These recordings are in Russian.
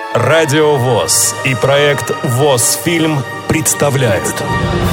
Радио ВОС и проект ВОС-фильм представляют.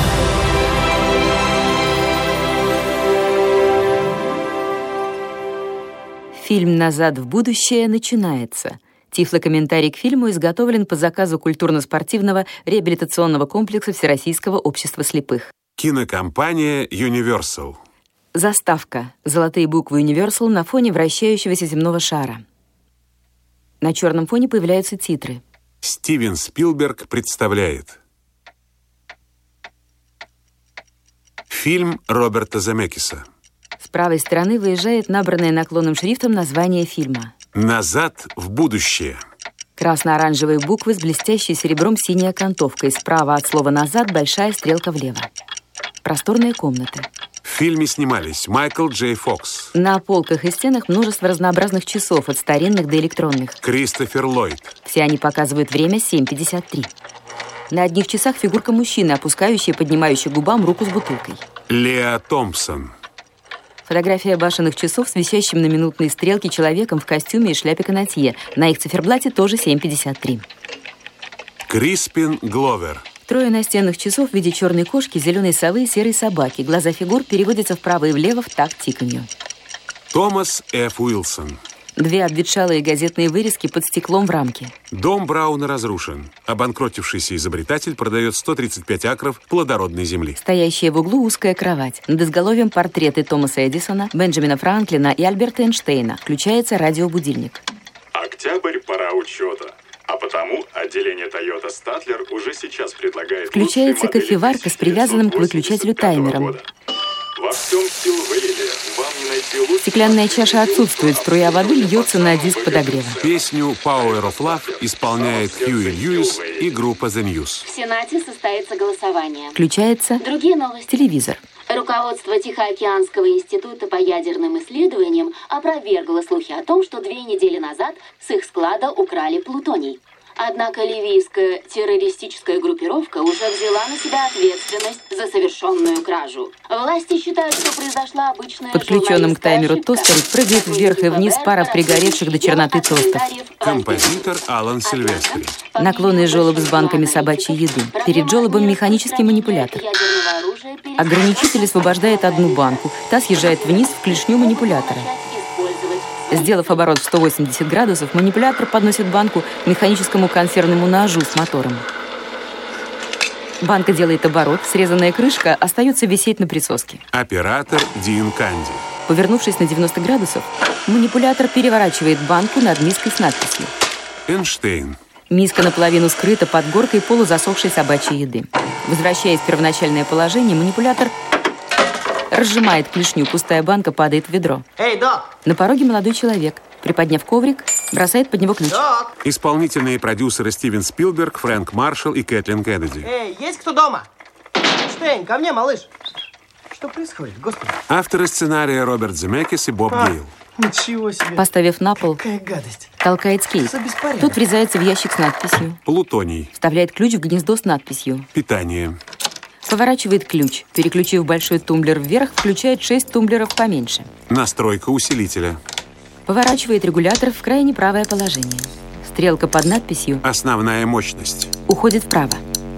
Фильм «Назад в будущее» начинается. Тифлокомментарий к фильму изготовлен по заказу культурно-спортивного реабилитационного комплекса Всероссийского общества слепых. Кинокомпания Universal. Заставка. Золотые буквы Universal на фоне вращающегося земного шара. На черном фоне появляются титры. Стивен Спилберг представляет. Фильм Роберта Земекиса. С правой стороны выезжает набранное наклонным шрифтом название фильма. «Назад в будущее». Красно-оранжевые буквы с блестящей серебром синей окантовкой. Справа от слова «назад» большая стрелка влево. Просторная комната. В фильме снимались Майкл Джей Фокс. На полках и стенах множество разнообразных часов, от старинных до электронных. Кристофер Ллойд. Все они показывают время 7:53. На одних часах фигурка мужчины, опускающая и поднимающая губам руку с бутылкой. Леа Томпсон. Фотография башенных часов с висящим на минутной стрелке человеком в костюме и шляпе канатье. На их циферблате тоже 7:53. Криспин Гловер. Трое настенных часов в виде черной кошки, зеленой совы и серой собаки. Глаза фигур переводятся вправо и влево в такт тиканью. Томас Ф. Уилсон. Две обветшалые газетные вырезки под стеклом в рамке. Дом Брауна разрушен. Обанкротившийся изобретатель продает 135 акров плодородной земли. Стоящая в углу узкая кровать. Над изголовьем портреты Томаса Эдисона, Бенджамина Франклина и Альберта Эйнштейна. Включается радиобудильник. Октябрь, пора учета. А потому отделение Toyota Статлер уже сейчас предлагает... Включается кофеварка с привязанным к выключателю таймером. Во всем Силвейле вам не найти лучше... Стеклянная чаша отсутствует, струя воды льется на диск подогрева. Песню «Power of Love» исполняет Хьюи Льюис и группа The News. В Сенате состоится голосование. Включается Другие новости. телевизор. Руководство Тихоокеанского института по ядерным исследованиям опровергло слухи о том, что 2 недели назад с их склада украли плутоний. Однако ливийская террористическая группировка уже взяла на себя ответственность за совершенную кражу. Власти считают, что произошла обычная Подключенным к таймеру тостере прыгает вверх и вниз пара пригоревших до черноты тостов. Композитор Алан Сильвестри. Наклонный желоб с банками собачьей еды. Перед желобом механический манипулятор. Ограничитель освобождает одну банку. Та съезжает вниз в клешню манипулятора. Сделав оборот в 180 градусов, манипулятор подносит банку к механическому консервному ножу с мотором. Банка делает оборот, срезанная крышка остается висеть на присоске. Оператор Дин Канди. Повернувшись на 90 градусов, манипулятор переворачивает банку над миской с надписью. Эйнштейн. Миска наполовину скрыта под горкой полузасохшей собачьей еды. Возвращаясь в первоначальное положение, манипулятор разжимает клешню, пустая банка падает в ведро. Эй, док! На пороге молодой человек. Приподняв коврик, бросает под него ключ. Док! Исполнительные продюсеры Стивен Спилберг, Фрэнк Маршалл и Кэтлин Кеннеди. Эй, есть кто дома? Эйнштейн, ко мне, малыш. Что происходит, господи? Авторы сценария Роберт Земекис и Боб Гейл. Ничего себе. Поставив на пол, Какая гадость. толкает скейт. Что за беспорядок? Тут врезается в ящик с надписью. Плутоний. Вставляет ключ в гнездо с надписью. Питание. Поворачивает ключ. Переключив большой тумблер вверх, включает 6 тумблеров поменьше. Настройка усилителя. Поворачивает регулятор в крайне правое положение. Стрелка под надписью Основная мощность. уходит вправо.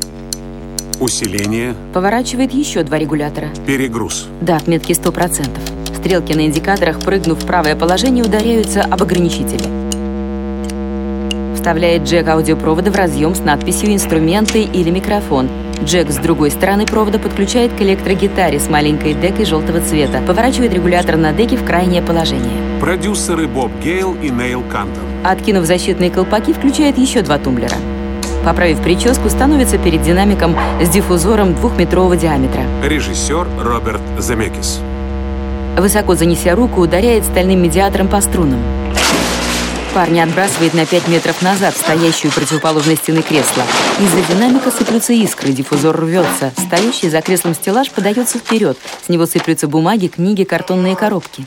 Усиление. Поворачивает еще 2 регулятора. Перегруз. До отметки 100%. Стрелки на индикаторах, прыгнув в правое положение, ударяются об ограничители. Вставляет джек аудиопровода в разъем с надписью «Инструменты» или «Микрофон». Джек с другой стороны провода подключает к электрогитаре с маленькой декой желтого цвета. Поворачивает регулятор на деке в крайнее положение. Продюсеры Боб Гейл и Нейл Кантон. Откинув защитные колпаки, включает еще 2 тумблера. Поправив прическу, становится перед динамиком с диффузором 2-метрового диаметра. Режиссер Роберт Земекис. Высоко занеся руку, ударяет стальным медиатором по струнам. Парня отбрасывает на 5 метров назад, стоящую у противоположной стены кресла. Из-за динамика сыплются искры, диффузор рвется. Стоящий за креслом стеллаж подается вперед. С него сыплются бумаги, книги, картонные коробки.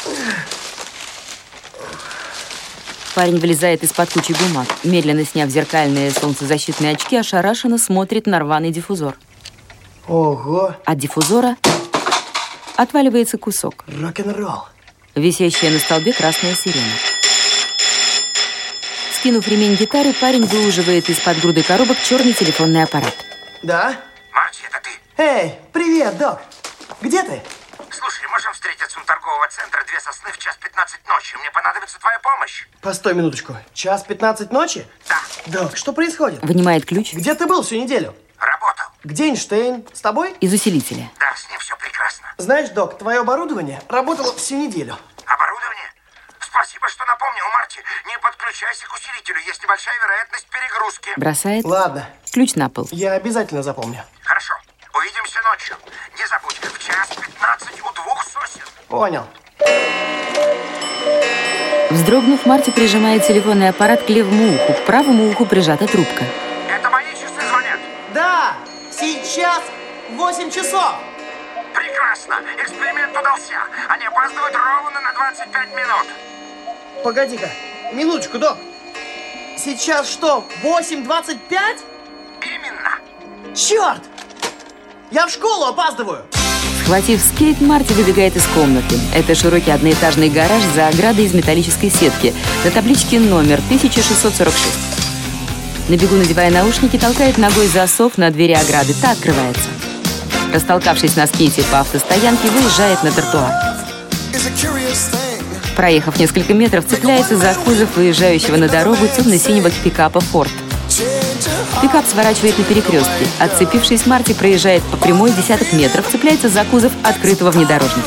Парень вылезает из-под кучи бумаг. Медленно сняв зеркальные солнцезащитные очки, ошарашенно смотрит на рваный диффузор. Ого! От диффузора отваливается кусок. Рок-н-ролл. Висящая на столбе красная сирена. скинув ремень гитары, парень выуживает из-под груды коробок черный телефонный аппарат. Да? Марти, это ты? Эй, привет, док. Где ты? Слушай, можем встретиться у торгового центра «Две сосны» в 1:15 ночи? Мне понадобится твоя помощь. Постой минуточку. 1:15 ночи? Да. Док, что происходит? Вынимает ключ. Где ты был всю неделю? Работал. Где Эйнштейн? С тобой? Из усилителя. Да, с ним все прекрасно. Знаешь, док, твое оборудование работало всю неделю. Оборудование? Спасибо, что напомнил, Марти. Не подключайся к усилителю. Есть небольшая вероятность перегрузки. Бросает. Ладно, Ключ на пол. я обязательно запомню. Хорошо. Увидимся ночью. Не забудь, в 1:15 у двух сосен. Понял. Вздрогнув, Марти прижимает телефонный аппарат к левому уху. К правому уху прижата трубка. Это мои часы звонят. Да, сейчас 8 часов. Прекрасно. Эксперимент удался. Они опаздывают ровно на 25 минут. Погоди-ка, минуточку, док. Сейчас что, 8:25? Именно. Черт! Я в школу опаздываю. Схватив скейт, Марти выбегает из комнаты. Это широкий одноэтажный гараж за оградой из металлической сетки. На табличке номер 1646. На бегу, надевая наушники, толкает ногой засов на двери ограды. Та открывается. Растолкавшись на скейте по автостоянке, выезжает на тротуар. Проехав несколько метров, цепляется за кузов выезжающего на дорогу темно-синего пикапа «Форд». Пикап сворачивает на перекрестке. Отцепившись, Марти проезжает по прямой десяток метров, цепляется за кузов открытого внедорожника.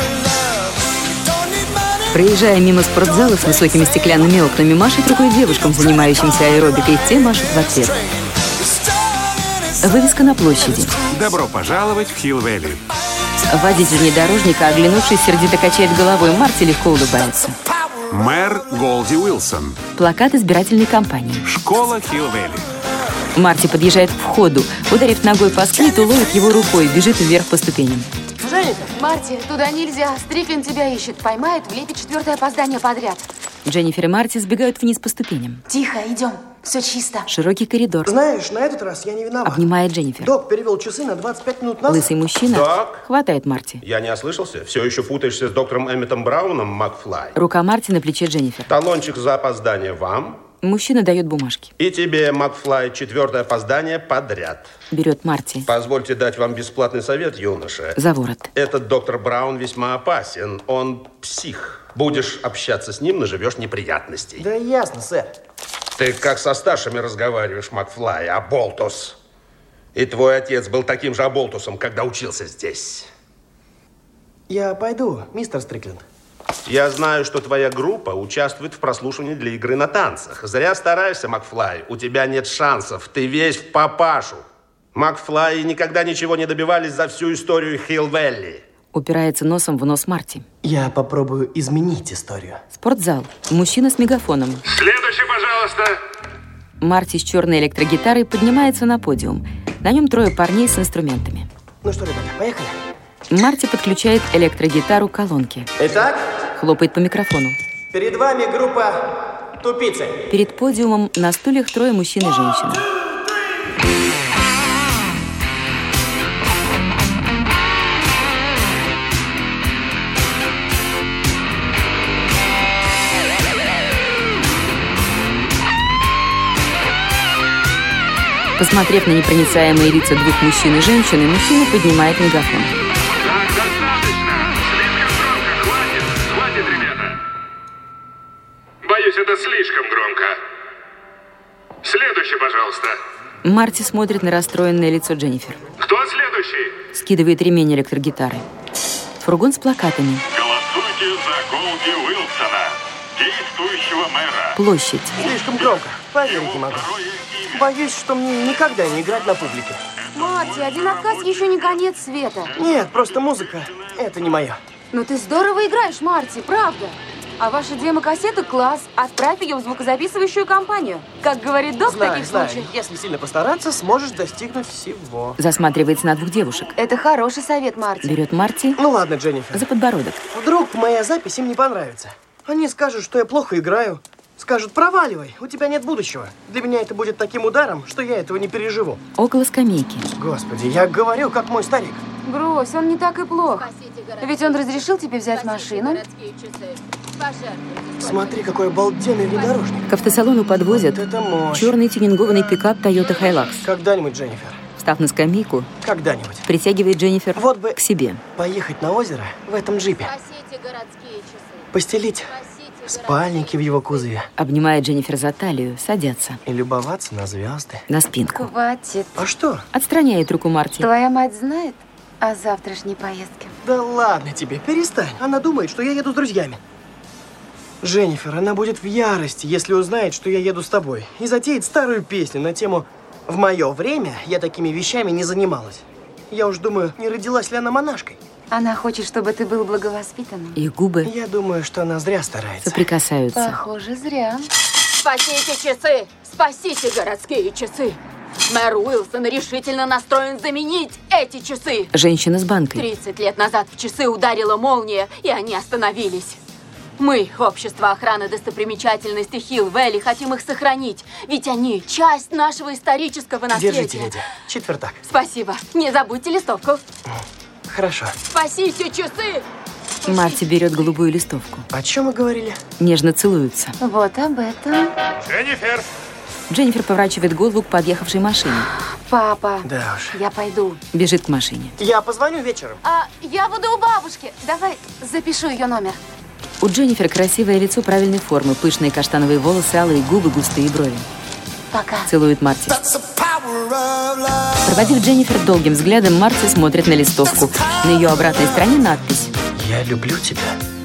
Проезжая мимо спортзала с высокими стеклянными окнами, машет рукой девушкам, занимающимся аэробикой. Те машут в ответ. Вывеска на площади. Добро пожаловать в Хилл-Вэлли. Водитель внедорожника, оглянувшись, сердито качает головой. Марти легко улыбается. Мэр Голди Уилсон. Плакат избирательной кампании. Школа Хилл-Вэлли. Марти подъезжает к входу. Ударив ногой по скейту, ловит его рукой, бежит вверх по ступеням. Дженнифер! Марти, туда нельзя. Стриклин тебя ищет. Поймает, влепит 4-е опоздание подряд. Дженнифер и Марти сбегают вниз по ступеням. Тихо, идем. Все чисто. Широкий коридор. Знаешь, на этот раз я не виноват. Обнимает Дженнифер. Док перевел часы на 25 минут назад. Лысый мужчина Док? хватает Марти. Я не ослышался? Все еще путаешься с доктором Эмметом Брауном, Макфлай? Рука Марти на плече Дженнифер. Талончик за опоздание вам. Мужчина дает бумажки. И тебе, Макфлай, 4-е опоздание подряд. Берет Марти. Позвольте дать вам бесплатный совет, юноша. За ворот. Этот доктор Браун весьма опасен. Он псих. Будешь общаться с ним, наживешь неприятностей. Да ясно, сэр. Ты как со старшими разговариваешь, Макфлай, оболтус. И твой отец был таким же оболтусом, когда учился здесь. Я пойду, мистер Стрикленд. Я знаю, что твоя группа участвует в прослушивании для игры на танцах. Зря стараешься, Макфлай. У тебя нет шансов. Ты весь в папашу. Макфлай никогда ничего не добивались за всю историю Хилл-Вэлли. Упирается носом в нос Марти. Я попробую изменить историю. Спортзал. Мужчина с мегафоном. Следующий, пожалуйста. Марти с черной электрогитарой поднимается на подиум. На нем 3 парней с инструментами. Ну что, ребята, поехали? Марти подключает электрогитару к колонке. Итак, Хлопает по микрофону. перед вами группа «Тупицы». Перед подиумом на стульях 3 мужчин и женщина. Посмотрев на непроницаемые лица 2 мужчин и женщины, мужчина поднимает мегафон. Так, достаточно. Слишком громко. Хватит, ребята. Боюсь, это слишком громко. Следующий, пожалуйста. Марти смотрит на расстроенное лицо Дженнифер. Кто следующий? Скидывает ремень электрогитары. Фургон с плакатами. Голосуйте за Голди Уилсона, действующего мэра. Площадь. Слишком громко. Поверить не могу. Боюсь, что мне никогда не играть на публике. Марти, один отказ еще не конец света. Нет, просто музыка. Это не мое. Ну ты здорово играешь, Марти, правда. А ваша демо-кассета класс. Отправь ее в звукозаписывающую компанию. Как говорит Док в таких Знаю. случаях. Если сильно постараться, сможешь достигнуть всего. Засматривается на 2 девушек. Это хороший совет, Марти. Берет Марти Ну ладно, Дженнифер. за подбородок. Вдруг моя запись им не понравится. Они скажут, что я плохо играю. Скажут, проваливай, у тебя нет будущего. Для меня это будет таким ударом, что я этого не переживу. Около скамейки. Господи, я говорю, как мой старик. Брось, он не так и плох. Ведь он разрешил тебе взять машину. Смотри, какой обалденный внедорожник. К автосалону подвозят Вот это мощь. черный тюнингованный пикап Toyota Hilux. Когда-нибудь, Дженнифер. Встав на скамейку, Когда-нибудь. притягивает Дженнифер Вот бы к себе. поехать на озеро в этом джипе. Спасите городские часы. Постелить спальники в его кузове. Обнимает Дженнифер за талию, садятся. И любоваться на звезды. На спинку. Хватит. А что? Отстраняет руку Марти. Твоя мать знает о завтрашней поездке? Да ладно тебе, перестань. Она думает, что я еду с друзьями. Дженнифер, она будет в ярости, если узнает, что я еду с тобой. И затеет старую песню на тему «В мое время я такими вещами не занималась». Я уж думаю, не родилась ли она монашкой. Она хочет, чтобы ты был благовоспитанным. Их губы Я думаю, что она зря старается. соприкасаются. Похоже, зря. Спасите часы! Спасите городские часы! Мэр Уилсон решительно настроен заменить эти часы! Женщина с банкой. 30 лет назад в часы ударила молния, и они остановились. Мы, общество охраны достопримечательностей Хилл-Вэлли, хотим их сохранить, ведь они часть нашего исторического наследия. Держите, леди. Четвертак. Спасибо. Не забудьте листовку. Хорошо. Спасите часы! Марти берет голубую листовку. О чем мы говорили? Нежно целуются. Вот об этом. Дженнифер! Дженнифер поворачивает голову к подъехавшей машине. Папа, Да уж. я пойду. Бежит к машине. Я позвоню вечером. Я буду у бабушки. Давай запишу ее номер. У Дженнифер красивое лицо правильной формы, пышные каштановые волосы, алые губы, густые брови. Пока. Целует Марти. Проводив Дженнифер долгим взглядом, Марти смотрит на листовку. На ее обратной стороне надпись Я люблю тебя.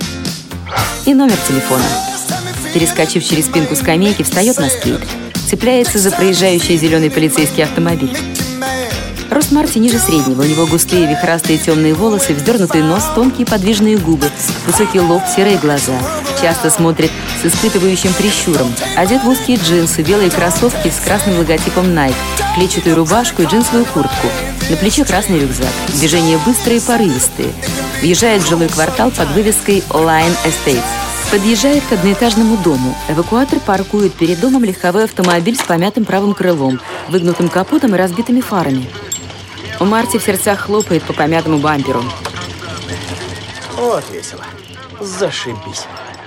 и номер телефона. Перескочив через спинку скамейки, встает на скейт. Цепляется за проезжающий зеленый полицейский автомобиль. Рост Марти ниже среднего. У него густые вихрастые темные волосы, вздернутый нос, тонкие подвижные губы, высокий лоб, серые глаза. Часто смотрит с испытывающим прищуром. Одет в узкие джинсы, белые кроссовки с красным логотипом Nike, клетчатую рубашку и джинсовую куртку. На плече красный рюкзак. Движения быстрые и порывистые. Въезжает в жилой квартал под вывеской Line Estates. Подъезжает к одноэтажному дому. Эвакуатор паркует перед домом легковой автомобиль с помятым правым крылом, выгнутым капотом и разбитыми фарами. У Марти в сердцах хлопает по помятому бамперу. Вот весело. Зашибись.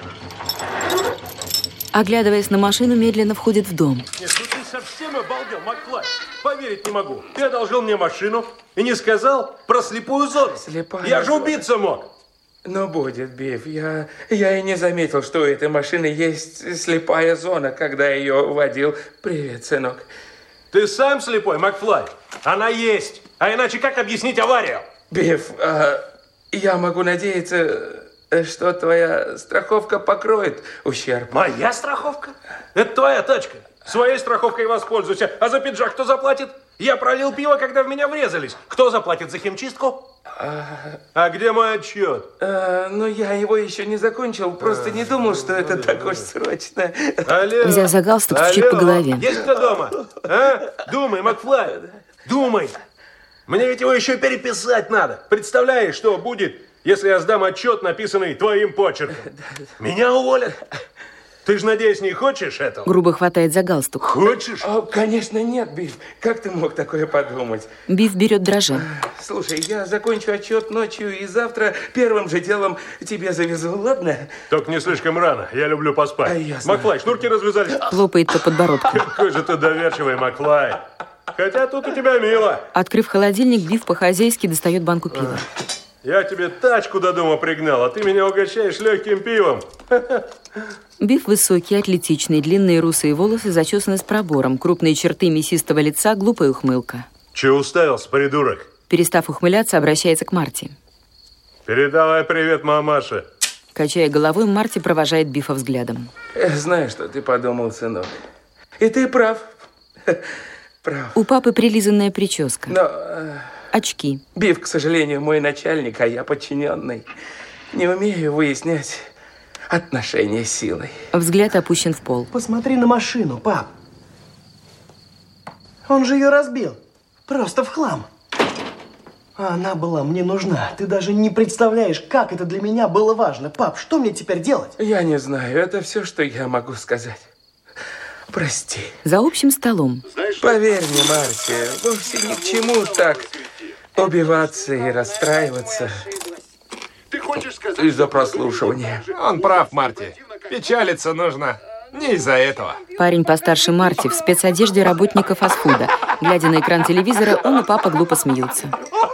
Оглядываясь на машину, медленно входит в дом. Нет, ну ты совсем обалдел, Макфлай. Поверить не могу. Ты одолжил мне машину и не сказал про слепую зону. Слепая Я же зона. убиться мог. Ну, будет, Биф. Я и не заметил, что у этой машины есть слепая зона, когда ее водил. Привет, сынок. Ты сам слепой, Макфлай? Она есть. А иначе как объяснить аварию? Биф, я могу надеяться, что твоя страховка покроет ущерб. Моя страховка? Это твоя тачка. Своей страховкой воспользуйся. А за пиджак кто заплатит? Я пролил пиво, когда в меня врезались. Кто заплатит за химчистку? А где мой отчет? Ну, я его еще не закончил. Просто не думал, что это так уж срочно. Алло. Взяв за галстук, стучит по голове. Есть кто дома? А? Думай, Макфлай. Думай. Мне ведь его еще переписать надо. Представляешь, что будет, если я сдам отчет, написанный твоим почерком? Меня уволят. Ты же, надеюсь, не хочешь этого? Грубо хватает за галстук. Хочешь? Конечно, нет, Биф. Как ты мог такое подумать? Биф берет дрожжи. Слушай, я закончу отчет ночью и завтра первым же делом тебе завезу, ладно? Только не слишком рано. Я люблю поспать. Ясно. Макфлай, шнурки развязались? Хлопает по подбородку. Какой же ты доверчивый, Макфлай. Хотя тут у тебя мило. Открыв холодильник, Биф по-хозяйски достает банку пива. Я тебе тачку до дома пригнал, а ты меня угощаешь легким пивом. Биф высокий, атлетичный, длинные русые волосы зачесаны с пробором, крупные черты мясистого лица, глупая ухмылка. Че уставился, придурок? Перестав ухмыляться, обращается к Марти. Передавай привет мамаше. Качая головой, Марти провожает Бифа взглядом. Я знаю, что ты подумал, сынок. И ты прав. Прав. У папы прилизанная прическа. Но... Очки. Биф, к сожалению, мой начальник, а я подчиненный. Не умею выяснять отношения силой. Взгляд опущен в пол. Посмотри на машину, пап. Он же ее разбил. Просто в хлам. А она была мне нужна. Ты даже не представляешь, как это для меня было важно. Пап, что мне теперь делать? Я не знаю. Это все, что я могу сказать. Прости. За общим столом. Поверь мне, Марти, вовсе ни к чему так убиваться и расстраиваться. хочешь сказать? Из-за прослушивания. Он прав, Марти. Печалиться нужно не из-за этого. Парень постарше Марти в спецодежде работника фастфуда. Глядя на экран телевизора, он и папа глупо смеются.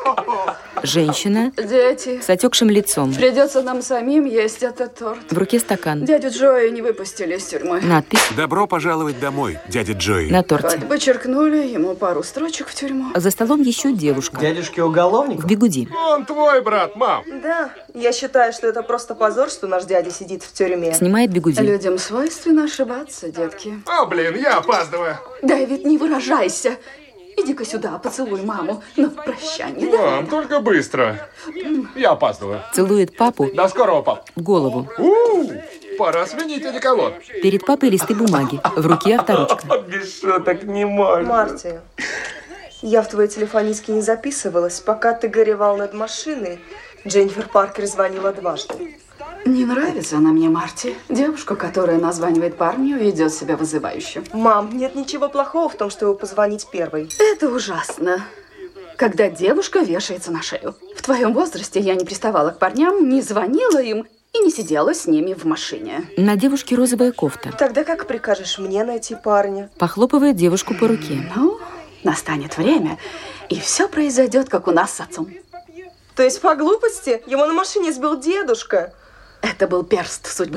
Женщина Дети, с отекшим лицом. придется нам самим есть этот торт. В руке стакан. Дядю Джои не выпустили из тюрьмы. Надпись «Добро пожаловать домой, дядя Джои». на торте. Хоть бы черкнули ему пару строчек в тюрьму. За столом еще девушка. Дядюшки-уголовник? В бигуди. Он твой брат, мам. Да, я считаю, что это просто позор, что наш дядя сидит в тюрьме. Снимает бигуди. Людям свойственно ошибаться, детки. О, блин, я опаздываю. Дэвид, не выражайся. Иди-ка сюда, поцелуй маму на прощание. Мам, только быстро. Я опаздываю. Целует папу До скорого, пап. в голову. Пора сменить одеколон. Перед папой листы бумаги. В руке авторучка. Без шуток не можно. Марти, я в твой телефонистки не записывалась. Пока ты горевал над машиной, Дженнифер Паркер звонила дважды. Не нравится она мне, Марти. Девушка, которая названивает парню, ведет себя вызывающе. Мам, нет ничего плохого в том, чтобы позвонить первой. Это ужасно, когда девушка вешается на шею. В твоем возрасте я не приставала к парням, не звонила им и не сидела с ними в машине. На девушке розовая кофта. Тогда как прикажешь мне найти парня? Похлопывает девушку по руке. Ну, настанет время, и все произойдет, как у нас с отцом. То есть по глупости его на машине сбил дедушка? Это был перст судьбы.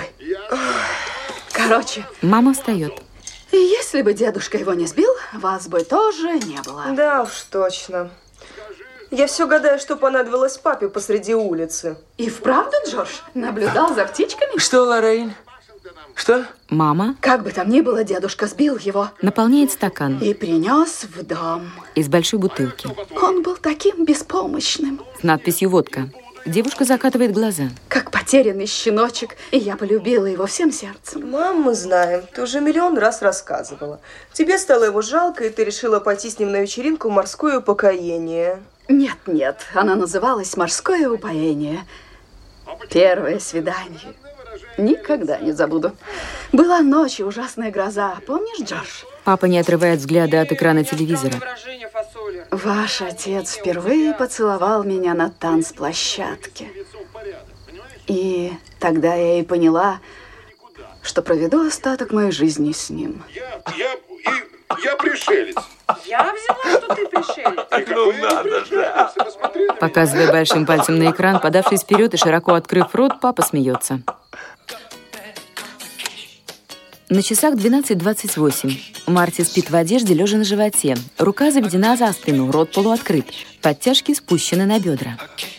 Короче. Мама встает. И если бы дедушка его не сбил, вас бы тоже не было. Да уж, точно. Я все гадаю, что понадобилось папе посреди улицы. И вправду, Джордж, наблюдал за птичками? Что, Лоррейн? Что? Мама. Как бы там ни было, дедушка сбил его. Наполняет стакан. И принес в дом. Из большой бутылки. Он был таким беспомощным. С надписью «Водка». Девушка закатывает глаза. Как потерянный щеночек. И я полюбила его всем сердцем. Мам, мы знаем. Ты уже миллион раз рассказывала. Тебе стало его жалко, и ты решила пойти с ним на вечеринку «Морское упокоение». Нет, она называлась «Морское упоение». Первое свидание. Никогда не забуду. Была ночь и ужасная гроза. Помнишь, Джордж? Папа не отрывает взгляда от экрана телевизора. Ваш отец впервые поцеловал меня на танцплощадке. И тогда я и поняла, что проведу остаток моей жизни с ним. Я пришелец. Я взяла, что ты пришелец. Ну надо же. Показывая большим пальцем на экран, подавшись вперед и широко открыв рот, папа смеется. На часах 12:28. Марти спит в одежде, лежа на животе. Рука заведена за спину, рот полуоткрыт. Подтяжки спущены на бедра.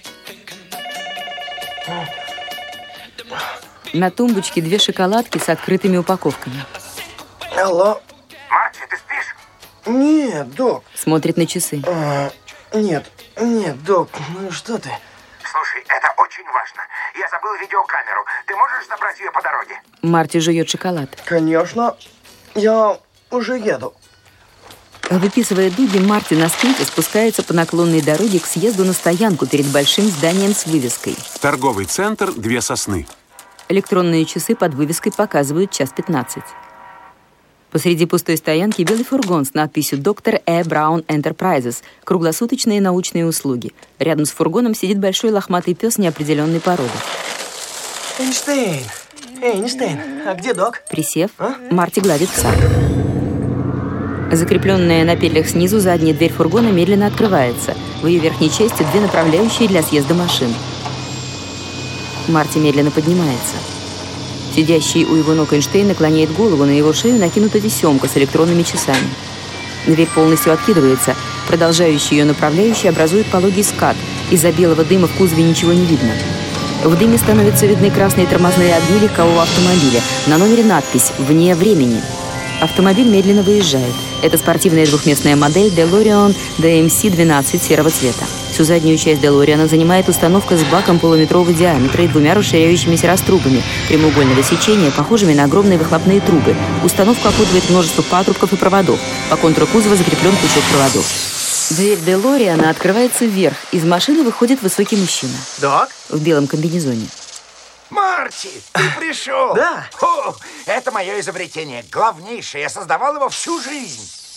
На тумбочке 2 шоколадки с открытыми упаковками. Алло. Марти, ты спишь? Нет, док. Смотрит на часы. Нет, док, ну что ты? Слушай, это очень важно. Я забыл видеокамеру. Ты можешь забрать ее по дороге? Марти жует шоколад. Конечно. Я уже еду. Выписывая дуги, Марти на скейте спускается по наклонной дороге к съезду на стоянку перед большим зданием с вывеской. Торговый центр «Две сосны». Электронные часы под вывеской показывают 1:15. Посреди пустой стоянки белый фургон с надписью «Доктор Э. Браун Энтерпрайзес» — круглосуточные научные услуги. Рядом с фургоном сидит большой лохматый пес неопределенной породы. Эйнштейн, а где док? Присев, Марти гладит пса. Закрепленная на петлях снизу задняя дверь фургона медленно открывается. В ее верхней части 2 направляющие для съезда машин. Марти медленно поднимается. Сидящий у его ног Эйнштейн наклоняет голову, на его шею накинута тесемка с электронными часами. Дверь полностью откидывается. Продолжающий ее направляющий образует пологий скат. Из-за белого дыма в кузове ничего не видно. В дыме становятся видны красные тормозные огни легкового автомобиля. На номере надпись «Вне времени». Автомобиль медленно выезжает. Это спортивная двухместная модель DeLorean DMC-12 серого цвета. Всю заднюю часть DeLorean занимает установка с баком полуметрового диаметра и 2 расширяющимися раструбами прямоугольного сечения, похожими на огромные выхлопные трубы. Установку окутывает множество патрубков и проводов. По контуру кузова закреплен пучок проводов. Дверь DeLorean открывается вверх. Из машины выходит высокий мужчина. Док? В белом комбинезоне. Марти, ты пришел? Да. Это мое изобретение. Главнейшее. Я создавал его всю жизнь.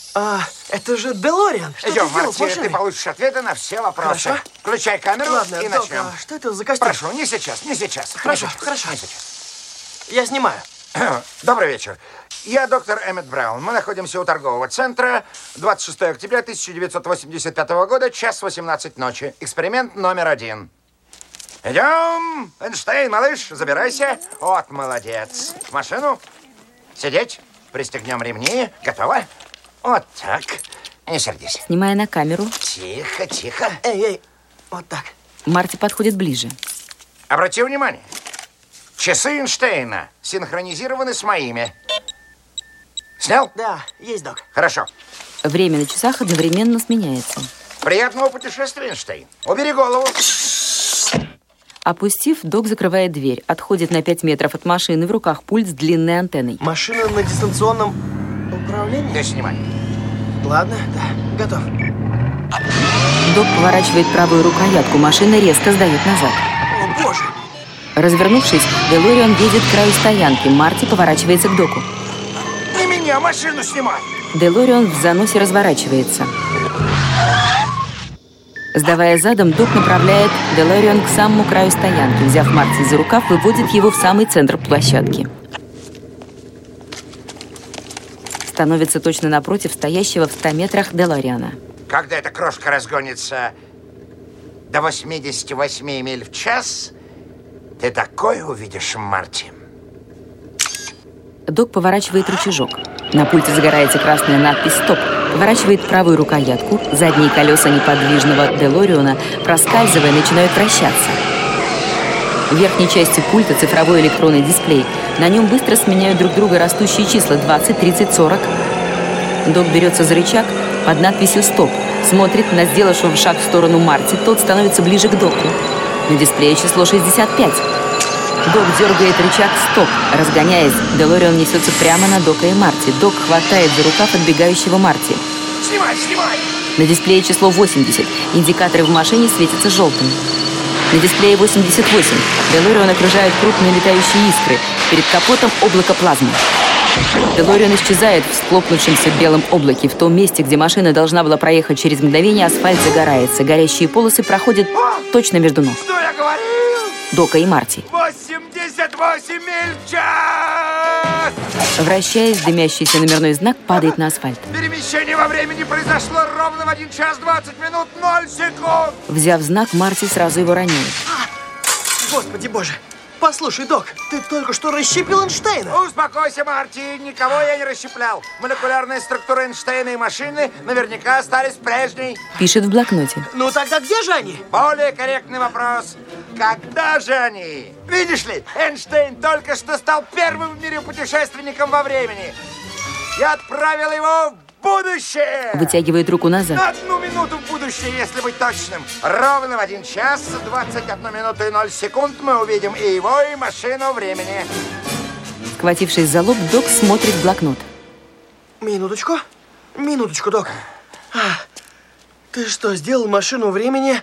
Это же Делориан. Что Идем, ты сделал Марти, с машиной? ты получишь ответы на все вопросы. Хорошо. Включай камеру. Ладно, и Док, начнем. что это за костюм? Прошу, не сейчас, не сейчас. Хорошо, Не сейчас, хорошо. не сейчас. Я снимаю. Добрый вечер. Я доктор Эммет Браун. Мы находимся у торгового центра. 26 октября 1985 года, час 18 ночи. Эксперимент номер 1. Идем. Эйнштейн, малыш, забирайся. Вот, молодец. В машину. Сидеть. Пристегнем ремни. Готово? Вот так. Не сердись. Снимая на камеру. Тихо, тихо. Эй, вот так. Марти подходит ближе. Обрати внимание. Часы Эйнштейна синхронизированы с моими. Снял? Да, есть, док. Хорошо. Время на часах одновременно сменяется. Приятного путешествия, Эйнштейн. Убери голову. Опустив, док закрывает дверь, отходит на 5 метров от машины, в руках пульт с длинной антенной. Машина на дистанционном управлении? Ты снимай. Ладно, да, готов. Док поворачивает правую рукоятку, машина резко сдает назад. О, боже! Развернувшись, Делориан едет к краю стоянки. Марти поворачивается к доку. Не меня, машину снимай! Делориан в заносе разворачивается. Сдавая задом, док направляет Делориан к самому краю стоянки. Взяв Марти за рукав, выводит его в самый центр площадки. Становится точно напротив стоящего в 100 метрах Делориана. Когда эта крошка разгонится до 88 миль в час, ты такое увидишь, Марти. Док поворачивает рычажок. На пульте загорается красная надпись «Стоп». Поворачивает правую рукоятку. Задние колеса неподвижного Делориана, проскальзывая, начинают вращаться. В верхней части пульта цифровой электронный дисплей. На нем быстро сменяют друг друга растущие числа 20, 30, 40. Док берется за рычаг под надписью «Стоп». Смотрит на сделавшего шаг в сторону Марти. Тот становится ближе к доку. На дисплее число 65. Док дергает рычаг «Стоп». Разгоняясь, Делориан несется прямо на Дока и Марти. Док хватает за рукав отбегающего Марти. Снимай, снимай! На дисплее число 80. Индикаторы в машине светятся желтым. На дисплее 88. Делориан окружают крупные летающие искры. Перед капотом облако плазмы. Делориан исчезает в схлопнувшемся белом облаке. В том месте, где машина должна была проехать через мгновение, асфальт загорается. Горящие полосы проходят точно между ног Что я говорил? Дока и Марти. 88 миль в час! Вращаясь, дымящийся номерной знак падает на асфальт. Перемещение во времени произошло ровно в 1 час 20 минут 0 секунд! Взяв знак, Марти сразу его роняет. Господи боже! Послушай, док, ты только что расщепил Эйнштейна. Успокойся, Марти, никого я не расщеплял. Молекулярная структура Эйнштейна и машины наверняка остались прежней. Пишет в блокноте. Ну тогда где же они? Более корректный вопрос. Когда же они? Видишь ли, Эйнштейн только что стал первым в мире путешественником во времени. Я отправил его в будущее. Вытягивает руку назад. На 1 минуту в будущее, если быть точным. Ровно в 1 час 21 минуту и 0 секунд мы увидим и его, и машину времени. Схватившись за лоб, док смотрит в блокнот. Минуточку. Минуточку, док. Ты что, сделал машину времени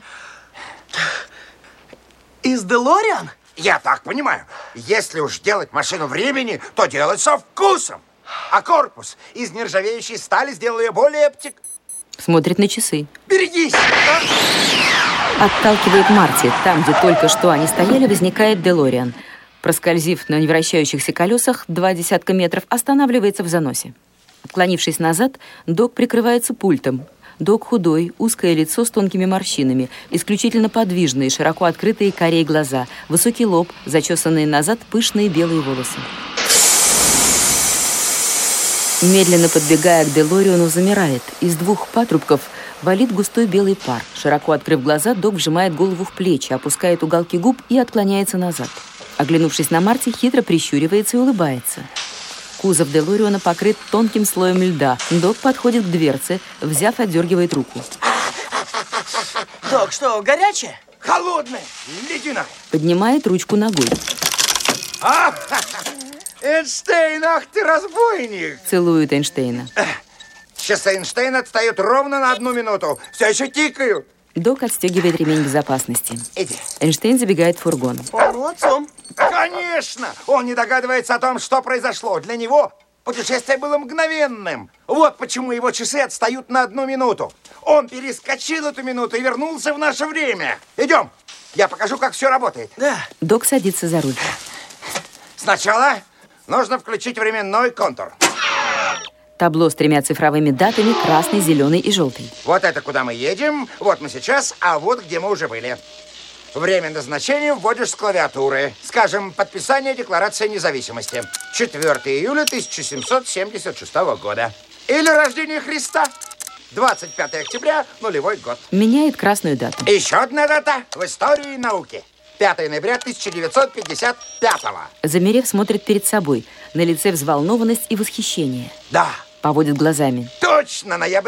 из Делориан? Я так понимаю. Если уж делать машину времени, то делать со вкусом. А корпус из нержавеющей стали сделал ее более Смотрит на часы. Берегись! Отталкивает Марти. Там, где только что они стояли, возникает Делориан. Проскользив на невращающихся колесах 20 метров, останавливается в заносе. Отклонившись назад, док прикрывается пультом. Док худой, узкое лицо с тонкими морщинами, исключительно подвижные, широко открытые карие глаза, высокий лоб, зачесанные назад пышные белые волосы. Медленно подбегая к Делориану, замирает. Из 2 патрубков валит густой белый пар. Широко открыв глаза, док вжимает голову в плечи, опускает уголки губ и отклоняется назад. Оглянувшись на Марти, хитро прищуривается и улыбается. Кузов Делориана покрыт тонким слоем льда. Док подходит к дверце, взяв, отдергивает руку. Док, что, горячее? Холодное, ледяное. Поднимает ручку ногой. Эйнштейн, ах ты разбойник! Целует Эйнштейна. Часы Эйнштейна отстают ровно на 1 минуту. Все еще тикают. Док отстегивает ремень безопасности. Иди. Эйнштейн забегает в фургон. Он молодцом. Конечно! Он не догадывается о том, что произошло. Для него Путешествие было мгновенным. Вот почему его часы отстают на 1 минуту. Он перескочил эту минуту и вернулся в наше время. Идем, я покажу, как все работает. Да. Док садится за руль. Сначала нужно включить временной контур. Табло с 3 цифровыми датами: красный, зеленый и желтый. Вот это куда мы едем, вот мы сейчас, а вот где мы уже были. Время назначения вводишь с клавиатуры. Скажем, подписание Декларации независимости. 4 июля 1776 года. Или рождение Христа. 25 октября, нулевой год. Меняет красную дату. Еще одна дата в истории науки. 5 ноября 1955-го. Замерев, смотрит перед собой. На лице взволнованность и восхищение. Да. Поводит глазами. Точно, ноябрь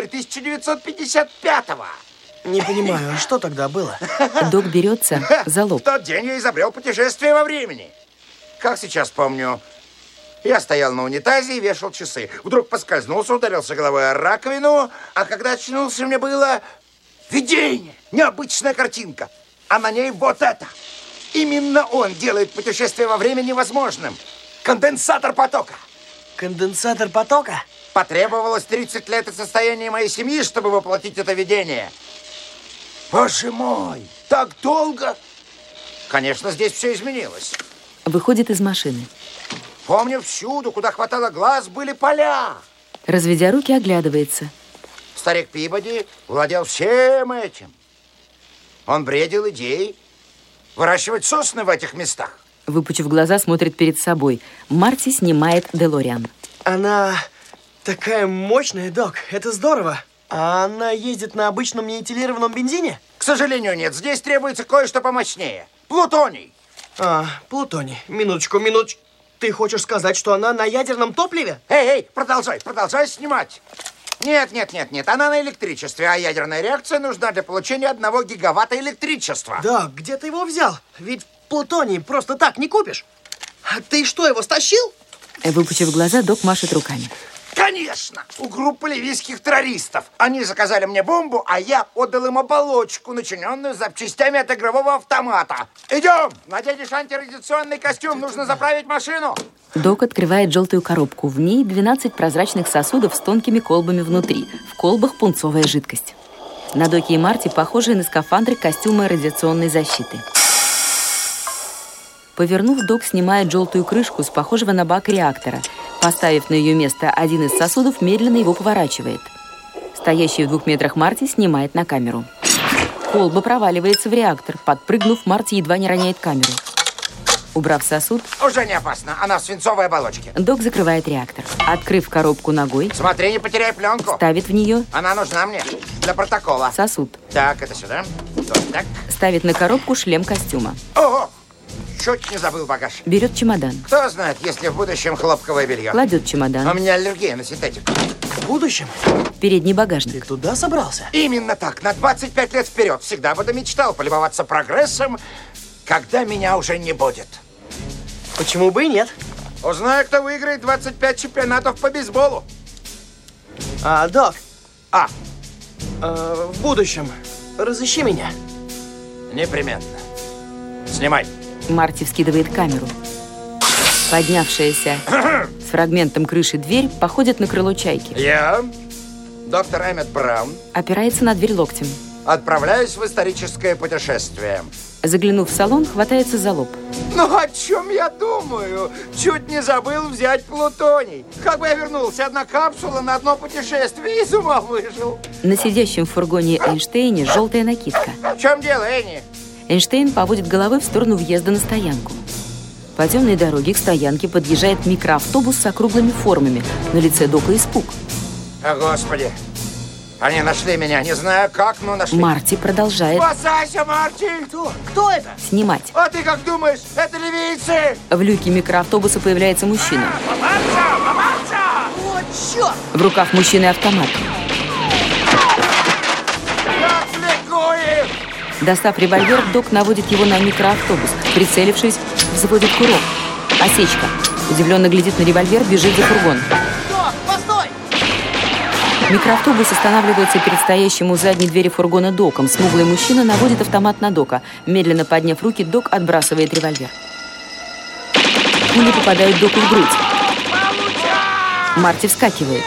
1955-го. Не понимаю, а что тогда было? Док берется за лоб. В тот день я изобрел путешествие во времени. Как сейчас помню, я стоял на унитазе и вешал часы. Вдруг поскользнулся, ударился головой о раковину, а когда очнулся, мне было видение, необычная картинка. А на ней вот это. Именно он делает путешествие во времени возможным. Конденсатор потока. Конденсатор потока? Потребовалось 30 лет от состояния моей семьи, чтобы воплотить это видение. Боже мой, так долго? Конечно, здесь все изменилось. Выходит из машины. Помню, всюду, куда хватало глаз, были поля. Разведя руки, оглядывается. Старик Пибоди владел всем этим. Он бредил идеей выращивать сосны в этих местах. Выпучив глаза, смотрит перед собой. Марти снимает Делориан. Она такая мощная, Док. Это здорово. А она ездит на обычном неэтилированном бензине? К сожалению, нет. Здесь требуется кое-что помощнее. Плутоний. Плутоний. Минуточку. Ты хочешь сказать, что она на ядерном топливе? Эй, продолжай снимать. Нет. Она на электричестве, а ядерная реакция нужна для получения 1 гигаватта электричества. Да, где ты его взял? Ведь плутоний просто так не купишь. А ты что, его стащил? Выпучив глаза, Док машет руками. Конечно! У группы ливийских террористов. Они заказали мне бомбу, а я отдал им оболочку, начиненную запчастями от игрового автомата. Идем! Наденешь антирадиационный костюм, нужно заправить машину. Док открывает желтую коробку. В ней 12 прозрачных сосудов с тонкими колбами внутри. В колбах пунцовая жидкость. На Доке и Марти похожие на скафандры костюмы радиационной защиты. Повернув, Док снимает желтую крышку с похожего на бак реактора. Поставив на ее место один из сосудов, медленно его поворачивает. Стоящий в 2 метрах Марти снимает на камеру. Колба проваливается в реактор. Подпрыгнув, Марти едва не роняет камеру. Убрав сосуд... Уже не опасно, она в свинцовой оболочке. Док закрывает реактор. Открыв коробку ногой... Смотри, не потеряй пленку. Ставит в нее... Она нужна мне для протокола. Сосуд. Так, это сюда. Вот так. Ставит на коробку шлем костюма. Ого! Чуть не забыл багаж. Берет чемодан. Кто знает, есть ли в будущем хлопковое белье. Кладет чемодан. У меня аллергия на синтетику. В будущем? Передний багажник. Ты туда собрался? Именно так. На 25 лет вперед. Всегда об этом мечтал. Полюбоваться прогрессом, когда меня уже не будет. Почему бы и нет? Узнаю, кто выиграет 25 чемпионатов по бейсболу. Док. В будущем разыщи меня. Непременно. Снимай. Марти вскидывает камеру. Поднявшаяся с фрагментом крыши дверь походит на крыло чайки. Я, доктор Эммет Браун, опирается на дверь локтем. Отправляюсь в историческое путешествие. Заглянув в салон, хватается за лоб. Ну, о чем я думаю? Чуть не забыл взять плутоний. Как бы я вернулся, 1 капсула на 1 путешествие, из ума выжил. На сидящем в фургоне Эйнштейне желтая накидка. В чем дело, Энни? Эйнштейн поводит головой в сторону въезда на стоянку. По темной дороге к стоянке подъезжает микроавтобус с округлыми формами. На лице Дока испуг. О, Господи! Они нашли меня, не знаю как, но нашли. Марти продолжает. Спасайся, Марти! Кто это? Снимать. А ты как думаешь, это ливийцы? В люке микроавтобуса появляется мужчина. Попался! Вот черт! В руках мужчины автомат. Я отвлеку их! Достав револьвер, Док наводит его на микроавтобус. Прицелившись, взводит курок. Осечка. Удивленно глядит на револьвер, бежит за фургон. Док, постой! Микроавтобус останавливается перед стоящим у задней двери фургона Доком. Смуглый мужчина наводит автомат на Дока. Медленно подняв руки, Док отбрасывает револьвер. Пули попадают Доку в грудь. Марти вскакивает.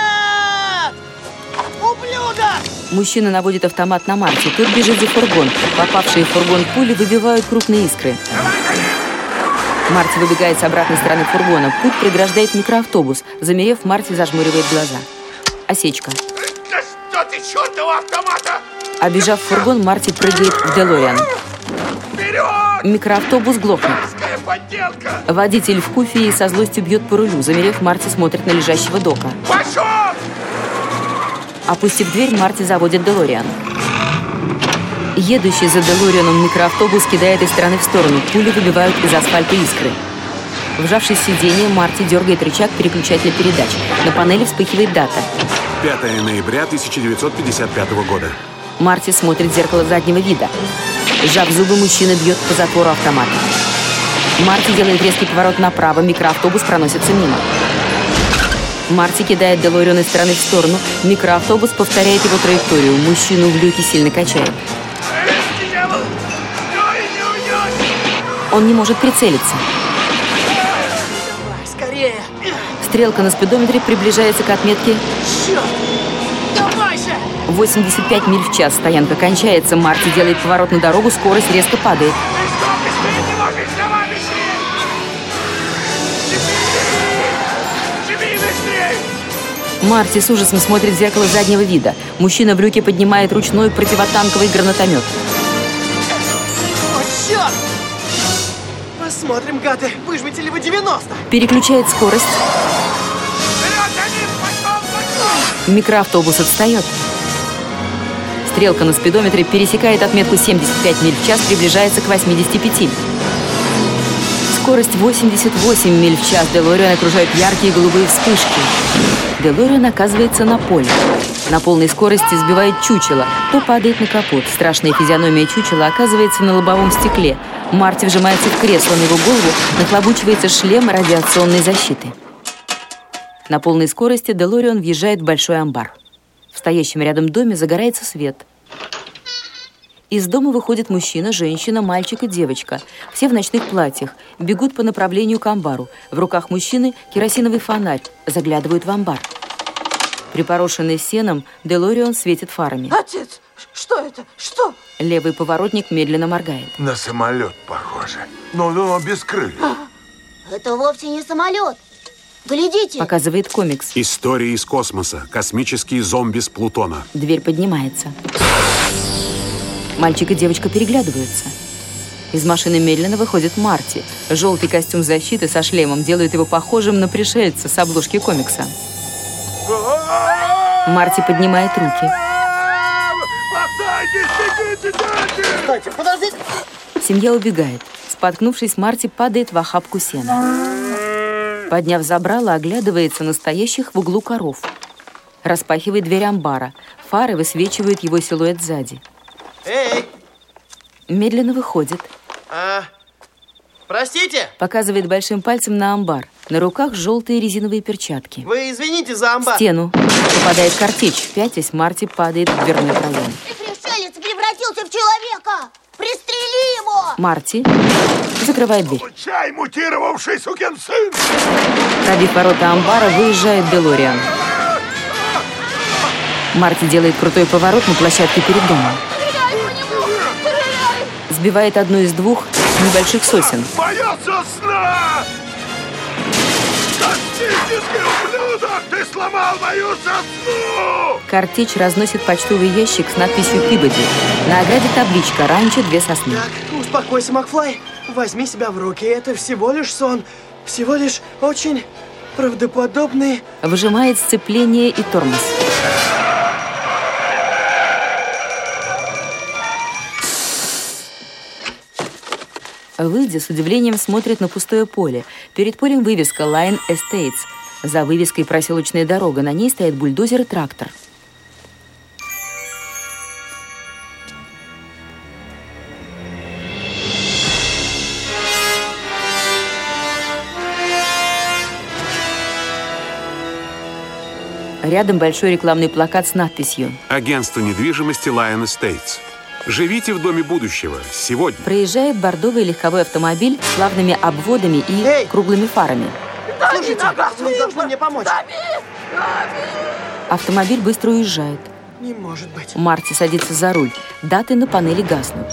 Мужчина наводит автомат на Марти. Тот бежит за фургон. Попавшие в фургон пули выбивают крупные искры. Марти выбегает с обратной стороны фургона. Путь преграждает микроавтобус. Замерев, Марти зажмуривает глаза. Осечка. Да что ты, чертова автомата! Обежав фургон, Марти прыгает в Делориан. Микроавтобус глохнет. Водитель в куфе и со злостью бьет по рулю. Замерев, Марти смотрит на лежащего Дока. Пошел! Опустив дверь, Марти заводит Делориан. Едущий за Делорианом микроавтобус кидает из стороны в сторону. Пули выбивают из асфальта искры. Вжавшись в сиденье, Марти дергает рычаг переключателя передач. На панели вспыхивает дата. 5 ноября 1955 года. Марти смотрит в зеркало заднего вида. Сжав зубы, мужчина бьет по затвору автомата. Марти делает резкий поворот направо, микроавтобус проносится мимо. Марти кидает Делориан из стороны в сторону. Микроавтобус повторяет его траекторию. Мужчину в люке сильно качает. Он не может прицелиться. Скорее! Стрелка на спидометре приближается к отметке 85 миль в час. Стоянка кончается. Марти делает поворот на дорогу. Скорость резко падает. Марти с ужасом смотрит в зеркало заднего вида. Мужчина в люке поднимает ручной противотанковый гранатомет. О, черт! Посмотрим, гады, выжмете ли вы 90? Переключает скорость. Микроавтобус отстает. Стрелка на спидометре пересекает отметку 75 миль в час, приближается к 85. Скорость 88 миль в час. Делориан окружают яркие голубые вспышки. Делориан оказывается на поле. На полной скорости сбивает чучело. То падает на капот. Страшная физиономия чучела оказывается на лобовом стекле. Марти вжимается в кресло. На его голову нахлобучивается шлем радиационной защиты. На полной скорости Делориан въезжает в большой амбар. В стоящем рядом доме загорается свет. Из дома выходит мужчина, женщина, мальчик и девочка. Все в ночных платьях. Бегут по направлению к амбару. В руках мужчины керосиновый фонарь. Заглядывают в амбар. Припорошенный сеном, Делориан светит фарами. Отец, что это? Что? Левый поворотник медленно моргает. На самолет похоже. Но без крыльев. Это вовсе не самолет. Глядите. Показывает комикс. История из космоса. Космические зомби с Плутона. Дверь поднимается. Мальчик и девочка переглядываются. Из машины медленно выходит Марти. Желтый костюм защиты со шлемом делает его похожим на пришельца с обложки комикса. Марти поднимает руки. Стойте, подождите! Семья убегает. Споткнувшись, Марти падает в охапку сена. Подняв забрало, оглядывается на стоящих в углу коров. Распахивает дверь амбара. Фары высвечивают его силуэт сзади. Эй! Медленно выходит. Простите? Показывает большим пальцем на амбар. На руках желтые резиновые перчатки. Вы извините за амбар. В стену. Попадает картечь. Пятясь, Марти падает в дверной проем. Пришелец превратился в человека! Пристрели его! Марти закрывает дверь. Чай, мутировавший сукин сын! Пробив ворота амбара, выезжает Делориан. Марти делает крутой поворот на площадке перед домом. Сбивает одну из двух небольших сосен. Моя сосна! Космический ублюдок! Ты сломал мою сосну! Картечь разносит почтовый ящик с надписью «Пибоди». На ограде табличка «Ранчо 2 сосны». Так, успокойся, Макфлай. Возьми себя в руки. Это всего лишь сон. Всего лишь очень правдоподобный... Выжимает сцепление и тормоз. Выйдя, с удивлением смотрит на пустое поле. Перед полем вывеска «Line Estates». За вывеской проселочная дорога. На ней стоят бульдозер и трактор. Рядом большой рекламный плакат с надписью «Агентство недвижимости Lion Estates». Живите в доме будущего. Сегодня. Проезжает бордовый легковой автомобиль с плавными обводами и круглыми фарами. Слушайте, вы должны мне помочь. Автомобиль быстро уезжает. Не может быть. Марти садится за руль. Даты на панели гаснут.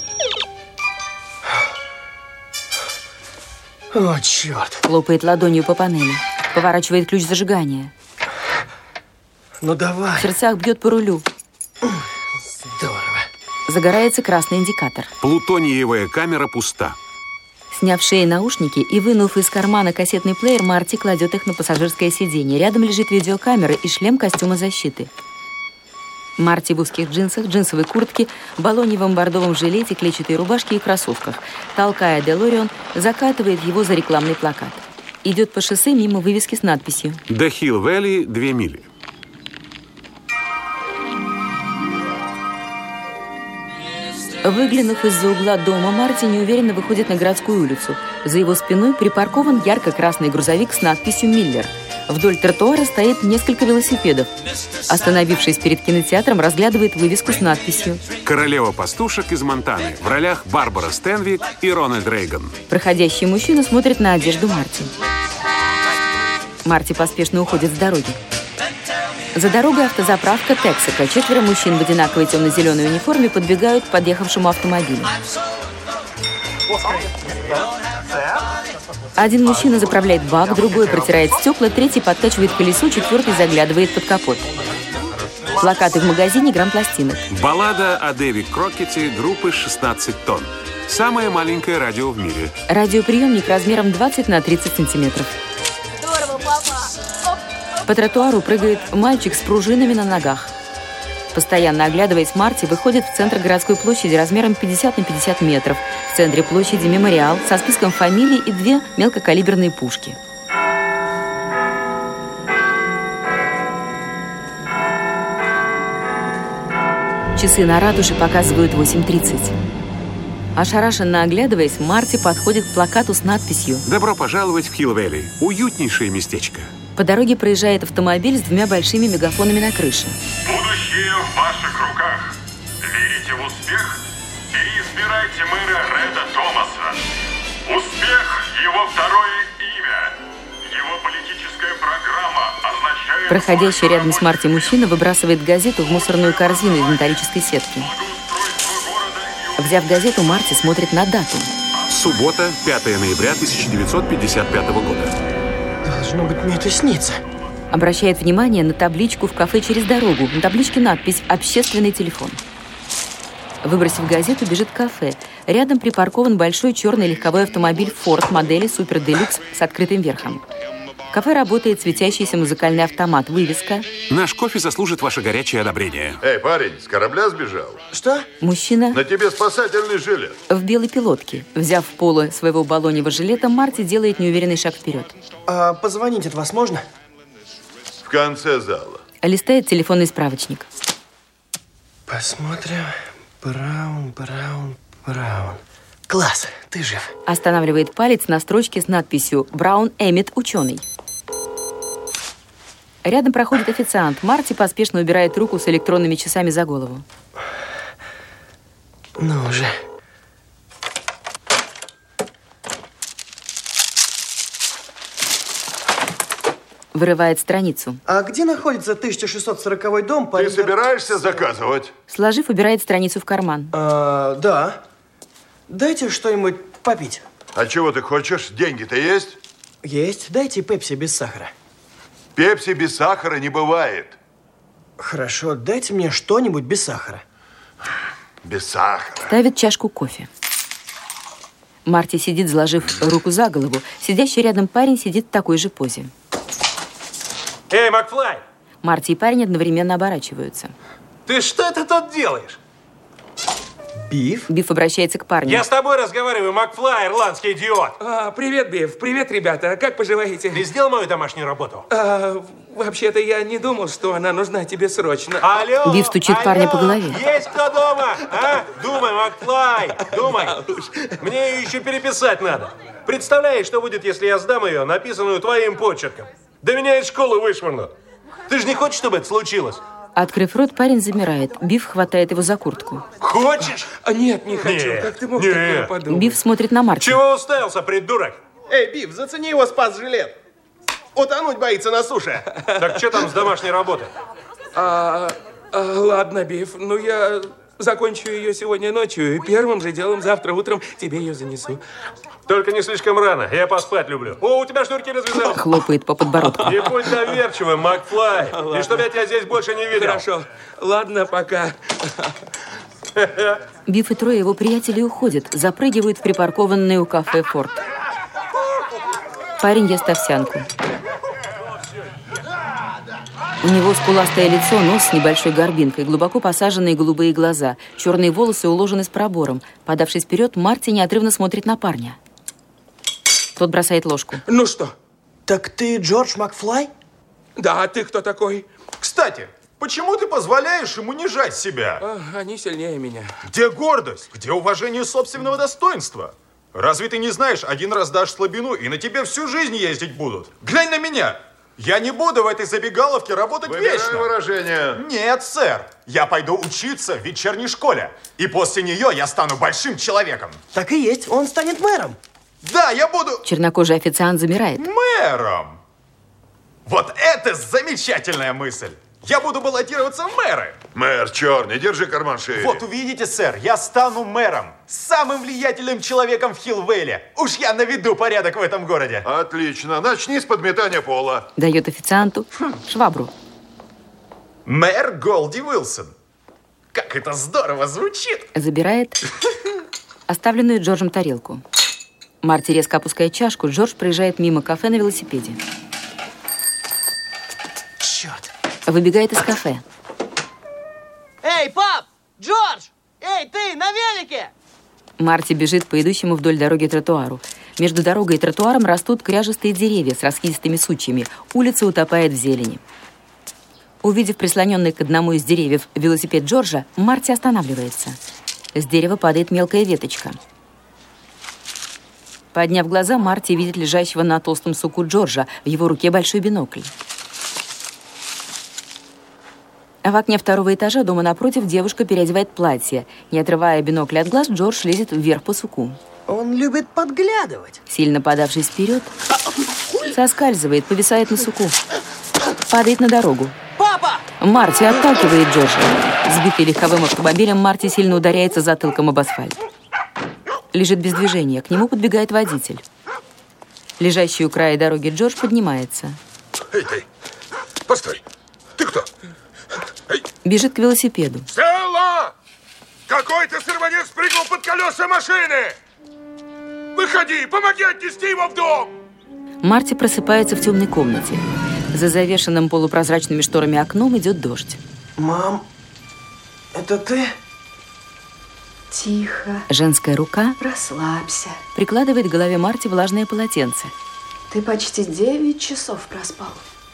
О, черт. Хлопает ладонью по панели. Поворачивает ключ зажигания. Ну давай. В сердцах бьет по рулю. Здорово. Загорается красный индикатор. Плутониевая камера пуста. Сняв шеи наушники и вынув из кармана кассетный плеер, Марти кладет их на пассажирское сиденье. Рядом лежит видеокамера и шлем костюма защиты. Марти в узких джинсах, джинсовой куртке, баллоневом бордовом жилете, клетчатой рубашке и кроссовках. Толкая Делориан, закатывает его за рекламный плакат. Идет по шоссе мимо вывески с надписью До Хилл-Вэлли 2 мили. Выглянув из-за угла дома, Марти неуверенно выходит на городскую улицу. За его спиной припаркован ярко-красный грузовик с надписью «Миллер». Вдоль тротуара стоит несколько велосипедов. Остановившись перед кинотеатром, разглядывает вывеску с надписью «Королева пастушек из Монтаны». В ролях Барбара Стэнвик и Рональд Рейган. Проходящий мужчина смотрит на одежду Марти. Марти поспешно уходит с дороги. За дорогой автозаправка Texaco. 4 мужчин в одинаковой темно-зеленой униформе подбегают к подъехавшему автомобилю. Один мужчина заправляет бак, другой протирает стекла, третий подкачивает колесо, 4-й заглядывает под капот. Плакаты в магазине грампластинок. Баллада о Дэви Крокете группы 16 тонн. Самое маленькое радио в мире. Радиоприемник размером 20 на 30 сантиметров. Здорово, папа. По тротуару прыгает мальчик с пружинами на ногах. Постоянно оглядываясь, Марти выходит в центр городской площади размером 50 на 50 метров. В центре площади мемориал со списком фамилий и 2 мелкокалиберные пушки. Часы на ратуше показывают 8:30. Ошарашенно оглядываясь, Марти подходит к плакату с надписью «Добро пожаловать в Хилл-Вэлли. Уютнейшее местечко». По дороге проезжает автомобиль с 2 большими мегафонами на крыше. Будущее в ваших руках. Верите в успех? Переизбирайте мэра Реда Томаса. Успех – его второе имя. Его политическая программа означает... Проходящий рядом с Марти мужчина выбрасывает газету в мусорную корзину из металлической сетки. Взяв газету, Марти смотрит на дату. Суббота, 5 ноября 1955 года. Должно быть, мне это снится. Обращает внимание на табличку в кафе через дорогу. На табличке надпись «Общественный телефон». Выбросив газету, бежит в кафе. Рядом припаркован большой черный легковой автомобиль Ford модели Super Deluxe с открытым верхом. В кафе работает светящийся музыкальный автомат. Вывеска. Наш кофе заслужит ваше горячее одобрение. Эй, парень, с корабля сбежал? Что? Мужчина На тебе спасательный жилет. в белой пилотке. Взяв в поло своего баллоневого жилета, Марти делает неуверенный шаг вперед. А позвонить от вас можно? В конце зала. Листает телефонный справочник. Посмотрим. Браун. Класс, ты жив. Останавливает палец на строчке с надписью «Браун Эммет, ученый». Рядом проходит официант. Марти поспешно убирает руку с электронными часами за голову. Ну же. Вырывает страницу. А где находится 1640 дом? Ты собираешься заказывать? Сложив, убирает страницу в карман. Да. Дайте что-нибудь попить. А чего ты хочешь? Деньги-то есть? Есть. Дайте пепси без сахара. Пепси без сахара не бывает. Хорошо, дайте мне что-нибудь без сахара. Без сахара. Ставит чашку кофе. Марти сидит, заложив руку за голову. Сидящий рядом парень сидит в такой же позе. Эй, Макфлай! Марти и парень одновременно оборачиваются. Ты что это тут делаешь? Биф? Биф обращается к парню. Я с тобой разговариваю, Макфлай, ирландский идиот. Привет, Биф. Привет, ребята. Как поживаете? Ты сделал мою домашнюю работу? Вообще-то я не думал, что она нужна тебе срочно. Алло! Биф стучит парня по голове. Есть кто дома? А? Думай, Макфлай, думай. Мне ее еще переписать надо. Представляешь, что будет, если я сдам ее, написанную твоим почерком? Да меня из школы вышвырнут. Ты же не хочешь, чтобы это случилось? Открыв рот, парень замирает. Биф хватает его за куртку. Хочешь? Нет, не хочу. Как ты мог такое подумать? Биф смотрит на Марти. Чего уставился, придурок? Эй, Биф, зацени его спас-жилет. утонуть боится на суше. Так что там с домашней работой? Ладно, Биф, ну я закончу ее сегодня ночью и первым же делом завтра утром тебе ее занесу. Только не слишком рано, я поспать люблю. О, у тебя шнурки развязались. Хлопает по подбородку. Не будь доверчивым, Макфлай. И чтобы я тебя здесь больше не видел. Хорошо, ладно, пока. Биф и трое его приятелей уходят, запрыгивают в припаркованный у кафе «Форд». Парень ест овсянку. У него скуластое лицо, нос с небольшой горбинкой, глубоко посаженные голубые глаза, черные волосы уложены с пробором. Подавшись вперед, Марти неотрывно смотрит на парня. Тот бросает ложку. Ну что? Так ты Джордж Макфлай? Да, а ты кто такой? Кстати, почему ты позволяешь им унижать себя? Они сильнее меня. Где гордость? Где уважение собственного достоинства? Разве ты не знаешь, один раз дашь слабину, и на тебе всю жизнь ездить будут? Глянь на меня! Я не буду в этой забегаловке работать вечно. Выражение. Нет, сэр. Я пойду учиться в вечерней школе. И после нее я стану большим человеком. Так и есть, он станет мэром. Да, я буду... Чернокожий официант замирает. Мэром. Вот это замечательная мысль. Я буду баллотироваться в мэры. Мэр черный, держи карман шире. Вот увидите, сэр, я стану мэром. Самым влиятельным человеком в Хилл-Вейле. Уж я наведу порядок в этом городе. Отлично. Начни с подметания пола. Дает официанту швабру. Мэр Голди Уилсон. Как это здорово звучит. Забирает оставленную Джорджем тарелку. Марти резко опускает чашку. Джордж проезжает мимо кафе на велосипеде. Черт. Выбегает из кафе. Эй, пап! Джордж! Эй, ты, на велике! Марти бежит по идущему вдоль дороги тротуару. Между дорогой и тротуаром растут кряжестые деревья с раскидистыми сучьями. Улица утопает в зелени. Увидев прислоненный к одному из деревьев велосипед Джорджа, Марти останавливается. С дерева падает мелкая веточка. Подняв глаза, Марти видит лежащего на толстом суку Джорджа. В его руке большой бинокль. В окне второго этажа дома напротив девушка переодевает платье. Не отрывая бинокля от глаз, Джордж лезет вверх по суку. Он любит подглядывать. Сильно подавшись вперед, соскальзывает, повисает на суку. Падает на дорогу. Папа! Марти отталкивает Джорджа. Сбитый легковым автомобилем, Марти сильно ударяется затылком об асфальт. Лежит без движения. К нему подбегает водитель. Лежащий у края дороги Джордж поднимается. Эй, ты! Постой! Ты кто? Бежит к велосипеду. Стелла! Какой-то сорванец прыгнул под колеса машины! Выходи, помоги отнести его в дом! Марти просыпается в темной комнате. За завешенным полупрозрачными шторами окном идет дождь. Мам, это ты? Тихо. Женская рука Расслабься. прикладывает к голове Марти влажное полотенце. Ты почти 9 часов проспал.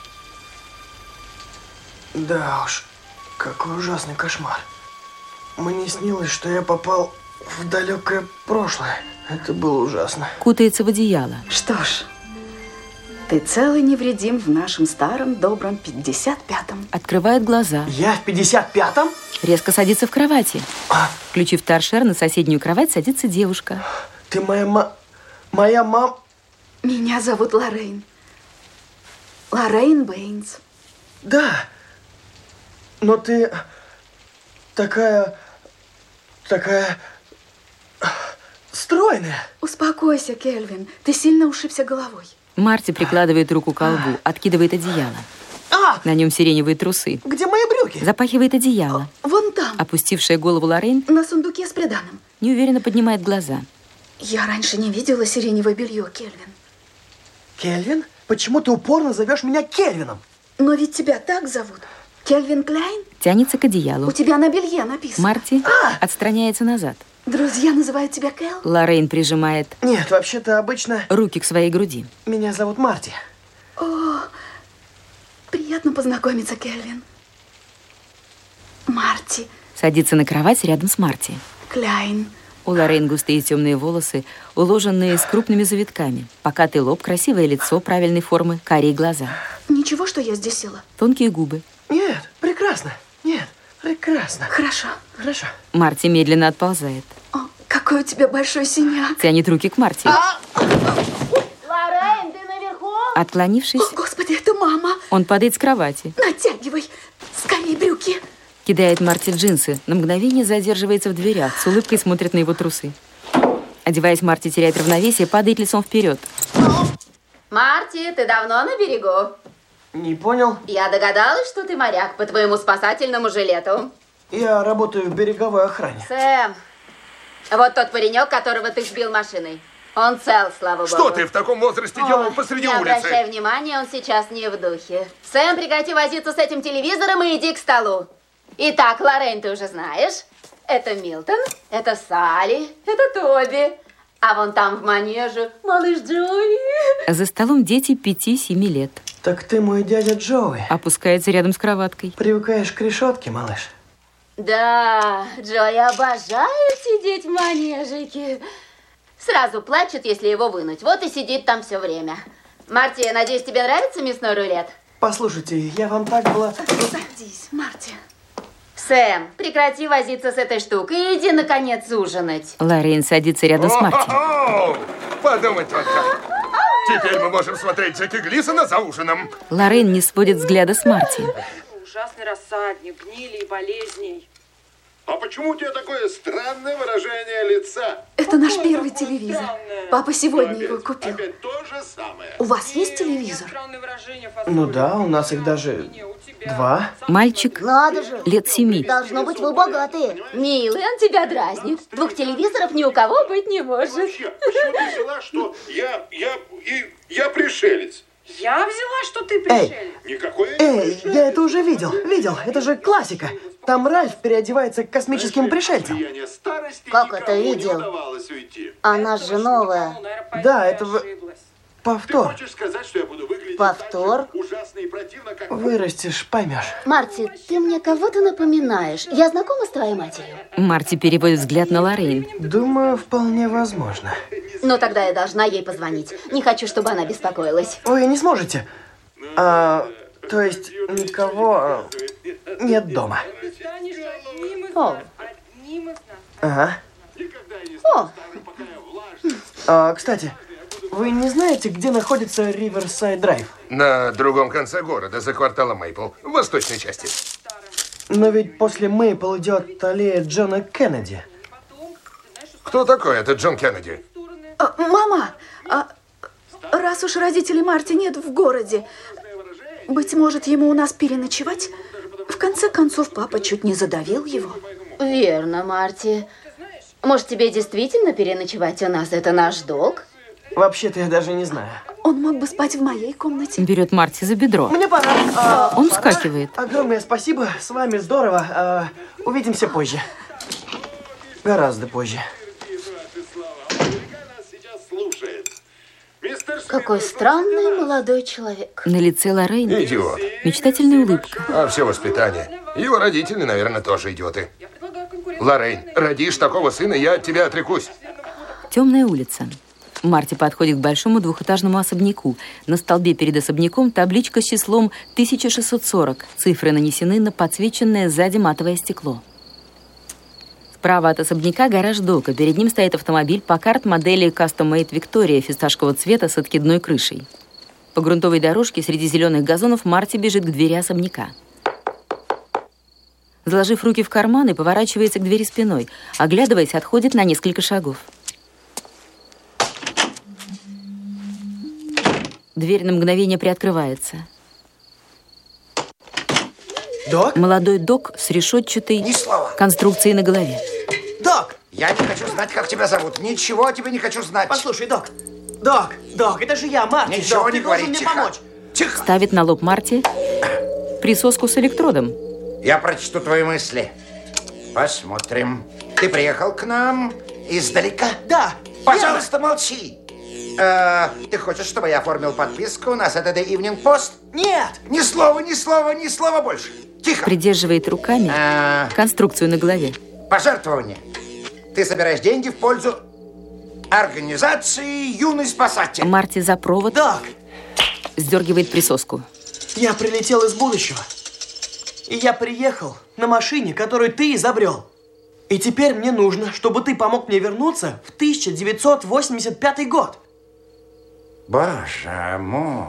Да уж, какой ужасный кошмар. Мне снилось, что я попал в далекое прошлое. Это было ужасно. Кутается в одеяло. Что ж, ты цел и невредим в нашем старом добром 55-м. Открывает глаза. Я в 55-м? Резко садится в кровати. Включив торшер, на соседнюю кровать садится девушка. Ты моя мама... Меня зовут Лоррейн. Лоррейн Бэйнс. Да. Но ты такая стройная. Успокойся, Кельвин. Ты сильно ушибся головой. Марти прикладывает руку к колбу, откидывает одеяло. На нем сиреневые трусы. Где мои брюки? Запахивает одеяло. Вон там. Опустившая голову Лоррейн На сундуке с приданым. неуверенно поднимает глаза. Я раньше не видела сиреневое белье, Кельвин. Кельвин? Почему ты упорно зовешь меня Кельвином? Но ведь тебя так зовут. Кельвин Кляйн? Тянется к одеялу. У тебя на белье написано. Марти отстраняется назад. Друзья называют тебя Кэл? Лоррейн прижимает Нет, вообще-то обычно... руки к своей груди. Меня зовут Марти. О, приятно познакомиться, Кельвин. Марти. Садится на кровать рядом с Марти. Кляйн. У Лоррейн густые темные волосы, уложенные с крупными завитками. Покатый лоб, красивое лицо правильной формы, карие глаза. Ничего, что я здесь села? Тонкие губы. Нет, прекрасно. Нет, прекрасно. Хорошо. Хорошо. Марти медленно отползает. О, какой у тебя большой синяк. Тянет руки к Марти. Лоррейн, ты наверху? Отклонившись, О, Господи, это мама. Он падает с кровати. Натягивай скорее брюки. Кидает Марти джинсы. На мгновение задерживается в дверях. С улыбкой смотрит на его трусы. Одеваясь, Марти теряет равновесие, падает лицом вперед. Марти, ты давно на берегу? Не понял. Я догадалась, что ты моряк по твоему спасательному жилету. Я работаю в береговой охране. Сэм, вот тот паренек, которого ты сбил машиной. Он цел, слава богу. Что ты в таком возрасте делал посреди улицы? Не обращай внимания, он сейчас не в духе. Сэм, прекрати возиться с этим телевизором и иди к столу. Итак, Лоррейн, ты уже знаешь. Это Милтон, это Салли, это Тоби. А вон там в манеже малыш Джои. За столом дети 5-7 лет. Так ты мой дядя Джоуи. Опускается рядом с кроваткой. Привыкаешь к решетке, малыш? Да, Джои обожает сидеть в манежике. Сразу плачет, если его вынуть. Вот и сидит там все время. Марти, я надеюсь, тебе нравится мясной рулет? Послушайте, я вам так была... Садись, Марти. Сэм, прекрати возиться с этой штукой и иди, наконец, ужинать. Лоррейн садится рядом с Марти. Подумать только. Теперь мы можем смотреть Джеки Глисона за ужином. Лоррейн не сводит взгляда с Марти. Ужасный рассадник, гнили и болезней. А почему у тебя такое странное выражение лица? Это наш первый телевизор. Папа сегодня его купил. Опять то же самое. У вас есть телевизор? Ну да, у нас их даже 2. Мальчик Надо же. лет 7. Должно быть, вы богатые. Милый, он тебя дразнит. 2 телевизоров ни у кого быть не может. Почему ты взяла, что я пришелец? Я взяла, что ты пришелец. Никакой Эй, я это уже видел. Видел, это же классика. Там Ральф переодевается космическим пришельцем. Как это видел? Она же новая. Да, это повтор. Хочешь сказать, что я буду выглядеть Повтор? ужасно и противно, как... Вырастешь, поймешь. Марти, ты мне кого-то напоминаешь. Я знакома с твоей матерью? Марти переводит взгляд на Лоррейн. Думаю, вполне возможно. Ну, тогда я должна ей позвонить. Не хочу, чтобы она беспокоилась. Вы не сможете. То есть никого нет дома. О. Ага. О. Кстати, вы не знаете, где находится Риверсайд Драйв? На другом конце города, за кварталом Мейпл, в восточной части. Но ведь после Мейпл идет аллея Джона Кеннеди. Кто такой этот Джон Кеннеди? Мама, раз уж родителей Марти нет в городе, быть может, ему у нас переночевать? В конце концов, папа чуть не задавил его. Верно, Марти. Может, тебе действительно переночевать у нас? Это наш долг? Вообще-то я даже не знаю. Он мог бы спать в моей комнате. Берет Марти за бедро. Мне пора. Он вскакивает. Огромное спасибо. С вами здорово. Увидимся позже. Гораздо позже. Какой странный молодой человек. На лице Лоррейн Идиот. мечтательная улыбка. А все воспитание. Его родители, наверное, тоже идиоты. Лоррейн, родишь такого сына, я от тебя отрекусь. Темная улица. Марти подходит к большому двухэтажному особняку. На столбе перед особняком табличка с числом 1640. Цифры нанесены на подсвеченное сзади матовое стекло. Справа от особняка гараж дока. Перед ним стоит автомобиль Packard модели Custom Made Victoria фисташкового цвета с откидной крышей. По грунтовой дорожке среди зеленых газонов Марти бежит к двери особняка. Заложив руки в карманы, поворачивается к двери спиной. Оглядываясь, отходит на несколько шагов. Дверь на мгновение приоткрывается. Док? Молодой док с решетчатой конструкцией на голове. Док! Я не хочу знать, как тебя зовут. Ничего о тебе не хочу знать. Послушай, Док. Док, это же я, Марти. Ничего Док, не ты говори, должен мне тихо. помочь. Тихо. Ставит на лоб Марти присоску с электродом. Я прочту твои мысли. Посмотрим. Ты приехал к нам издалека? Да. Пожалуйста, молчи. Ты хочешь, чтобы я оформил подписку на Saturday Evening Post? Нет. Ни слова, ни слова, ни слова больше. Тихо. Придерживает руками конструкцию на голове. Пожертвование. Ты собираешь деньги в пользу организации «Юный спасатель». Марти за провод сдергивает присоску. Я прилетел из будущего. И я приехал на машине, которую ты изобрел. И теперь мне нужно, чтобы ты помог мне вернуться в 1985 год. Боже мой.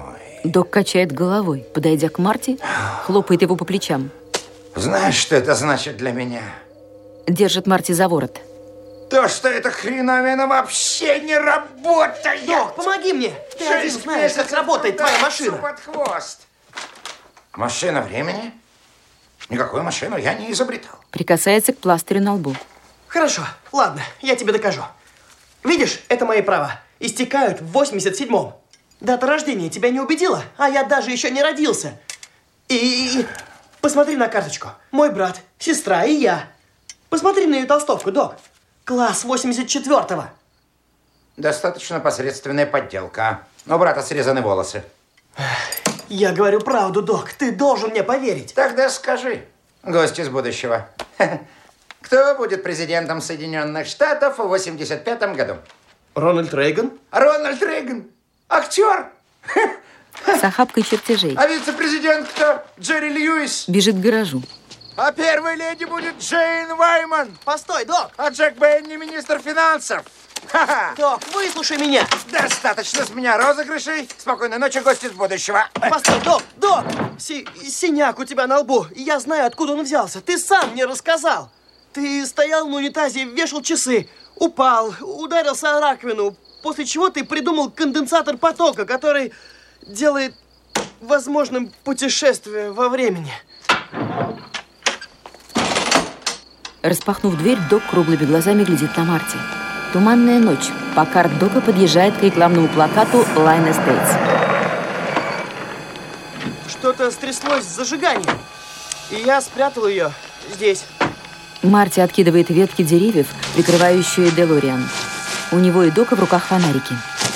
Док качает головой, подойдя к Марти, хлопает его по плечам. Знаешь, что это значит для меня? Держит Марти за ворот. То, что эта хреновина вообще не работает. Док, помоги мне. Ты один знаешь, как работает твоя машина. Под хвост. Машина времени? Никакую машину я не изобретал. Прикасается к пластырю на лбу. Хорошо, ладно, я тебе докажу. Видишь, это мои права. Истекают в 87-м. Дата рождения тебя не убедила, а я даже еще не родился. И посмотри на карточку. Мой брат, сестра и я. Посмотри на ее толстовку, Док. Класс 84-го. Достаточно посредственная подделка. У брата срезаны волосы. Я говорю правду, Док. Ты должен мне поверить. Тогда скажи, гость из будущего. Кто будет президентом Соединенных Штатов в 85-м году? Рональд Рейган? Рональд Рейган. Актер. С охапкой чертежей. А вице-президент кто? Джерри Льюис. Бежит к гаражу. А первой леди будет Джейн Вайман. Постой, Док. А Джек Бенни министр финансов. Док, выслушай меня. Достаточно с меня розыгрышей. Спокойной ночи, гость из будущего. Постой, Док. Синяк у тебя на лбу. Я знаю, откуда он взялся. Ты сам мне рассказал. Ты стоял на унитазе, вешал часы, упал, ударился о раковину, после чего ты придумал конденсатор потока, который делает возможным путешествие во времени. Распахнув дверь, Док круглыми глазами глядит на Марти. Туманная ночь. Паккард Дока подъезжает к рекламному плакату Line Estates. Что-то стряслось с зажиганием, и я спрятал ее здесь. Марти откидывает ветки деревьев, прикрывающие Делориан. У него и Дока в руках фонарики.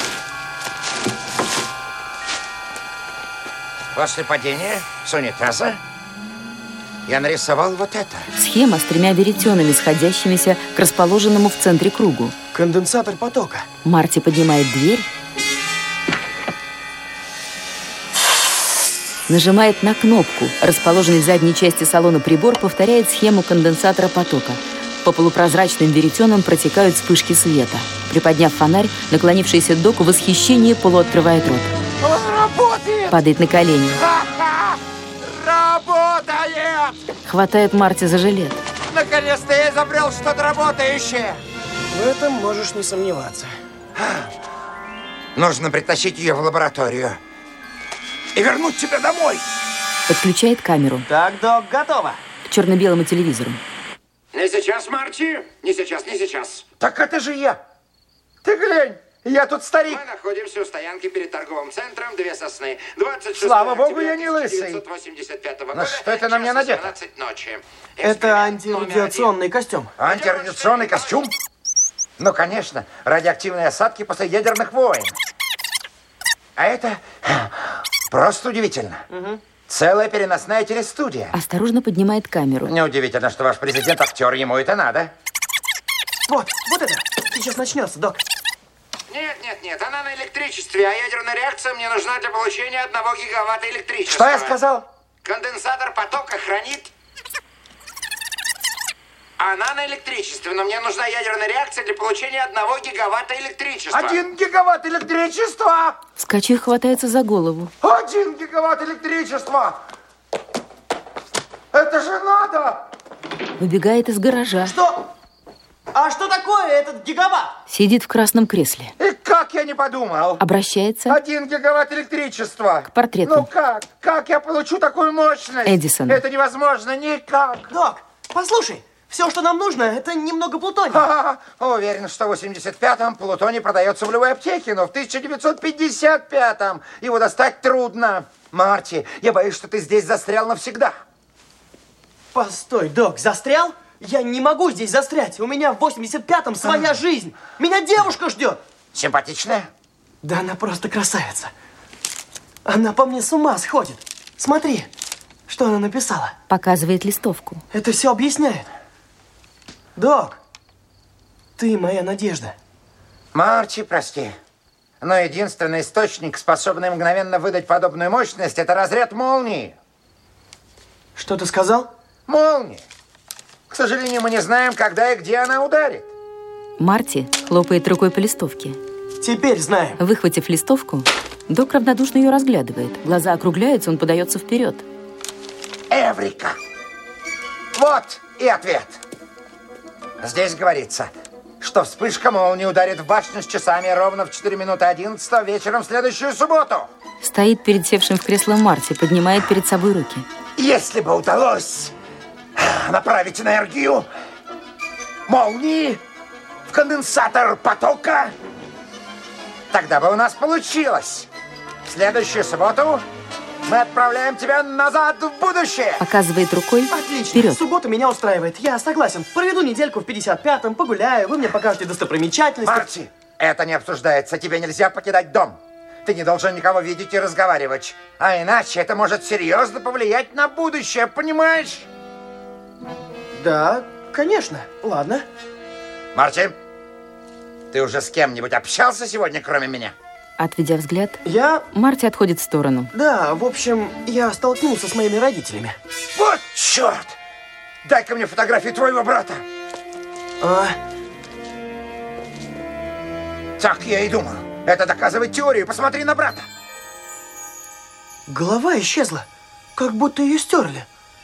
После падения с унитаза я нарисовал вот это. Схема с 3 веретенами, сходящимися к расположенному в центре кругу. Конденсатор потока. Марти поднимает дверь, нажимает на кнопку. Расположенный в задней части салона прибор повторяет схему конденсатора потока. По полупрозрачным веретенам протекают вспышки света. Приподняв фонарь, наклонившийся Док в восхищении полуоткрывает рот. Он работает! Падает на колени. Работает! Хватает Марти за жилет. Наконец-то я изобрел что-то работающее. В этом можешь не сомневаться. Нужно притащить ее в лабораторию и вернуть тебя домой. Подключает камеру. Так, Док, готово. К черно-белому телевизору. Не сейчас, Марти. Не сейчас, не сейчас. Так это же я. Ты глянь, я тут старик. Мы находимся у стоянки перед торговым центром «Две сосны». 26 Слава богу, я не лысый. 1985 года. Что это на мне надето? Это антирадиационный костюм. Антирадиационный костюм? Ну, конечно, радиоактивные осадки после ядерных войн. А это просто удивительно. Угу. Целая переносная телестудия. Осторожно поднимает камеру. Неудивительно, что ваш президент актер, ему это надо. Вот это. Сейчас начнется, Док. Нет, она на электричестве, а ядерная реакция мне нужна для получения 1 гигаватта электричества. Что я сказал? Конденсатор потока хранит... Она на электричестве, но мне нужна ядерная реакция для получения 1 гигаватта электричества. 1 гигаватт электричества! Вскочив, хватается за голову. 1 гигаватт электричества! Это же надо! Выбегает из гаража. Что? А что такое этот гигаватт? Сидит в красном кресле. И как я не подумал? Обращается 1 гигаватт электричества. К портрету. Ну как? Как я получу такую мощность? Эдисон. Это невозможно никак. Док, послушай. Все, что нам нужно, это немного плутония. Уверен, что в 85-м плутоний продается в любой аптеке, но в 1955-м его достать трудно. Марти, я боюсь, что ты здесь застрял навсегда. Постой, Док, застрял? Я не могу здесь застрять. У меня в 85-м своя жизнь. Меня девушка ждет. Симпатичная? Да она просто красавица. Она по мне с ума сходит. Смотри, что она написала. Показывает листовку. Это все объясняет. Док, ты моя надежда. Марти, прости, но единственный источник, способный мгновенно выдать подобную мощность, это разряд молнии. Что ты сказал? Молния. К сожалению, мы не знаем, когда и где она ударит. Марти хлопает рукой по листовке. Теперь знаем. Выхватив листовку, Док равнодушно ее разглядывает. Глаза округляются, он подается вперед. Эврика! Вот и ответ. Здесь говорится, что вспышка молнии ударит в башню с часами ровно в 4 минуты 11 вечером в следующую субботу. Стоит перед севшим в кресло Марти, поднимает перед собой руки. Если бы удалось направить энергию молнии в конденсатор потока, тогда бы у нас получилось. В следующую субботу мы отправляем тебя назад в будущее. Показывает рукой. Отлично. Вперед. Суббота меня устраивает. Я согласен. Проведу недельку в 55-м, погуляю, вы мне покажете достопримечательности. Марти, это не обсуждается. Тебе нельзя покидать дом. Ты не должен никого видеть и разговаривать. А иначе это может серьезно повлиять на будущее, понимаешь? Да, конечно. Ладно. Марти, ты уже с кем-нибудь общался сегодня, кроме меня? Отведя взгляд, Я... Марти отходит в сторону. Да, в общем, я столкнулся с моими родителями. Вот черт! Дай-ка мне фотографию твоего брата. Так я и думал. Это доказывает теорию. Посмотри на брата. Голова исчезла. Как будто ее стерли.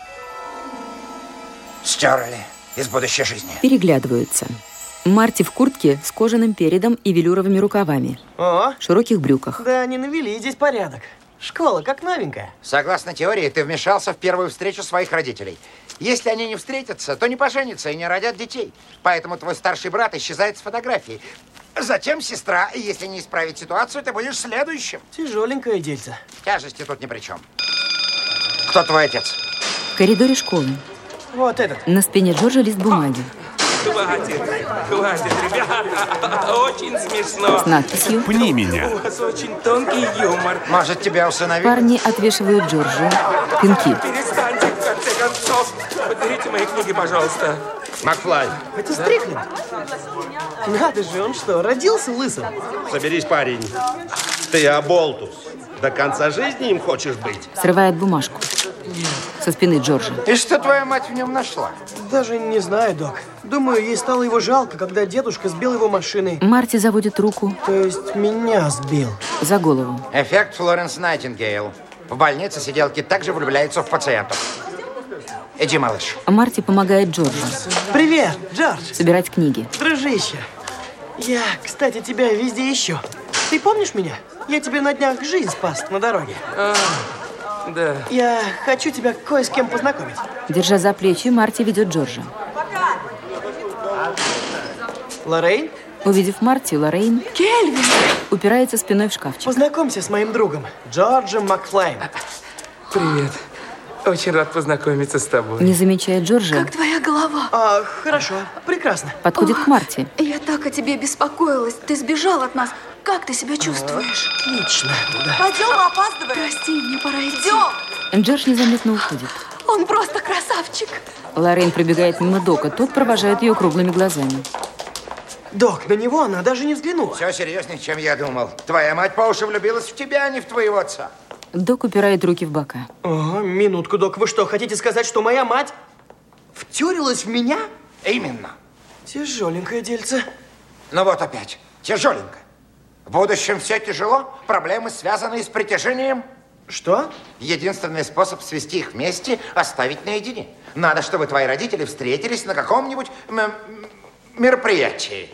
Стерли из будущей жизни. Переглядываются. Марти в куртке с кожаным передом и велюровыми рукавами. О, широких брюках. Да, они навели здесь порядок. Школа как новенькая. Согласно теории, ты вмешался в первую встречу своих родителей. Если они не встретятся, то не поженятся и не родят детей. Поэтому твой старший брат исчезает с фотографии. Затем сестра, и если не исправить ситуацию, ты будешь следующим. Тяжеленькое дельце. Тяжести тут ни при чем. Кто твой отец? В коридоре школы. Вот этот. На спине Джорджа лист бумаги. Хватит, ребята, очень смешно. С надписью «Пни меня». У вас очень тонкий юмор. Может, тебя усыновить? Парни отвешивают Джорджу пинки. Перестаньте, в конце концов. Подберите мои книги, пожалуйста. Макфлай. Это Стриклин. Надо же, он что, родился лысым? Соберись, парень. Ты оболтус. До конца жизни им хочешь быть? Срывает бумажку. Со спины Джорджа. И что твоя мать в нем нашла? Даже не знаю, док. Думаю, ей стало его жалко, когда дедушка сбил его машиной. Марти заводит руку. То есть меня сбил. За голову. Эффект Флоренс Найтингейл. В больнице сиделки также влюбляются в пациентов. Иди, малыш. Марти помогает Джорджу. Привет, Джордж. Собирать книги. Дружище, я, кстати, тебя везде ищу. Ты помнишь меня? Я тебе на днях жизнь спас на дороге. Да. Я хочу тебя кое с кем познакомить. Держа за плечи, Марти ведет Джорджа. Лоррейн? Увидев Марти, Лоррейн Кельвин! Упирается спиной в шкафчик. Познакомься с моим другом, Джорджем Макфлаем. Привет. Очень рад познакомиться с тобой. Не замечая Джорджа, Как твоя голова? Хорошо, прекрасно. подходит к Марти. Я так о тебе беспокоилась. Ты сбежал от нас. Как ты себя чувствуешь? Отлично, да. Пойдем, мы опаздываем. Прости, мне пора идти. Идем. Джордж незаметно уходит. Он просто красавчик. Лоррейн пробегает мимо Дока. Тот провожает ее круглыми глазами. Док, на него она даже не взглянула. Все серьезнее, чем я думал. Твоя мать по уши влюбилась в тебя, а не в твоего отца. Док упирает руки в бока. Ага, минутку, док. Вы что, хотите сказать, что моя мать втюрилась в меня? Именно. Тяжеленькое дельце. Ну вот опять. Тяжеленько. В будущем все тяжело. Проблемы, связанные с притяжением. Что? Единственный способ свести их вместе – оставить наедине. Надо, чтобы твои родители встретились на каком-нибудь мероприятии.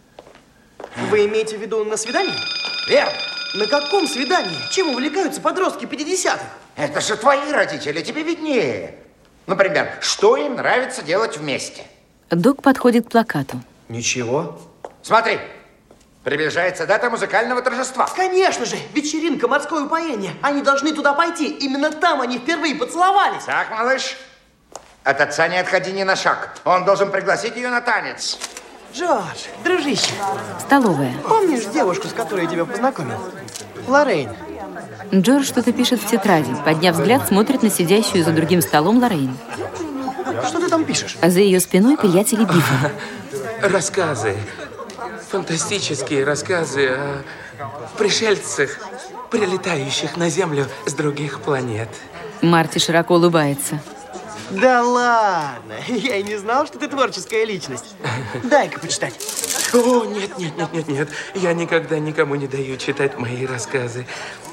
Вы имеете в виду на свидании? Верно. На каком свидании? Чем увлекаются подростки 50-х? Это же твои родители, тебе виднее. Например, что им нравится делать вместе? Док подходит к плакату. Ничего. Смотри, приближается дата музыкального торжества. Конечно же, вечеринка, морское упоение. Они должны туда пойти. Именно там они впервые поцеловались. Так, малыш, от отца не отходи ни на шаг. Он должен пригласить ее на танец. Джордж, дружище. Столовая. Помнишь девушку, с которой я тебя познакомил? Лоррейн. Джордж что-то пишет в тетради. Подняв взгляд, смотрит на сидящую за другим столом Лоррейн. Что ты там пишешь? А за ее спиной приятели Бифа. Рассказы. Фантастические рассказы о пришельцах, прилетающих на Землю с других планет. Марти широко улыбается. Да ладно, я и не знал, что ты творческая личность. Дай-ка почитать. О, нет. Я никогда никому не даю читать мои рассказы.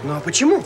Ну а почему?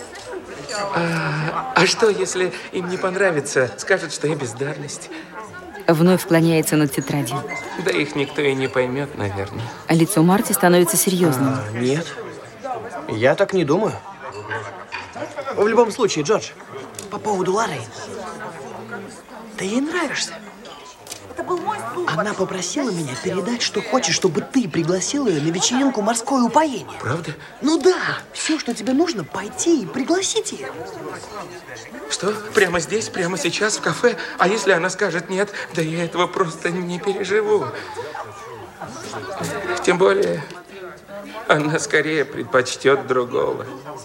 А что, если им не понравится? Скажут, что я бездарность. Вновь склоняется над тетрадью. Да их никто и не поймет, наверное. А лицо Марти становится серьезным. Нет, я так не думаю. В любом случае, Джордж, по поводу Лоррейн. Ты ей нравишься. Она попросила меня передать, что хочет, чтобы ты пригласил ее на вечеринку «Морское упоение». Правда? Ну да. Все, что тебе нужно, пойти и пригласить ее. Что? Прямо здесь, прямо сейчас, в кафе? А если она скажет нет, да я этого просто не переживу. Тем более, она скорее предпочтет другого.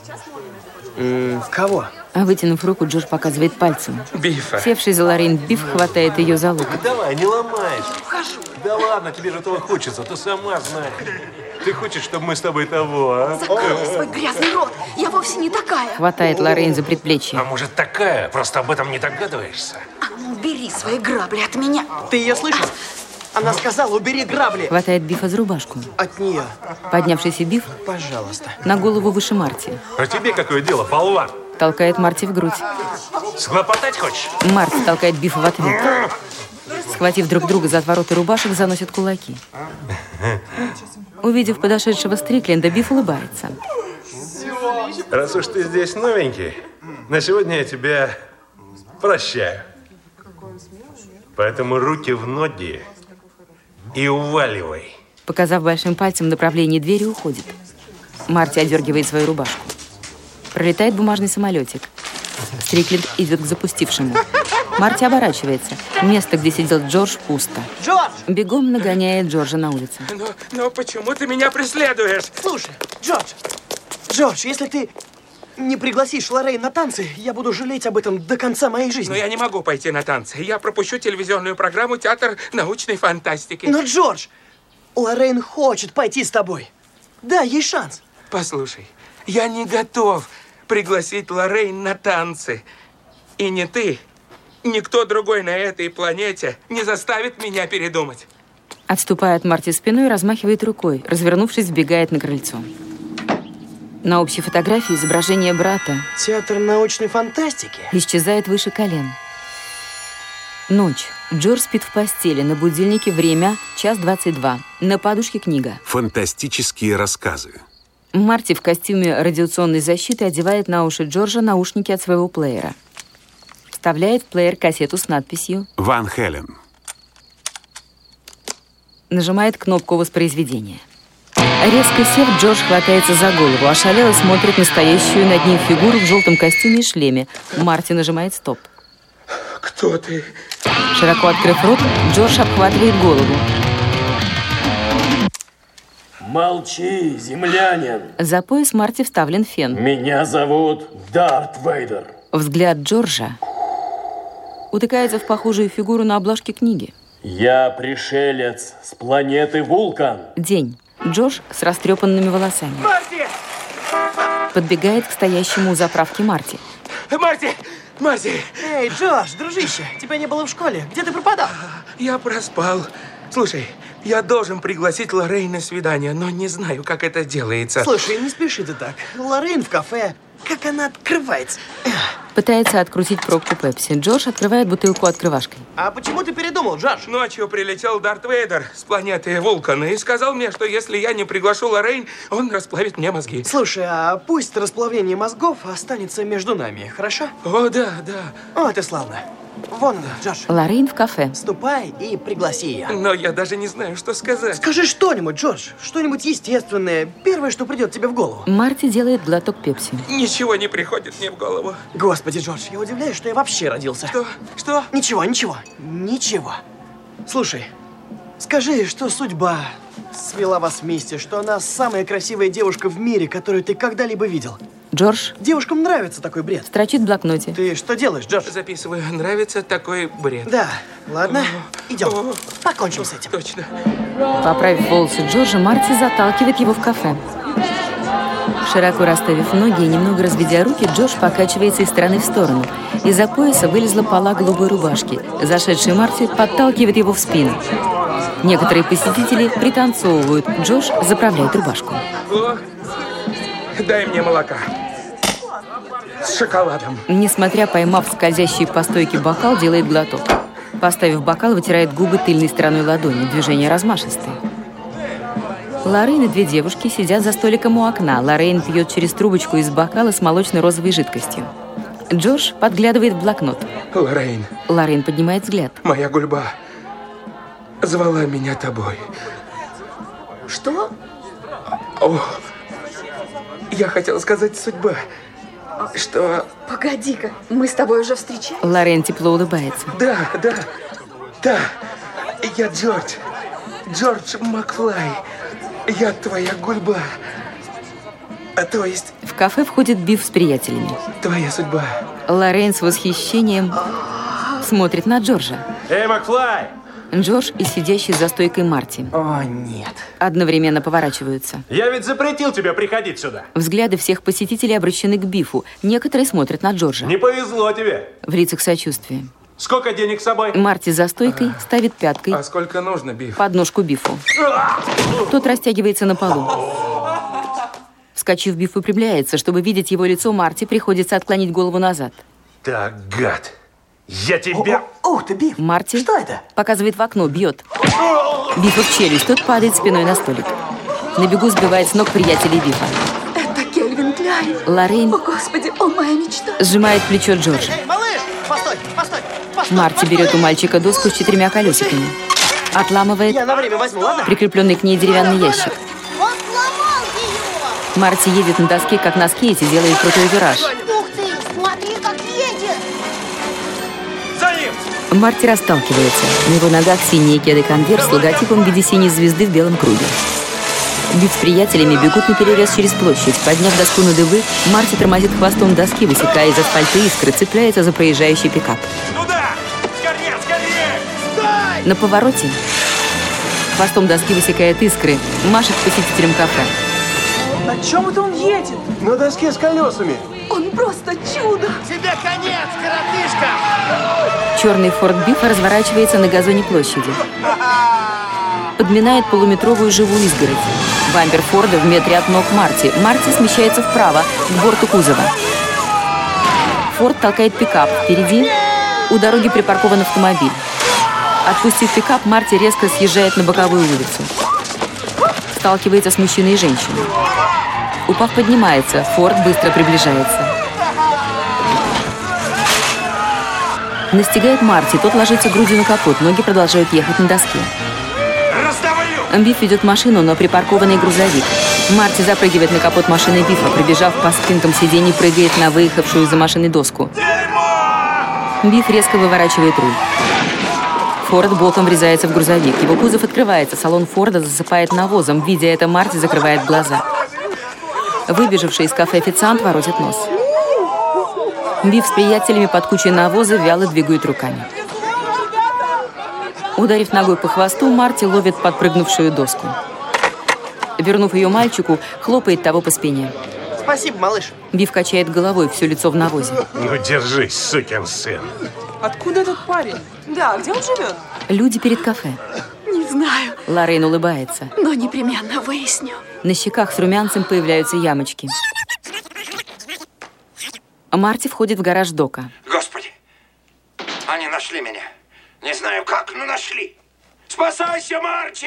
Кого? А вытянув руку, Джордж показывает пальцем. Бифа. Севший за Лоррейн Биф хватает ее за локоть. Давай, не ломаешь. Да ладно, тебе же этого хочется, ты сама знаешь. Ты хочешь, чтобы мы с тобой того, а? Закрой свой грязный рот. Я вовсе не такая. Хватает Лоррейн за предплечье. А может такая, просто об этом не догадываешься? А ну убери свои грабли от меня. Ты ее слышал? Она сказала, убери грабли. Хватает Бифа за рубашку. От нее. Поднявшийся Биф, пожалуйста, на голову выше Марти. А тебе какое дело, болван? Толкает Марти в грудь. Схлопотать хочешь? Марти толкает Бифа в ответ. Схватив друг друга за отвороты рубашек, заносят кулаки. Увидев подошедшего Стрикленда, Биф улыбается. Раз уж ты здесь новенький, на сегодня я тебя прощаю. Поэтому руки в ноги и уваливай. Показав большим пальцем в направлении двери, уходит. Марти одергивает свою рубашку. Пролетает бумажный самолетик. Стрикленд идет к запустившему. Марти оборачивается. Место, где сидел Джордж, пусто. Джордж! Бегом нагоняет Джорджа на улице. Но почему ты меня преследуешь? Слушай, Джордж, если ты не пригласишь Лоррейн на танцы, я буду жалеть об этом до конца моей жизни. Но я не могу пойти на танцы. Я пропущу телевизионную программу «Театр научной фантастики». Но, Джордж, Лоррейн хочет пойти с тобой. Да, есть шанс. Послушай, я не готов пригласить Лоррейн на танцы. И ни ты, никто другой на этой планете не заставит меня передумать. Отступая от Марти спиной, размахивает рукой. Развернувшись, сбегает на крыльцо. На общей фотографии изображение брата. Театр научной фантастики. Исчезает выше колен. Ночь. Джордж спит в постели. На будильнике время 1:22. На подушке книга. Фантастические рассказы. Марти в костюме радиационной защиты одевает на уши Джорджа наушники от своего плеера. Вставляет в плеер кассету с надписью «Ван Хелен». Нажимает кнопку воспроизведения. Резко сев, Джордж хватается за голову. Ошалело смотрит на стоящую над ним фигуру в желтом костюме и шлеме. Марти нажимает стоп. Кто ты? Широко открыв рот, Джордж обхватывает голову. Молчи, землянин. За пояс Марти вставлен фен. Меня зовут Дарт Вейдер. Взгляд Джорджа утыкается в похожую фигуру на обложке книги. Я пришелец с планеты Вулкан. День. Джордж с растрепанными волосами. Марти! Подбегает к стоящему у заправки Марти. Марти! Марти! Эй, Джордж, дружище, тебя не было в школе. Где ты пропадал? Я проспал. Слушай, я должен пригласить Лоррейн на свидание, но не знаю, как это делается. Слушай, не спеши ты так. Лоррейн в кафе. Как она открывается? Пытается открутить пробку Пепси. Джордж открывает бутылку открывашкой. А почему ты передумал, Джордж? Ночью прилетел Дарт Вейдер с планеты Вулкан и сказал мне, что если я не приглашу Лоррейн, он расплавит мне мозги. Слушай, а пусть расплавление мозгов останется между нами, хорошо? О, да, да. О, это славно. Вон она, Джордж. Лоррейн в кафе. Ступай и пригласи ее. Но я даже не знаю, что сказать. Скажи что-нибудь, Джордж. Что-нибудь естественное. Первое, что придет тебе в голову. Марти делает глоток Пепси. Ничего не приходит мне в голову. Господи, Джордж, я удивляюсь, что я вообще родился. Что? Что? Ничего. Ничего. Слушай, скажи, что судьба свела вас вместе, что она самая красивая девушка в мире, которую ты когда-либо видел. Джордж. Девушкам нравится такой бред. Строчит в блокноте. Ты что делаешь, Джордж? Записываю. Нравится такой бред. Да. Ладно, идем. Покончим с этим. Точно. Поправив волосы Джорджа, Марти заталкивает его в кафе. Широко расставив ноги и немного разведя руки, Джордж покачивается из стороны в сторону. Из-за пояса вылезла пола голубой рубашки. Зашедший Марти подталкивает его в спину. Некоторые посетители пританцовывают. Джордж заправляет рубашку. О, дай мне молока. с шоколадом. Несмотря, поймав скользящий по стойке бокал, делает глоток. Поставив бокал, вытирает губы тыльной стороной ладони. Движение размашистое. Лоррейн и две девушки сидят за столиком у окна. Лоррейн пьет через трубочку из бокала с молочно-розовой жидкостью. Джордж подглядывает в блокнот. Лоррейн. Лоррейн поднимает взгляд. Моя гульба звала меня тобой. Что? О, я хотел сказать судьба, что... Погоди-ка, мы с тобой уже встречались? Лоррейн тепло улыбается. Да, я Джордж Макфлай. Я твоя гульба. То есть... В кафе входит Биф с приятелями. Твоя судьба. Лоррейн с восхищением смотрит на Джорджа. Эй, Макфлай! Джордж и сидящий за стойкой Марти. О, нет. Одновременно поворачиваются. Я ведь запретил тебе приходить сюда. Взгляды всех посетителей обращены к Бифу. Некоторые смотрят на Джорджа. Не повезло тебе. В лицах сочувствия. Сколько денег с собой? Марти за стойкой ставит пяткой А сколько нужно, Биф? подножку Бифу. Тот растягивается на полу. Вскочив, Биф выпрямляется. Чтобы видеть его лицо, Марти приходится отклонить голову назад. Так, гад. Я тебя... Ух ты, Биф! Марти Что это? показывает в окно, бьет. Бифу в челюсть, тот падает спиной на столик. На бегу сбивает с ног приятелей Бифа. Это Кельвин Кляйн. Лоррейн О, Господи, он моя мечта. сжимает плечо Джорджа. Эй, малыш! Постой! Марти берет у мальчика доску с 4 колесиками. Отламывает Я на время возьму, ладно? прикрепленный к ней деревянный ящик. Он сломал ее! Марти едет на доске, как на скейте, делает крутой вираж. Ух ты, смотри, как едет! За ним! Марти расталкивается. На его ногах синие кеды конверс с логотипом в виде синей звезды в белом круге. Биф с приятелями бегут на перерез через площадь. Подняв доску на дыбы, Марти тормозит хвостом доски, высекая из асфальта искры, цепляется за проезжающий пикап. Туда! Скорее! Стой! На повороте хвостом доски высекает искры, машет посетителям кафе. На чем это он едет? На доске с колесами. Он просто чудо. Тебе конец, коротышка! Черный форт Бифа разворачивается на газоне площади. Подминает полуметровую живую изгородь. Бампер Форда в метре от ног Марти. Марти смещается вправо, к борту кузова. Форд толкает пикап. Впереди у дороги припаркован автомобиль. Отпустив пикап, Марти резко съезжает на боковую улицу. Сталкивается с мужчиной и женщиной. Упав, поднимается. Форд быстро приближается. Настигает Марти. Тот ложится грудью на капот. Ноги продолжают ехать на доске. Биф ведет машину, но припаркованный грузовик. Марти запрыгивает на капот машины Бифа. Пробежав по спинкам сидений, прыгает на выехавшую за машиной доску. Биф резко выворачивает руль. Форд боком врезается в грузовик. Его кузов открывается. Салон Форда засыпает навозом. Видя это, Марти закрывает глаза. Выбежавший из кафе официант воротит нос. Биф с приятелями под кучей навоза вяло двигают руками. Ударив ногой по хвосту, Марти ловит подпрыгнувшую доску. Вернув ее мальчику, хлопает того по спине. Спасибо, малыш. Биф качает головой, все лицо в навозе. Ну, держись, сукин сын. Откуда этот парень? Да, где он живет? Люди перед кафе. Не знаю, Лоррейн улыбается. но непременно выясню. На щеках с румянцем появляются ямочки. Марти входит в гараж Дока. Господи, они нашли меня. Не знаю как, но нашли. Спасайся, Марти!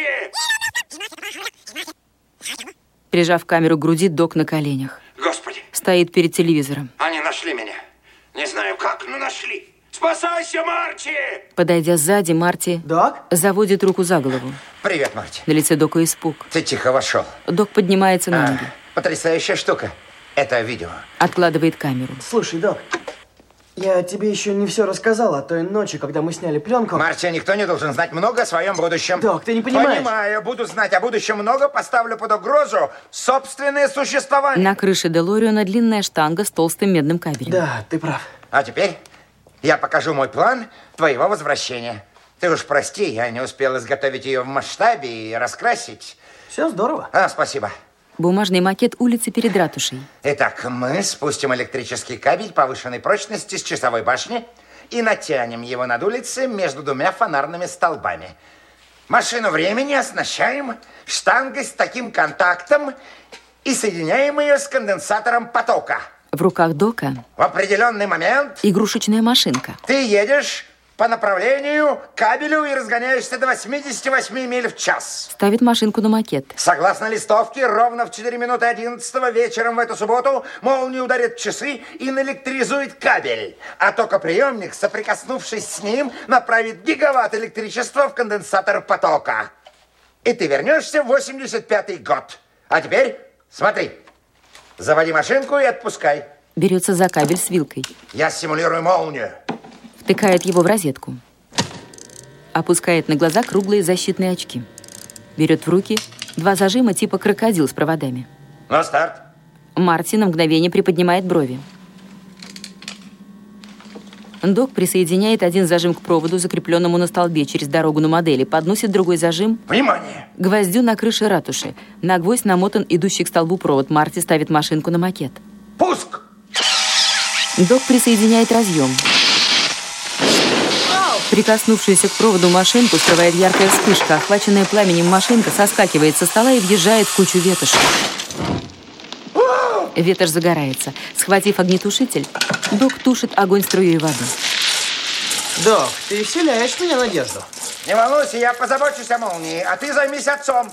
Прижав камеру к груди, Док на коленях. Господи, Стоит перед телевизором. они нашли меня. Не знаю как, но нашли. Спасайся, Марти! Подойдя сзади, Марти заводит руку за голову. Привет, Марти. На лице Дока испуг. Ты тихо вошел. Док поднимается на ноги. Потрясающая штука. Это видео. Откладывает камеру. Слушай, Док, я тебе еще не все рассказал о той ночи, когда мы сняли пленку. Марти, никто не должен знать много о своем будущем. Док, ты не понимаешь. Понимаю, буду знать о будущем много, поставлю под угрозу собственное существование. На крыше Делориана длинная штанга с толстым медным кабелем. Да, ты прав. А теперь я покажу мой план твоего возвращения. Ты уж прости, я не успел изготовить ее в масштабе и раскрасить. Все здорово. Спасибо. Бумажный макет улицы перед ратушей. Итак, мы спустим электрический кабель повышенной прочности с часовой башни и натянем его над улицей между двумя фонарными столбами. Машину времени оснащаем штангой с таким контактом и соединяем ее с конденсатором потока. В руках Дока В определенный момент игрушечная машинка. ты едешь по направлению к кабелю и разгоняешься до 88 миль в час. Ставит машинку на макет. Согласно листовке, ровно в 4 минуты 11 вечером в эту субботу молния ударит в часы и наэлектризует кабель. А токоприемник, соприкоснувшись с ним, направит гигаватт электричества в конденсатор потока. И ты вернешься в 85-й год. А теперь смотри. Заводи машинку и отпускай. Берется за кабель с вилкой. Я симулирую молнию. Втыкает его в розетку. Опускает на глаза круглые защитные очки. Берет в руки 2 зажима типа крокодил с проводами. На старт. Марти на мгновение приподнимает брови. Док присоединяет один зажим к проводу, закрепленному на столбе через дорогу на модели, подносит другой зажим Внимание! к гвоздю на крыше ратуши. На гвоздь намотан идущий к столбу провод. Марти ставит машинку на макет. Пуск! Док присоединяет разъем. Прикоснувшуюся к проводу машинку скрывает яркая вспышка. Охваченная пламенем машинка соскакивает со стола и въезжает в кучу ветоши. Ветошь загорается. Схватив огнетушитель, Док тушит огонь струей воды. Док, ты вселяешь в меня надежду. Не волнуйся, я позабочусь о молнии, а ты займись отцом.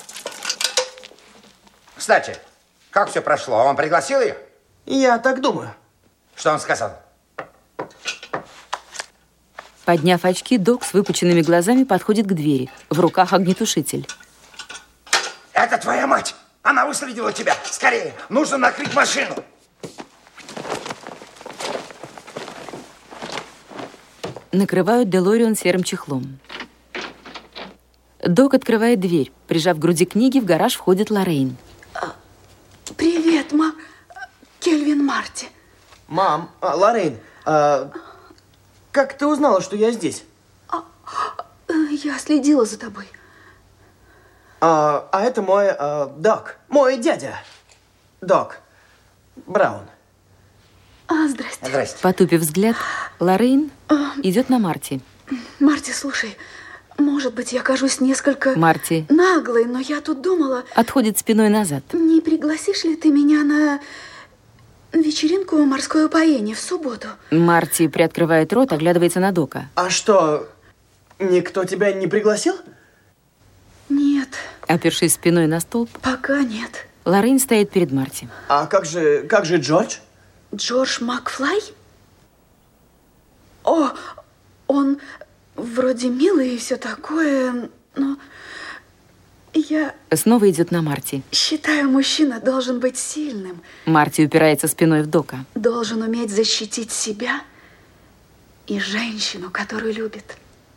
Кстати, как все прошло? Он пригласил ее? Я так думаю. Что он сказал? Подняв очки, Док с выпученными глазами подходит к двери. В руках огнетушитель. Это твоя мать! Она выследила тебя! Скорее! Нужно накрыть машину! Накрывают Делориан серым чехлом. Док открывает дверь. Прижав к груди книги, в гараж входит Лоррейн. Привет, мам. Кельвин Марти. Мам, Лоррейн, как ты узнала, что я здесь? Я следила за тобой. А это мой Док, мой дядя. Док Браун. Здрасте. Здрасте. Потупив взгляд, Лоррейн идет на Марти. Марти, слушай, может быть, я кажусь несколько Марти наглой, но я тут думала... отходит спиной назад. Не пригласишь ли ты меня на вечеринку «Морское упоение» в субботу? Марти приоткрывает рот, оглядывается на Дока. А что, никто тебя не пригласил? Нет. Опершись спиной на столб, Пока нет. Лоррейн стоит перед Марти. А как же Джордж? Джордж Макфлай? О, он вроде милый и все такое, но я Снова идет на Марти. считаю, мужчина должен быть сильным, Марти упирается спиной в Дока. должен уметь защитить себя и женщину, которую любит.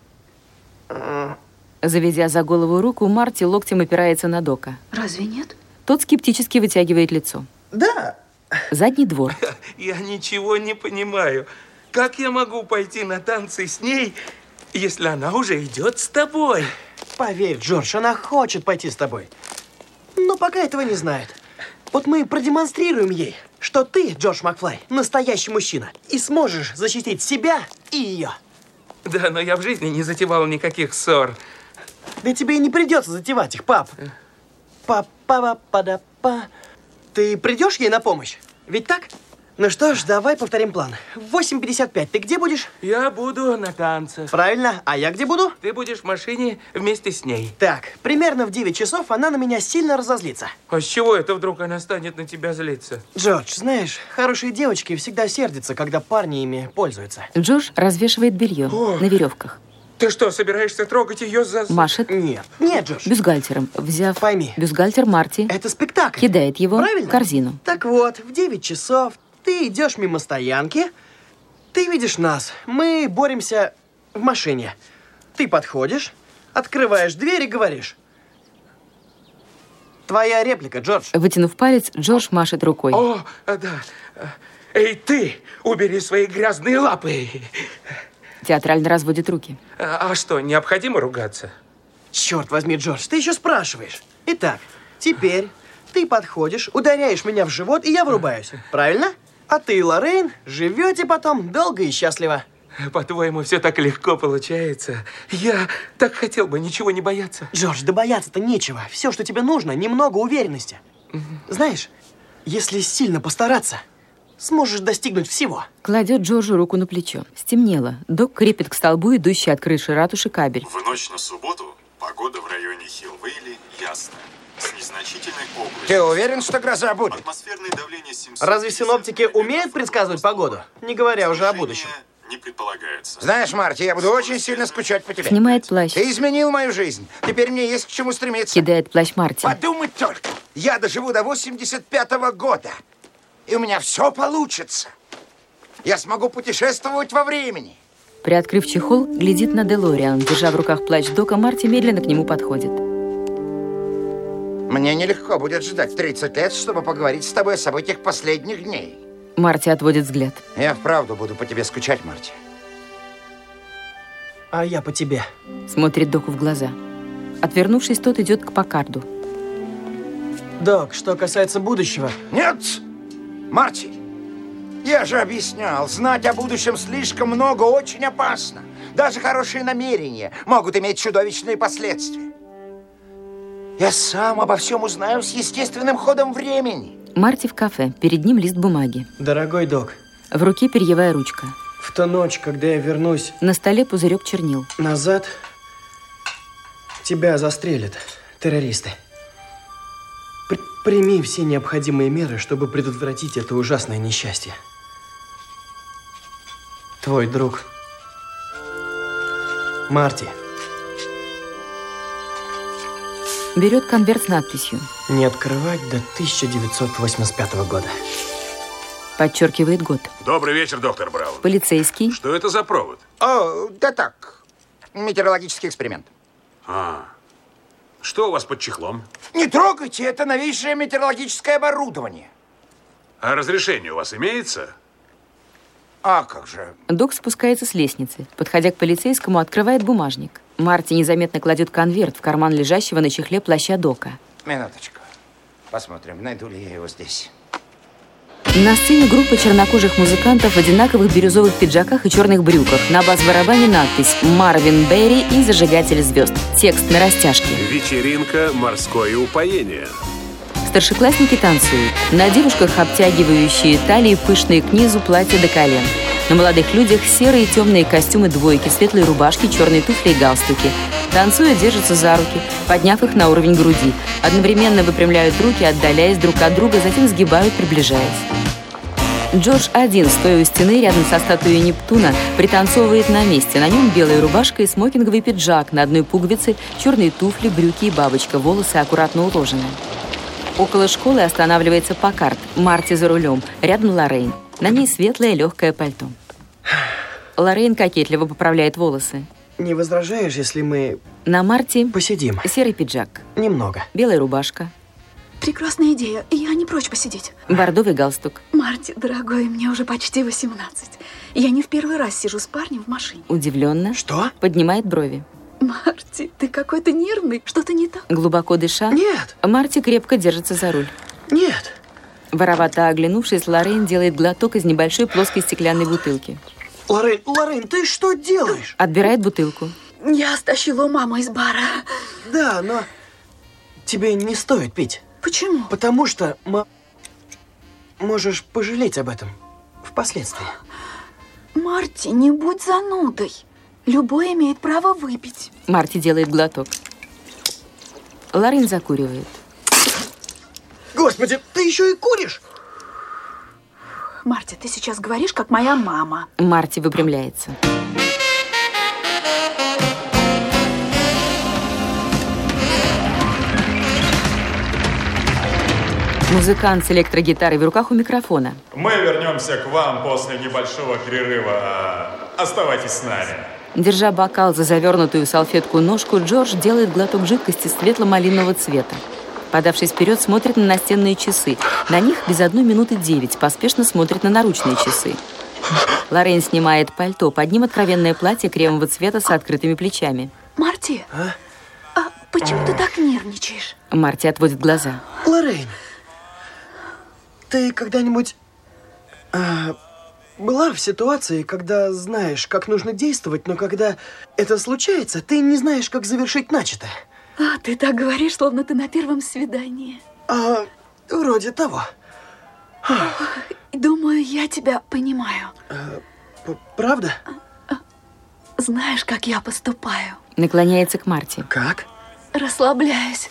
Заведя за голову руку, Марти локтем опирается на Дока. Разве нет? Тот скептически вытягивает лицо. Да. Задний двор. Я ничего не понимаю. Как я могу пойти на танцы с ней, если она уже идет с тобой? Поверь, Джордж, она хочет пойти с тобой. Но пока этого не знает. Вот мы продемонстрируем ей, что ты, Джордж Макфлай, настоящий мужчина. И сможешь защитить себя и ее. Да, но я в жизни не затевал никаких ссор. Да тебе и не придется затевать их, пап. Па-па-па-па-да-па. Ты придешь ей на помощь? Ведь так? Ну что ж, давай повторим план. В 8:55 ты где будешь? Я буду на танцах. Правильно. А я где буду? Ты будешь в машине вместе с ней. Так, примерно в 9 часов она на меня сильно разозлится. А с чего это вдруг она станет на тебя злиться? Джордж, знаешь, хорошие девочки всегда сердятся, когда парни ими пользуются. Джордж развешивает белье на веревках. Ты что, собираешься трогать ее за... Машет. Нет, Джордж. Бюстгальтером. Взяв Пойми. бюстгальтер Марти, Это спектакль. кидает его Правильно? в корзину. Так вот, в 9 часов ты идешь мимо стоянки, ты видишь нас, мы боремся в машине. Ты подходишь, открываешь дверь и говоришь. Твоя реплика, Джордж. Вытянув палец, Джордж машет рукой. О, да. Эй, ты, убери свои грязные лапы. Театрально разводит руки. А что, необходимо ругаться? Черт возьми, Джордж, ты еще спрашиваешь. Итак, теперь ты подходишь, ударяешь меня в живот, и я врубаюсь. Правильно? А ты и Лоррейн живете потом долго и счастливо. По-твоему, все так легко получается? Я так хотел бы ничего не бояться. Джордж, да бояться-то нечего. Все, что тебе нужно, немного уверенности. Знаешь, если сильно постараться, сможешь достигнуть всего. Кладет Джорджу руку на плечо. Стемнело. Док крепит к столбу, идущий от крыши ратуши, кабель. В ночь на субботу погода в районе Хилл-Вейли ясная. С незначительной облачностью. Ты уверен, что гроза будет? Атмосферное давление 700. Разве синоптики умеют предсказывать погоду? Не говоря уже о будущем. Не предполагается. Знаешь, Марти, я буду очень сильно скучать по тебе. Снимает плащ. Ты изменил мою жизнь. Теперь мне есть к чему стремиться. Кидает плащ Марти. Подумать только. Я доживу до 85-го года. И у меня все получится. Я смогу путешествовать во времени. Приоткрыв чехол, глядит на Делориан. Держа в руках плащ Дока, Марти медленно к нему подходит. Мне нелегко будет ждать 30 лет, чтобы поговорить с тобой о событиях последних дней. Марти отводит взгляд. Я вправду буду по тебе скучать, Марти. А я по тебе. Смотрит Доку в глаза. Отвернувшись, тот идет к Паккарду. Док, что касается будущего... Нет! Марти, я же объяснял, знать о будущем слишком много очень опасно. Даже хорошие намерения могут иметь чудовищные последствия. Я сам обо всем узнаю с естественным ходом времени. Марти в кафе. Перед ним лист бумаги. Дорогой Док. В руке перьевая ручка. В ту ночь, когда я вернусь... На столе пузырек чернил. Назад тебя застрелят террористы. Прими все необходимые меры, чтобы предотвратить это ужасное несчастье. Твой друг Марти. Берет конверт с надписью. Не открывать до 1985 года. Подчеркивает год. Добрый вечер, доктор Браун. Полицейский. Что это за провод? О, да так. Метеорологический эксперимент. Что у вас под чехлом? Не трогайте, это новейшее метеорологическое оборудование. А разрешение у вас имеется? А как же? Док спускается с лестницы. Подходя к полицейскому, открывает бумажник. Марти незаметно кладет конверт в карман лежащего на чехле плаща Дока. Минуточку. Посмотрим, найду ли я его здесь. На сцене группа чернокожих музыкантов в одинаковых бирюзовых пиджаках и черных брюках. На бас-барабане надпись «Марвин Берри и зажигатель звезд». Текст на растяжке. Вечеринка «Морское упоение». Старшеклассники танцуют. На девушках обтягивающие талии, пышные к низу платья до колен. На молодых людях серые темные костюмы двойки, светлые рубашки, черные туфли и галстуки. Танцуя, держатся за руки, подняв их на уровень груди. Одновременно выпрямляют руки, отдаляясь друг от друга, затем сгибают, приближаясь. Джордж один, стоя у стены рядом со статуей Нептуна, пританцовывает на месте. На нем белая рубашка и смокинговый пиджак, на одной пуговице черные туфли, брюки и бабочка, волосы аккуратно уложены. Около школы останавливается Паккард. Марти за рулем. Рядом Лоррейн. На ней светлое легкое пальто. Лоррейн кокетливо поправляет волосы. Не возражаешь, если мы... На Марти... Посидим. Серый пиджак. Немного. Белая рубашка. Прекрасная идея. Я не прочь посидеть. Бордовый галстук. Марти, дорогой, мне уже почти 18. Я не в первый раз сижу с парнем в машине. Удивленно. Что? Поднимает брови. Марти, ты какой-то нервный. Что-то не так? Глубоко дыша. Нет. Марти крепко держится за руль. Нет. Воровато оглянувшись, Лоррейн делает глоток из небольшой плоской стеклянной бутылки. Лоррейн, ты что делаешь? Отбирает бутылку. Я стащила маму из бара. Да, но тебе не стоит пить. Почему? Потому что можешь пожалеть об этом впоследствии. Марти, не будь занудой. Любой имеет право выпить. Марти делает глоток. Лоррейн закуривает. Господи, ты еще и куришь? Марти, ты сейчас говоришь, как моя мама. Марти выпрямляется. Музыкант с электрогитарой в руках у микрофона. Мы вернемся к вам после небольшого перерыва. Оставайтесь с нами. Держа бокал за завернутую в салфетку ножку, Джордж делает глоток жидкости светло-малинового цвета. Подавшись вперед, смотрит на настенные часы. На них без 1 минуты 9. Поспешно смотрит на наручные часы. Лоррейн снимает пальто. Под ним откровенное платье кремового цвета с открытыми плечами. Марти, почему ты так нервничаешь? Марти отводит глаза. Лоррейн, ты когда-нибудь была в ситуации, когда знаешь, как нужно действовать, но когда это случается, ты не знаешь, как завершить начатое? Ты так говоришь, словно ты на первом свидании. Вроде того. Думаю, я тебя понимаю. Правда? Знаешь, как я поступаю? Наклоняется к Марти. Как? Расслабляюсь.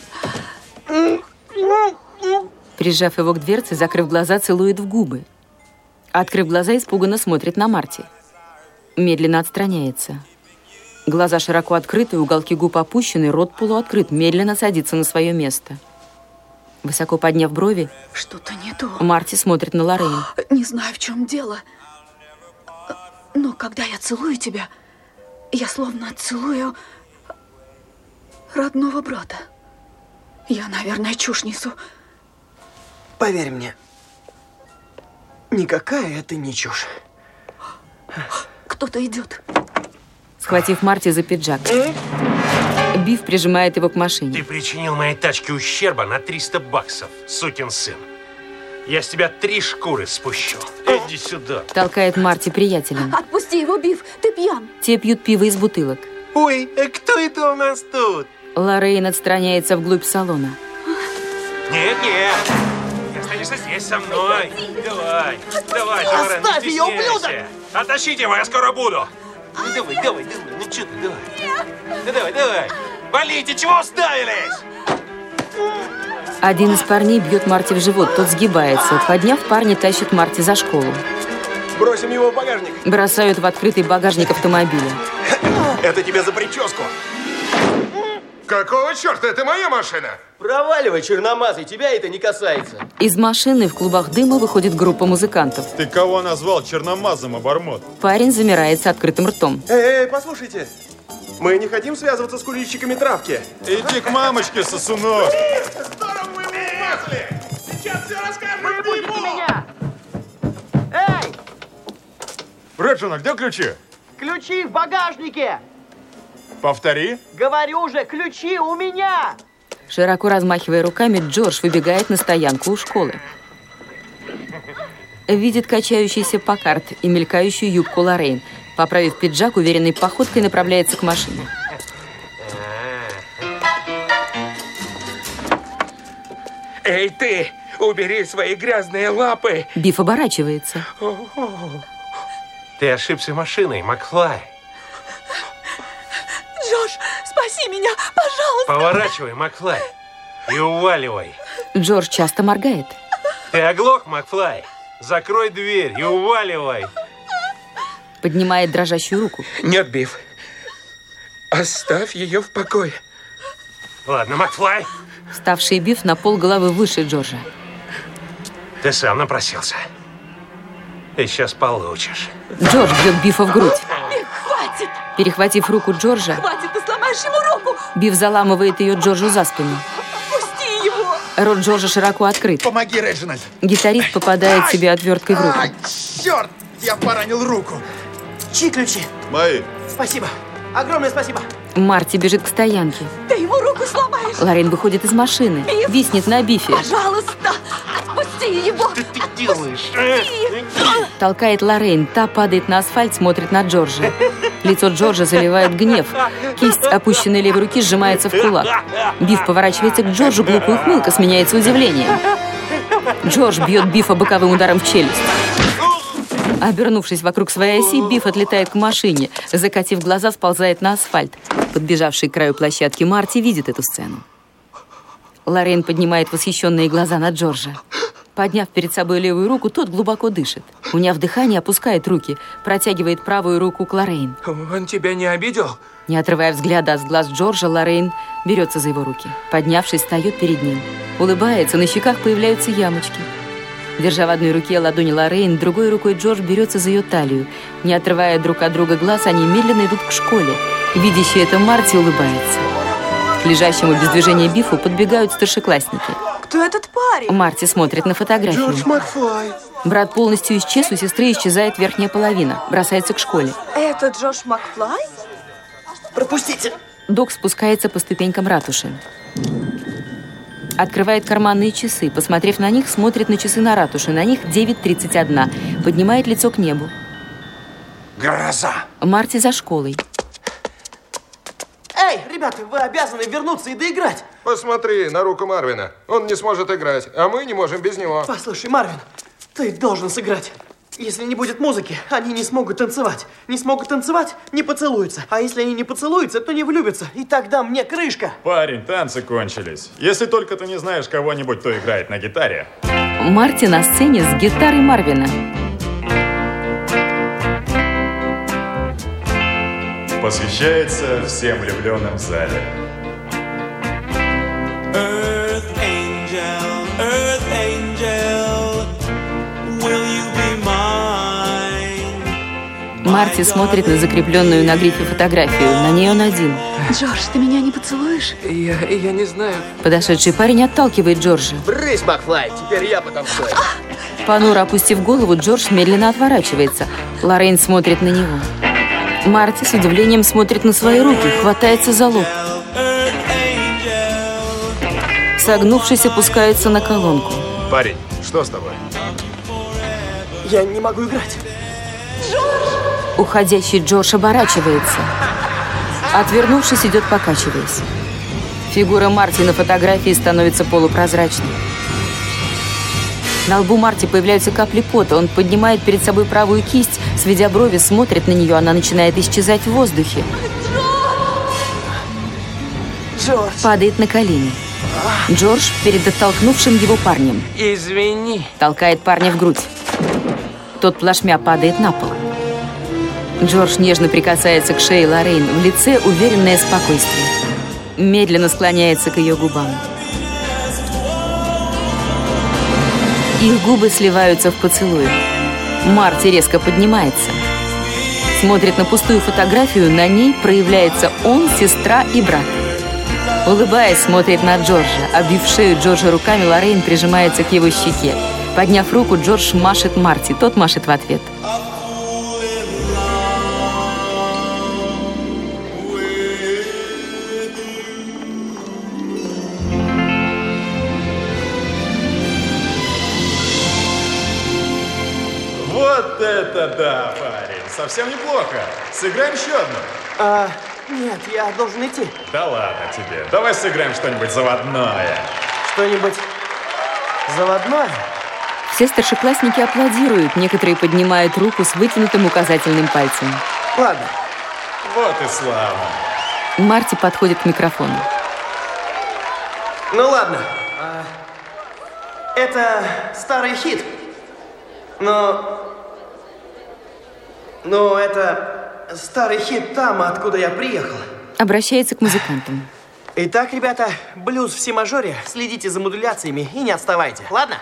Прижав его к дверце, закрыв глаза, целует в губы. Открыв глаза, испуганно смотрит на Марти. Медленно отстраняется. Глаза широко открыты, уголки губ опущены, рот полуоткрыт, медленно садится на свое место. Высоко подняв брови, что-то не то. Марти смотрит на Лоррейн. Не знаю, в чем дело. Но когда я целую тебя, я словно целую родного брата. Я, наверное, чушь несу. Поверь мне, никакая это не чушь. Кто-то идет. Схватив Марти за пиджак, Биф прижимает его к машине. Ты причинил моей тачке ущерба на $300, сукин сын. Я с тебя 3 шкуры спущу. Иди сюда. Толкает Марти приятелем. Отпусти его, Биф, ты пьян. Те пьют пиво из бутылок. Ой, кто это у нас тут? Лоррейн отстраняется вглубь салона. Нет, нет. Ты останешься здесь со мной. Давай, давай, Лоррейн, Оставь ее, ублюдок! Оттащите его, я скоро буду. Давай, ну что ты, давай. Давай. Валите, чего уставились? Один из парней бьет Марти в живот, тот сгибается. Подняв, парни тащат Марти за школу. Бросим его в багажник. Бросают в открытый багажник автомобиля. Это тебе за прическу. Какого черта? Это моя машина. Проваливай, черномазый, тебя это не касается. Из машины в клубах дыма выходит группа музыкантов. Ты кого назвал черномазом, обормот? Парень замирает с открытым ртом. Эй, послушайте. Мы не хотим связываться с курильщиками травки. Иди к мамочке, сосунок. Здорово вы ему вмазали! Сейчас все расскажем ему! Эй! Реджина, где ключи? Ключи в багажнике! Повтори. Говорю же, ключи у меня! Широко размахивая руками, Джордж выбегает на стоянку у школы. Видит качающийся Паккарт и мелькающую юбку Лоррейн. Поправив пиджак, уверенной походкой направляется к машине. Эй, ты! Убери свои грязные лапы! Биф оборачивается. Ты ошибся машиной, Макфлай. Джош, спаси меня, пожалуйста! Поворачивай, Макфлай, и уваливай. Джордж часто моргает. Ты оглох, Макфлай? Закрой дверь и уваливай. Поднимает дрожащую руку. Нет, Биф. Оставь ее в покое. Ладно, Макфлай. Вставший Биф на полголовы выше Джорджа. Ты сам напросился. И сейчас получишь. Джордж бьет Бифа в грудь. Биф, хватит! Перехватив руку Джорджа, Хватит, ты сломаешь ему руку! Биф заламывает ее Джорджу за спину. Пусти его! Рот Джорджа широко открыт. Помоги, Реджинальд! Гитарист попадает себе отверткой в руку. Ай, черт! Я поранил руку. Чьи ключи? Мои. Спасибо. Огромное спасибо. Марти бежит к стоянке. Ты ему руку сломаешь! Лоррейн выходит из машины. Биф! Виснет на Бифе. Пожалуйста, отпусти его! Что ты делаешь? Толкает Лоррейн. Та падает на асфальт, смотрит на Джорджа. Лицо Джорджа заливает гнев. Кисть опущенной левой руки сжимается в кулак. Биф поворачивается к Джорджу, глупая ухмылка сменяется удивлением. Джордж бьет Бифа боковым ударом в челюсть. Обернувшись вокруг своей оси, Биф отлетает к машине. Закатив глаза, сползает на асфальт. Подбежавший к краю площадки Марти видит эту сцену. Лоррейн поднимает восхищенные глаза на Джорджа. Подняв перед собой левую руку, тот глубоко дышит. Уняв дыхание, опускает руки, протягивает правую руку к Лоррейн. Он тебя не обидел? Не отрывая взгляда от глаз Джорджа, Лоррейн берется за его руки. Поднявшись, встает перед ним. Улыбается, на щеках появляются ямочки. Держа в одной руке ладонь Лоррейн, другой рукой Джордж берется за ее талию. Не отрывая друг от друга глаз, они медленно идут к школе. Видящий это Марти улыбается. К лежащему без движения Бифу подбегают старшеклассники. Кто этот парень? Марти смотрит на фотографию. Джордж Макфлай. Брат полностью исчез, у сестры исчезает верхняя половина. Бросается к школе. Это Джош Макфлай? Пропустите. Док спускается по ступенькам ратуши. Открывает карманные часы. Посмотрев на них, смотрит на часы на ратуше. На них 9:31. Поднимает лицо к небу. Гроза. Марти за школой. Эй, ребята, вы обязаны вернуться и доиграть. Посмотри на руку Марвина. Он не сможет играть, а мы не можем без него. Послушай, Марвин, Ты должен сыграть. Если не будет музыки, они не смогут танцевать. Не смогут танцевать, не поцелуются. А если они не поцелуются, то не влюбятся. И тогда мне крышка. Парень, танцы кончились. Если только ты не знаешь кого-нибудь, кто играет на гитаре. Марти на сцене с гитарой Марвина. Посвящается всем влюбленным в зале. Earth angel, will you be mine? Марти смотрит на закрепленную на грифе фотографию. На ней он один. Джордж, ты меня не поцелуешь? Я не знаю. Подошедший парень отталкивает Джорджа. Брысь, Макфлай, теперь я потанцую. Понуро опустив голову, Джордж медленно отворачивается. Лоррейн смотрит на него. Марти с удивлением смотрит на свои руки, хватается за лоб. Согнувшись, опускается на колонку. Парень, что с тобой? Я не могу играть. Уходящий Джордж оборачивается. Отвернувшись, идет, покачиваясь. Фигура Марти на фотографии становится полупрозрачной. На лбу Марти появляются капли пота. Он поднимает перед собой правую кисть, сведя брови, смотрит на нее. Она начинает исчезать в воздухе. Джордж! Падает на колени. Джордж перед оттолкнувшим его парнем. Извини. Толкает парня в грудь. Тот плашмя падает на пол. Джордж нежно прикасается к шее Лоррейн. В лице уверенное спокойствие. Медленно склоняется к ее губам. Их губы сливаются в поцелуе. Марти резко поднимается. Смотрит на пустую фотографию. На ней проявляется он, сестра и брат. Улыбаясь, смотрит на Джорджа. Обвив шею Джорджа руками, Лоррейн прижимается к его щеке. Подняв руку, Джордж машет Марти. Тот машет в ответ. Вот это да, парень. Совсем неплохо. Сыграем еще одну. Нет, я должен идти. Да ладно тебе. Давай сыграем что-нибудь заводное. Что-нибудь заводное? Все старшеклассники аплодируют. Некоторые поднимают руку с вытянутым указательным пальцем. Ладно. Вот и славно. Марти подходит к микрофону. Ну ладно. Это старый хит. Но это старый хит там, откуда я приехал. Обращается к музыкантам. Итак, ребята, блюз в си-мажоре. Следите за модуляциями и не отставайте. Ладно?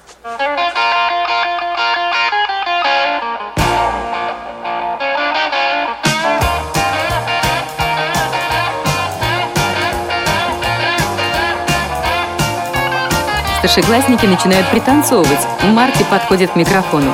Старшеклассники начинают пританцовывать. Марти подходит к микрофону.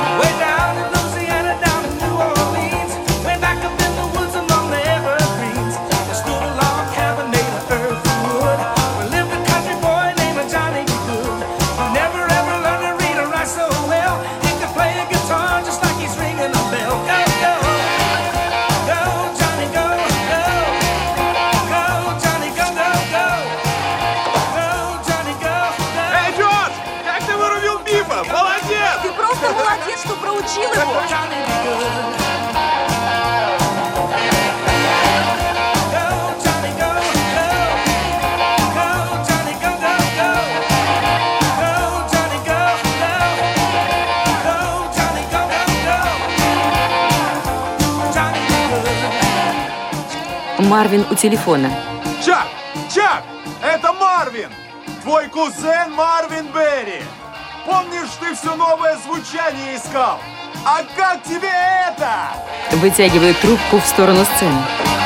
Марвин у телефона. Чак! Чак! Это Марвин! Твой кузен Марвин Берри! Помнишь, ты все новое звучание искал? А как тебе это? Вытягивает трубку в сторону сцены.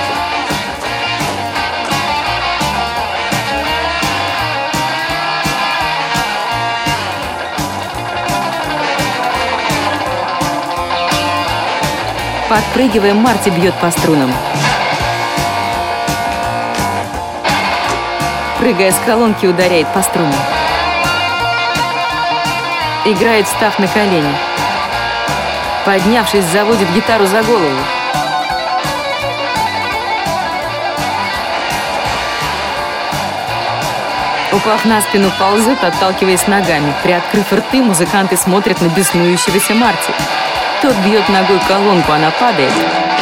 Подпрыгивая, Марти бьет по струнам. Прыгая с колонки, ударяет по струнам. Играет, встав на колени. Поднявшись, заводит гитару за голову. Упав на спину, ползет, отталкиваясь ногами. Приоткрыв рты, музыканты смотрят на беснующегося Марти. Тот бьет ногой колонку, она падает.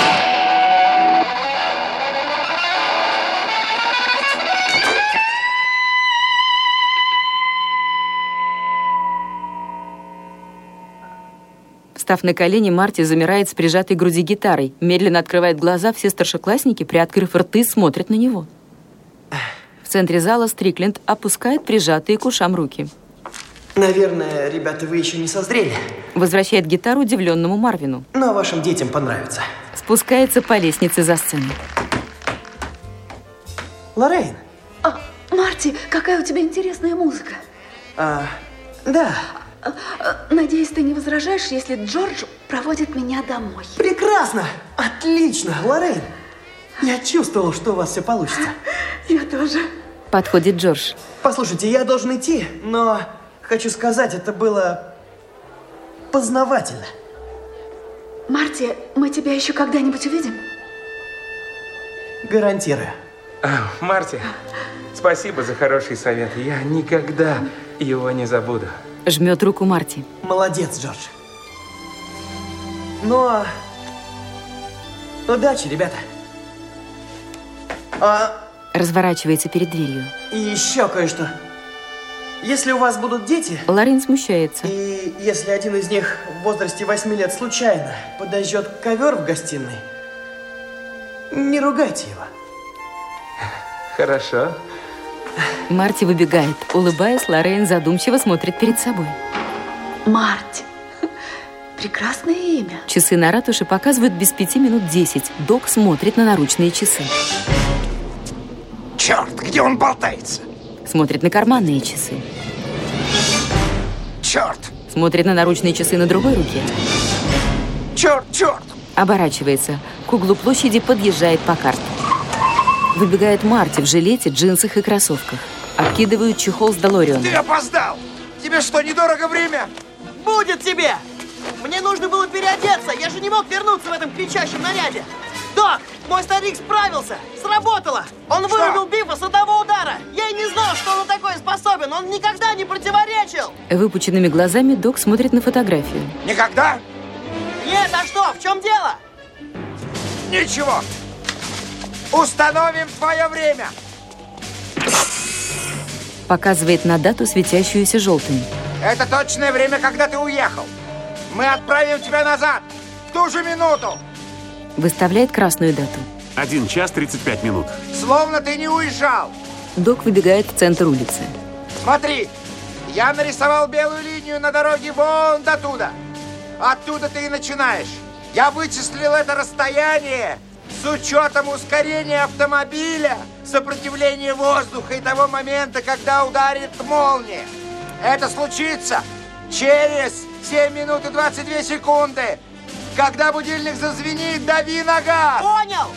Встав на колени, Марти замирает с прижатой к груди гитарой, медленно открывает глаза, все старшеклассники, приоткрыв рты, смотрят на него. В центре зала Стрикленд опускает прижатые к ушам руки. Наверное, ребята, вы еще не созрели. Возвращает гитару удивленному Марвину. Но вашим детям понравится. Спускается по лестнице за сцену. Лоррейн. Марти, какая у тебя интересная музыка. Да. Надеюсь, ты не возражаешь, если Джордж проводит меня домой. Прекрасно! Отлично, Лоррейн. Я чувствовал, что у вас все получится. Я тоже. Подходит Джордж. Послушайте, я должен идти, но хочу сказать, это было познавательно. Марти, мы тебя еще когда-нибудь увидим? Гарантирую. Марти, спасибо за хороший совет. Я никогда его не забуду. Жмет руку Марти. Молодец, Джордж. Но удачи, ребята. Разворачивается перед дверью. И еще кое-что. Если у вас будут дети... Лоррейн смущается. И если один из них в возрасте 8 лет случайно подожжет ковер в гостиной, не ругайте его. Хорошо. Марти выбегает. Улыбаясь, Лоррейн задумчиво смотрит перед собой. Марти. Прекрасное имя. Часы на ратуше показывают без 5 минут 10. Док смотрит на наручные часы. Черт, где он болтается? Смотрит на карманные часы. Черт! Смотрит на наручные часы на другой руке. Черт, черт! Оборачивается. К углу площади подъезжает Паккарт. Выбегает Марти в жилете, джинсах и кроссовках. Откидывают чехол с Делориана. Ты опоздал! Тебе что, недорого время? Будет тебе! Мне нужно было переодеться! Я же не мог вернуться в этом кричащем наряде! Док, мой старик справился! Сработало! Он вырубил Бифа с одного удара! Я и не знал, что он на такое способен! Он никогда не противоречил! Выпученными глазами Док смотрит на фотографию. Никогда? Нет, а что? В чем дело? Ничего! Установим твое время! Показывает на дату, светящуюся желтым. Это точное время, когда ты уехал. Мы отправим тебя назад в ту же минуту. Выставляет красную дату. 1 час 35 минут. Словно ты не уезжал. Док выбегает в центр улицы. Смотри, я нарисовал белую линию на дороге вон до туда. Оттуда ты и начинаешь. Я вычислил это расстояние с учетом ускорения автомобиля, сопротивления воздуха и того момента, когда ударит молния. Это случится через 7 минут и 22 секунды. Когда будильник зазвенит, дави на газ. Понял!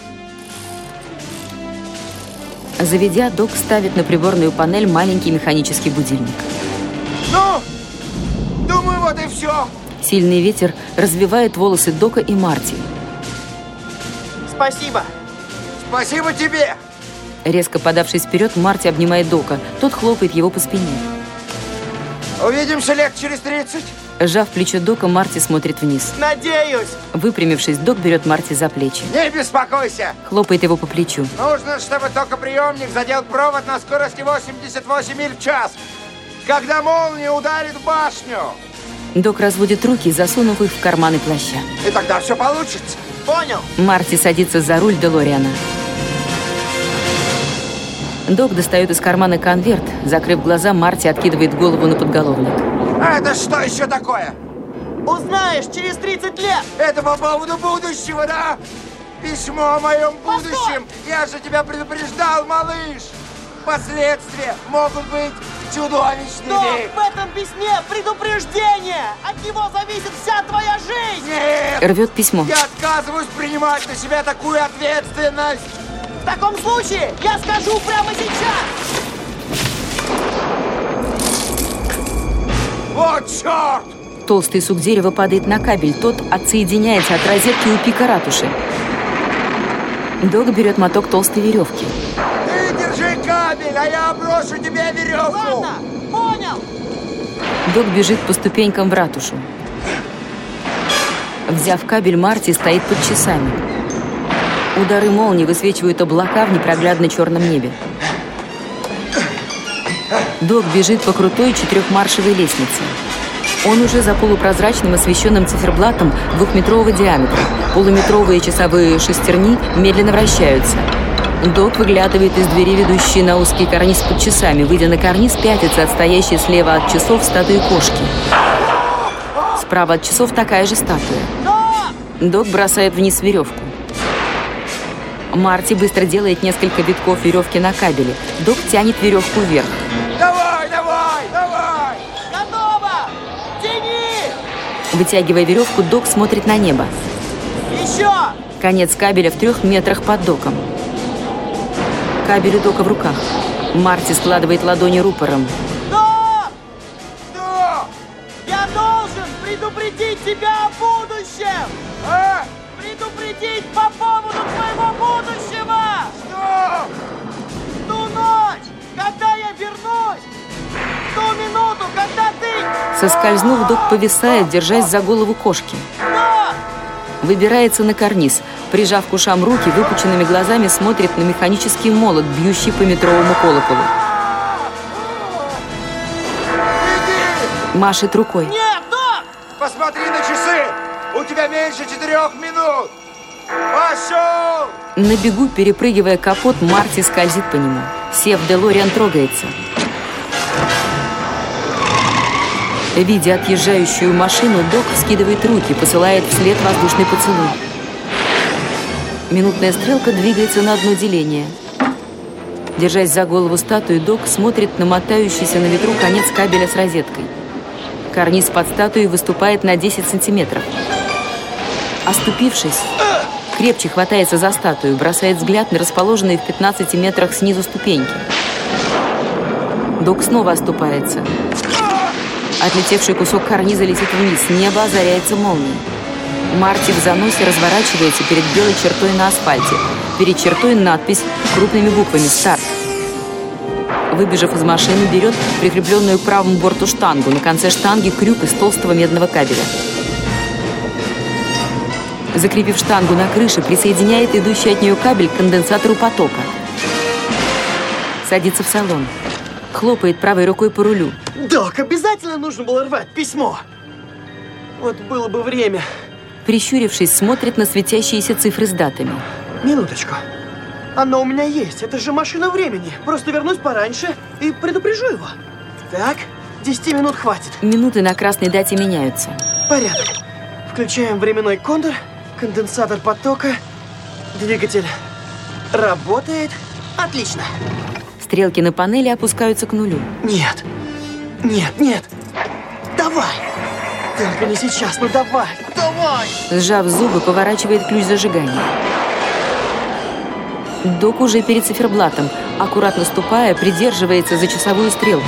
Заведя, Док ставит на приборную панель маленький механический будильник. Ну, думаю, вот и все. Сильный ветер развивает волосы Дока и Марти. Спасибо. Спасибо тебе. Резко подавшись вперед, Марти обнимает Дока. Тот хлопает его по спине. Увидимся лет через 30. Сжав плечо Дока, Марти смотрит вниз. Надеюсь. Выпрямившись, Док берет Марти за плечи. Не беспокойся. Хлопает его по плечу. Нужно, чтобы токоприемник задел провод на скорости 88 миль в час. Когда молния ударит в башню. Док разводит руки, засунув их в карманы плаща. И тогда все получится. Понял. Марти садится за руль Делориана. Док достает из кармана конверт. Закрыв глаза, Марти откидывает голову на подголовник. А это что еще такое? Узнаешь через 30 лет. Это по поводу будущего, да? Письмо о моем будущем. Я же тебя предупреждал, малыш. Последствия могут быть чудовищными. Но в этом письме предупреждение. От него зависит вся твоя жизнь. Нет. Рвет письмо. Я отказываюсь принимать на себя такую ответственность. В таком случае я скажу прямо сейчас. Вот черт! Толстый сук дерева падает на кабель. Тот отсоединяется от розетки у пика ратуши. Док берет моток толстой веревки. Ты держи кабель, а я брошу тебе веревку. Ладно, понял. Док бежит по ступенькам в ратушу. Взяв кабель, Марти стоит под часами. Удары молнии высвечивают облака в непроглядно черном небе. Док бежит по крутой четырехмаршевой лестнице. Он уже за полупрозрачным освещенным циферблатом 2-метрового диаметра. Полуметровые часовые шестерни медленно вращаются. Док выглядывает из двери, ведущей на узкий карниз под часами. Выйдя на карниз, пятится от стоящей слева от часов статуи кошки. Справа от часов такая же статуя. Док бросает вниз веревку. Марти быстро делает несколько витков веревки на кабеле. Док тянет веревку вверх. Давай, давай, давай! Готово! Тяни! Вытягивая веревку, Док смотрит на небо. Еще! Конец кабеля в 3 метрах под Доком. Кабель у Дока в руках. Марти складывает ладони рупором. Док! Док! Я должен предупредить тебя о будущем! А? Предупредить по поводу твоего будущего! Что? Ту ночь, когда я вернусь! Ту минуту, когда ты... Соскользнув, Док повисает, держась за голову кошки. Док! Выбирается на карниз. Прижав к ушам руки, выпученными глазами смотрит на механический молот, бьющий по метровому колоколу. Машет рукой. Нет, Док! Посмотри на часы! У тебя меньше 4 минут! Пошел! На бегу, перепрыгивая капот, Марти скользит по нему. Сев, Делориан трогается. Видя отъезжающую машину, Док вскидывает руки, посылает вслед воздушный поцелуй. Минутная стрелка двигается на одно деление. Держась за голову статуи, Док смотрит на мотающийся на ветру конец кабеля с розеткой. Карниз под статуей выступает на 10 сантиметров. Оступившись, крепче хватается за статую, бросает взгляд на расположенные в 15 метрах снизу ступеньки. Док снова оступается. Отлетевший кусок карниза летит вниз, небо озаряется молнией. Марти в заносе разворачивается перед белой чертой на асфальте. Перед чертой надпись крупными буквами «Старт». Выбежав из машины, берет прикрепленную к правому борту штангу. На конце штанги крюк из толстого медного кабеля. Закрепив штангу на крыше, присоединяет идущий от нее кабель к конденсатору потока. Садится в салон. Хлопает правой рукой по рулю. Док, обязательно нужно было рвать письмо. Вот было бы время. Прищурившись, смотрит на светящиеся цифры с датами. Минуточку. Оно у меня есть. Это же машина времени. Просто вернусь пораньше и предупрежу его. Так, 10 минут хватит. Минуты на красной дате меняются. Порядок. Включаем временной контур, конденсатор потока, двигатель работает. Отлично. Стрелки на панели опускаются к нулю. Нет, нет, нет. Давай. Только не сейчас, ну давай, давай. Сжав зубы, поворачивает ключ зажигания. Док уже перед циферблатом, аккуратно ступая, придерживается за часовую стрелку.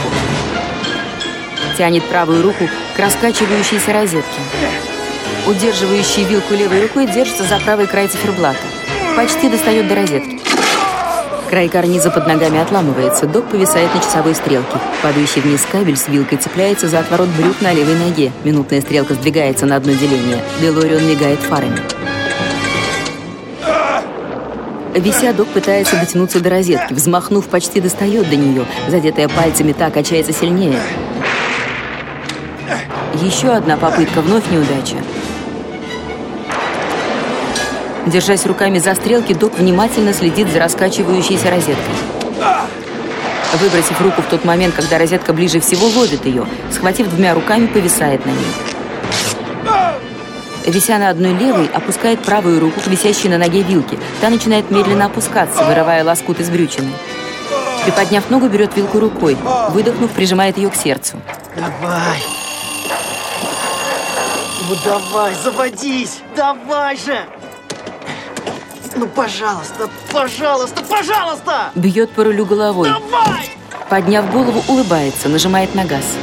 Тянет правую руку к раскачивающейся розетке. Удерживающий вилку левой рукой держится за правый край циферблата. Почти достает до розетки. Край карниза под ногами отламывается. Док повисает на часовой стрелке. Падающий вниз кабель с вилкой цепляется за отворот брюк на левой ноге. Минутная стрелка сдвигается на одно деление. Делориан мигает фарами. Вися, Док пытается дотянуться до розетки. Взмахнув, почти достает до нее. Задетая пальцами, та качается сильнее. Еще одна попытка, вновь неудача. Держась руками за стрелки, Док внимательно следит за раскачивающейся розеткой. Выбросив руку в тот момент, когда розетка ближе всего, ловит ее. Схватив 2 руками, повисает на ней. Вися на одной левой, опускает правую руку к висящей на ноге вилке. Та начинает медленно опускаться, вырывая лоскут из брючины. Приподняв ногу, берет вилку рукой. Выдохнув, прижимает ее к сердцу. Давай. Ну давай, заводись. Давай же. Ну, пожалуйста, пожалуйста, пожалуйста! Бьет по рулю головой. Давай! Подняв голову, улыбается, нажимает на газ.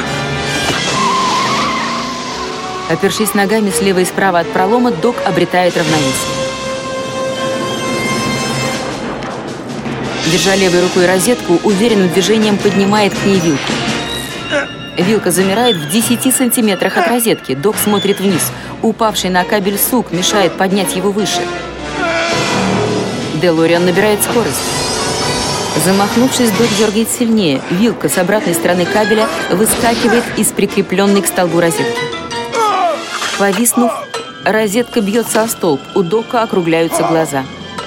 Опершись ногами слева и справа от пролома, Док обретает равновесие. Держа левой рукой розетку, уверенным движением поднимает к ней вилку. Вилка замирает в 10 сантиметрах от розетки. Док смотрит вниз. Упавший на кабель сук мешает поднять его выше. Делориан набирает скорость. Замахнувшись, Док дергает сильнее. Вилка с обратной стороны кабеля выскакивает из прикрепленной к столбу розетки. Повиснув, розетка бьется о столб. У Дока округляются глаза.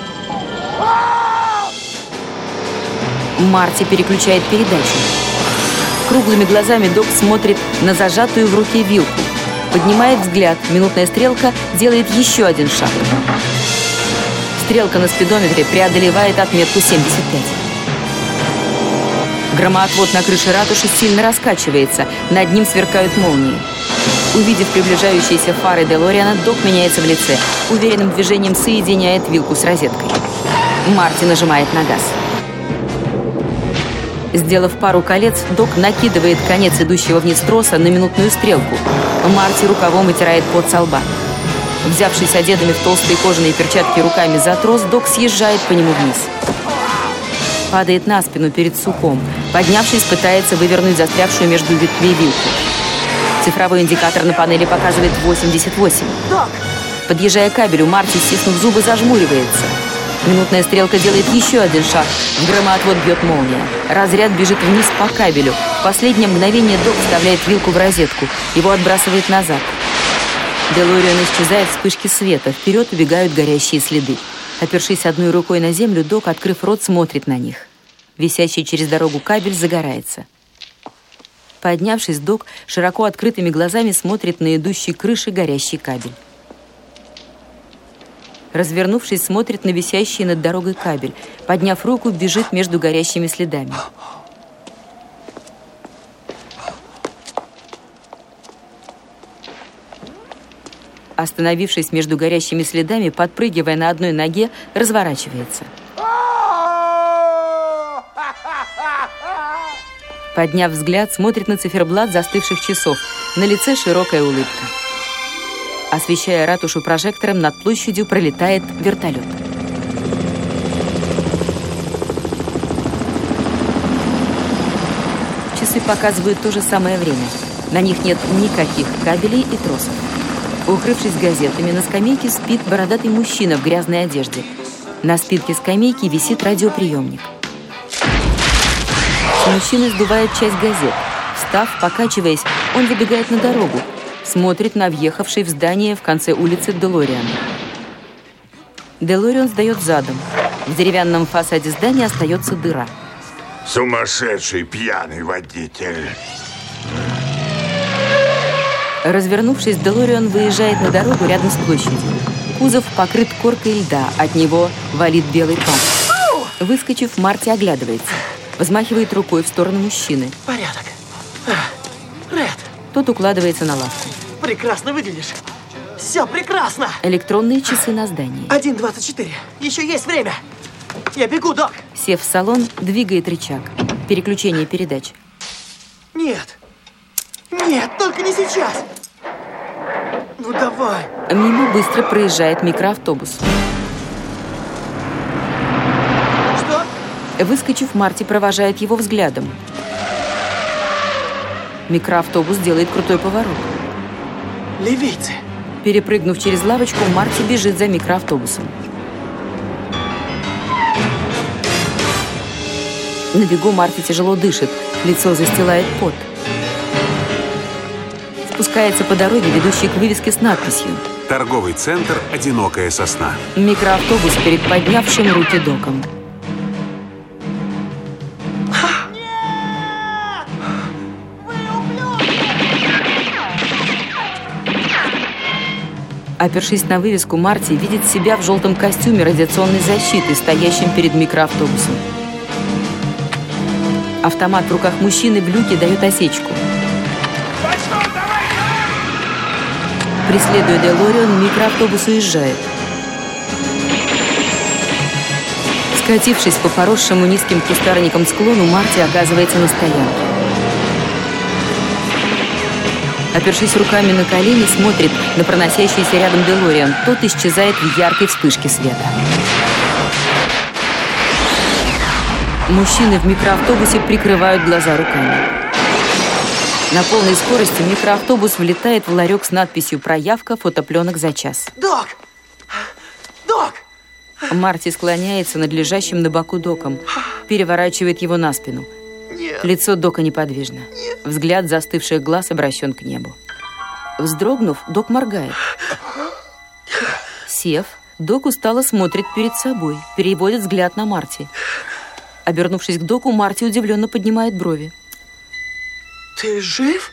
Марти переключает передачу. Круглыми глазами Док смотрит на зажатую в руке вилку. Поднимает взгляд. Минутная стрелка делает еще один шаг. Стрелка на спидометре преодолевает отметку 75. Громоотвод на крыше ратуши сильно раскачивается. Над ним сверкают молнии. Увидев приближающиеся фары Делориана, Док меняется в лице. Уверенным движением соединяет вилку с розеткой. Марти нажимает на газ. Сделав пару колец, Док накидывает конец идущего вниз троса на минутную стрелку. Марти рукавом вытирает пот со лба. Взявшись одетыми в толстые кожаные перчатки руками за трос, Док съезжает по нему вниз. Падает на спину перед суком. Поднявшись, пытается вывернуть застрявшую между ветвей вилку. Цифровой индикатор на панели показывает 88. Док! Подъезжая к кабелю, Марти, стиснув зубы, зажмуривается. Минутная стрелка делает еще один шаг. В громоотвод бьет молния. Разряд бежит вниз по кабелю. В последнее мгновение Док вставляет вилку в розетку. Его отбрасывает назад. Делориан исчезает в вспышке света. Вперед убегают горящие следы. Опершись одной рукой на землю, Док, открыв рот, смотрит на них. Висящий через дорогу кабель загорается. Поднявшись, Док широко открытыми глазами смотрит на идущий к крыше горящий кабель. Развернувшись, смотрит на висящий над дорогой кабель. Подняв руку, бежит между горящими следами. Остановившись между горящими следами, подпрыгивая на одной ноге, разворачивается. Подняв взгляд, смотрит на циферблат застывших часов. На лице широкая улыбка. Освещая ратушу прожектором, над площадью пролетает вертолет. Часы показывают то же самое время. На них нет никаких кабелей и тросов. Укрывшись газетами, на скамейке спит бородатый мужчина в грязной одежде. На спинке скамейки висит радиоприемник. Мужчина сдувает часть газет. Встав, покачиваясь, он выбегает на дорогу. Смотрит на въехавший в здание в конце улицы Делориан. Делориан сдает задом. В деревянном фасаде здания остается дыра. Сумасшедший пьяный водитель. Развернувшись, Делориан выезжает на дорогу рядом с площадью. Кузов покрыт коркой льда, от него валит белый пар. Выскочив, Марти оглядывается. Взмахивает рукой в сторону мужчины. Порядок. Ред. Тот укладывается на лавку. Прекрасно выглядишь. Все прекрасно. Электронные часы на здании. 1:24. Еще есть время. Я бегу, Док. Сев в салон, двигает рычаг. Переключение передач. Нет. Нет, только не сейчас. Ну давай. Мимо быстро проезжает микроавтобус. Что? Выскочив, Марти провожает его взглядом. Микроавтобус делает крутой поворот. Ливийцы. Перепрыгнув через лавочку, Марти бежит за микроавтобусом. На бегу Марти тяжело дышит, лицо застилает пот. Спускается по дороге, ведущей к вывеске с надписью Торговый центр «Одинокая сосна». Микроавтобус перед поднявшим руки Доком. Опершись на вывеску, Марти видит себя в желтом костюме радиационной защиты, стоящем перед микроавтобусом. Автомат в руках мужчины в люке дает осечку. Преследуя Делориан, микроавтобус уезжает. Скатившись по поросшему низким кустарником склону, Марти оказывается на стоянке. Опершись руками на колени, смотрит на проносящийся рядом Делориан. Тот исчезает в яркой вспышке света. Мужчины в микроавтобусе прикрывают глаза руками. На полной скорости микроавтобус влетает в ларек с надписью «Проявка фотопленок за час». Док! Док! Марти склоняется над лежащим на боку Доком, переворачивает его на спину. Нет. Лицо Дока неподвижно. Взгляд застывших глаз обращен к небу. Вздрогнув, Док моргает. Сев, Док устало смотрит перед собой, переводит взгляд на Марти. Обернувшись к Доку, Марти удивленно поднимает брови. Ты жив?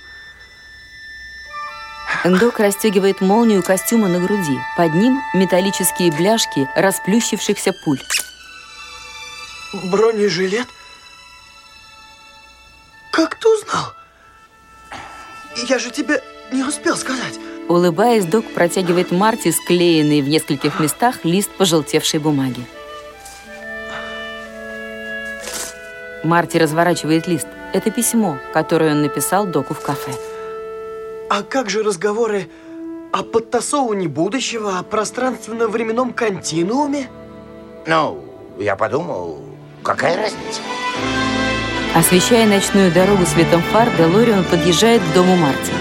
Док расстегивает молнию костюма на груди. Под ним металлические бляшки расплющившихся пуль. Бронежилет? Как ты узнал? Я же тебе не успел сказать. Улыбаясь, Док протягивает Марти склеенный в нескольких местах лист пожелтевшей бумаги. Марти разворачивает лист. Это письмо, которое он написал Доку в кафе. А как же разговоры о подтасовывании будущего, о пространственно-временном континууме? Ну, я подумал, какая разница? Освещая ночную дорогу светом фар, Делориан подъезжает к дому Марти.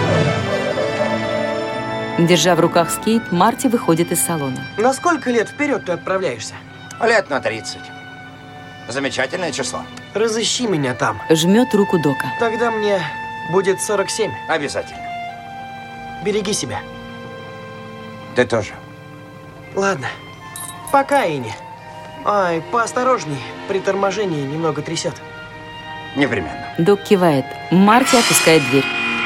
Держа в руках скейт, Марти выходит из салона. На сколько лет вперед ты отправляешься? Лет на 30. Замечательное число. Разыщи меня там. Жмет руку Дока. Тогда мне будет 47. Обязательно. Береги себя. Ты тоже. Ладно. Пока, Инни. Ай, поосторожней. При торможении немного трясет. Непременно. Док кивает. Марти опускает дверь.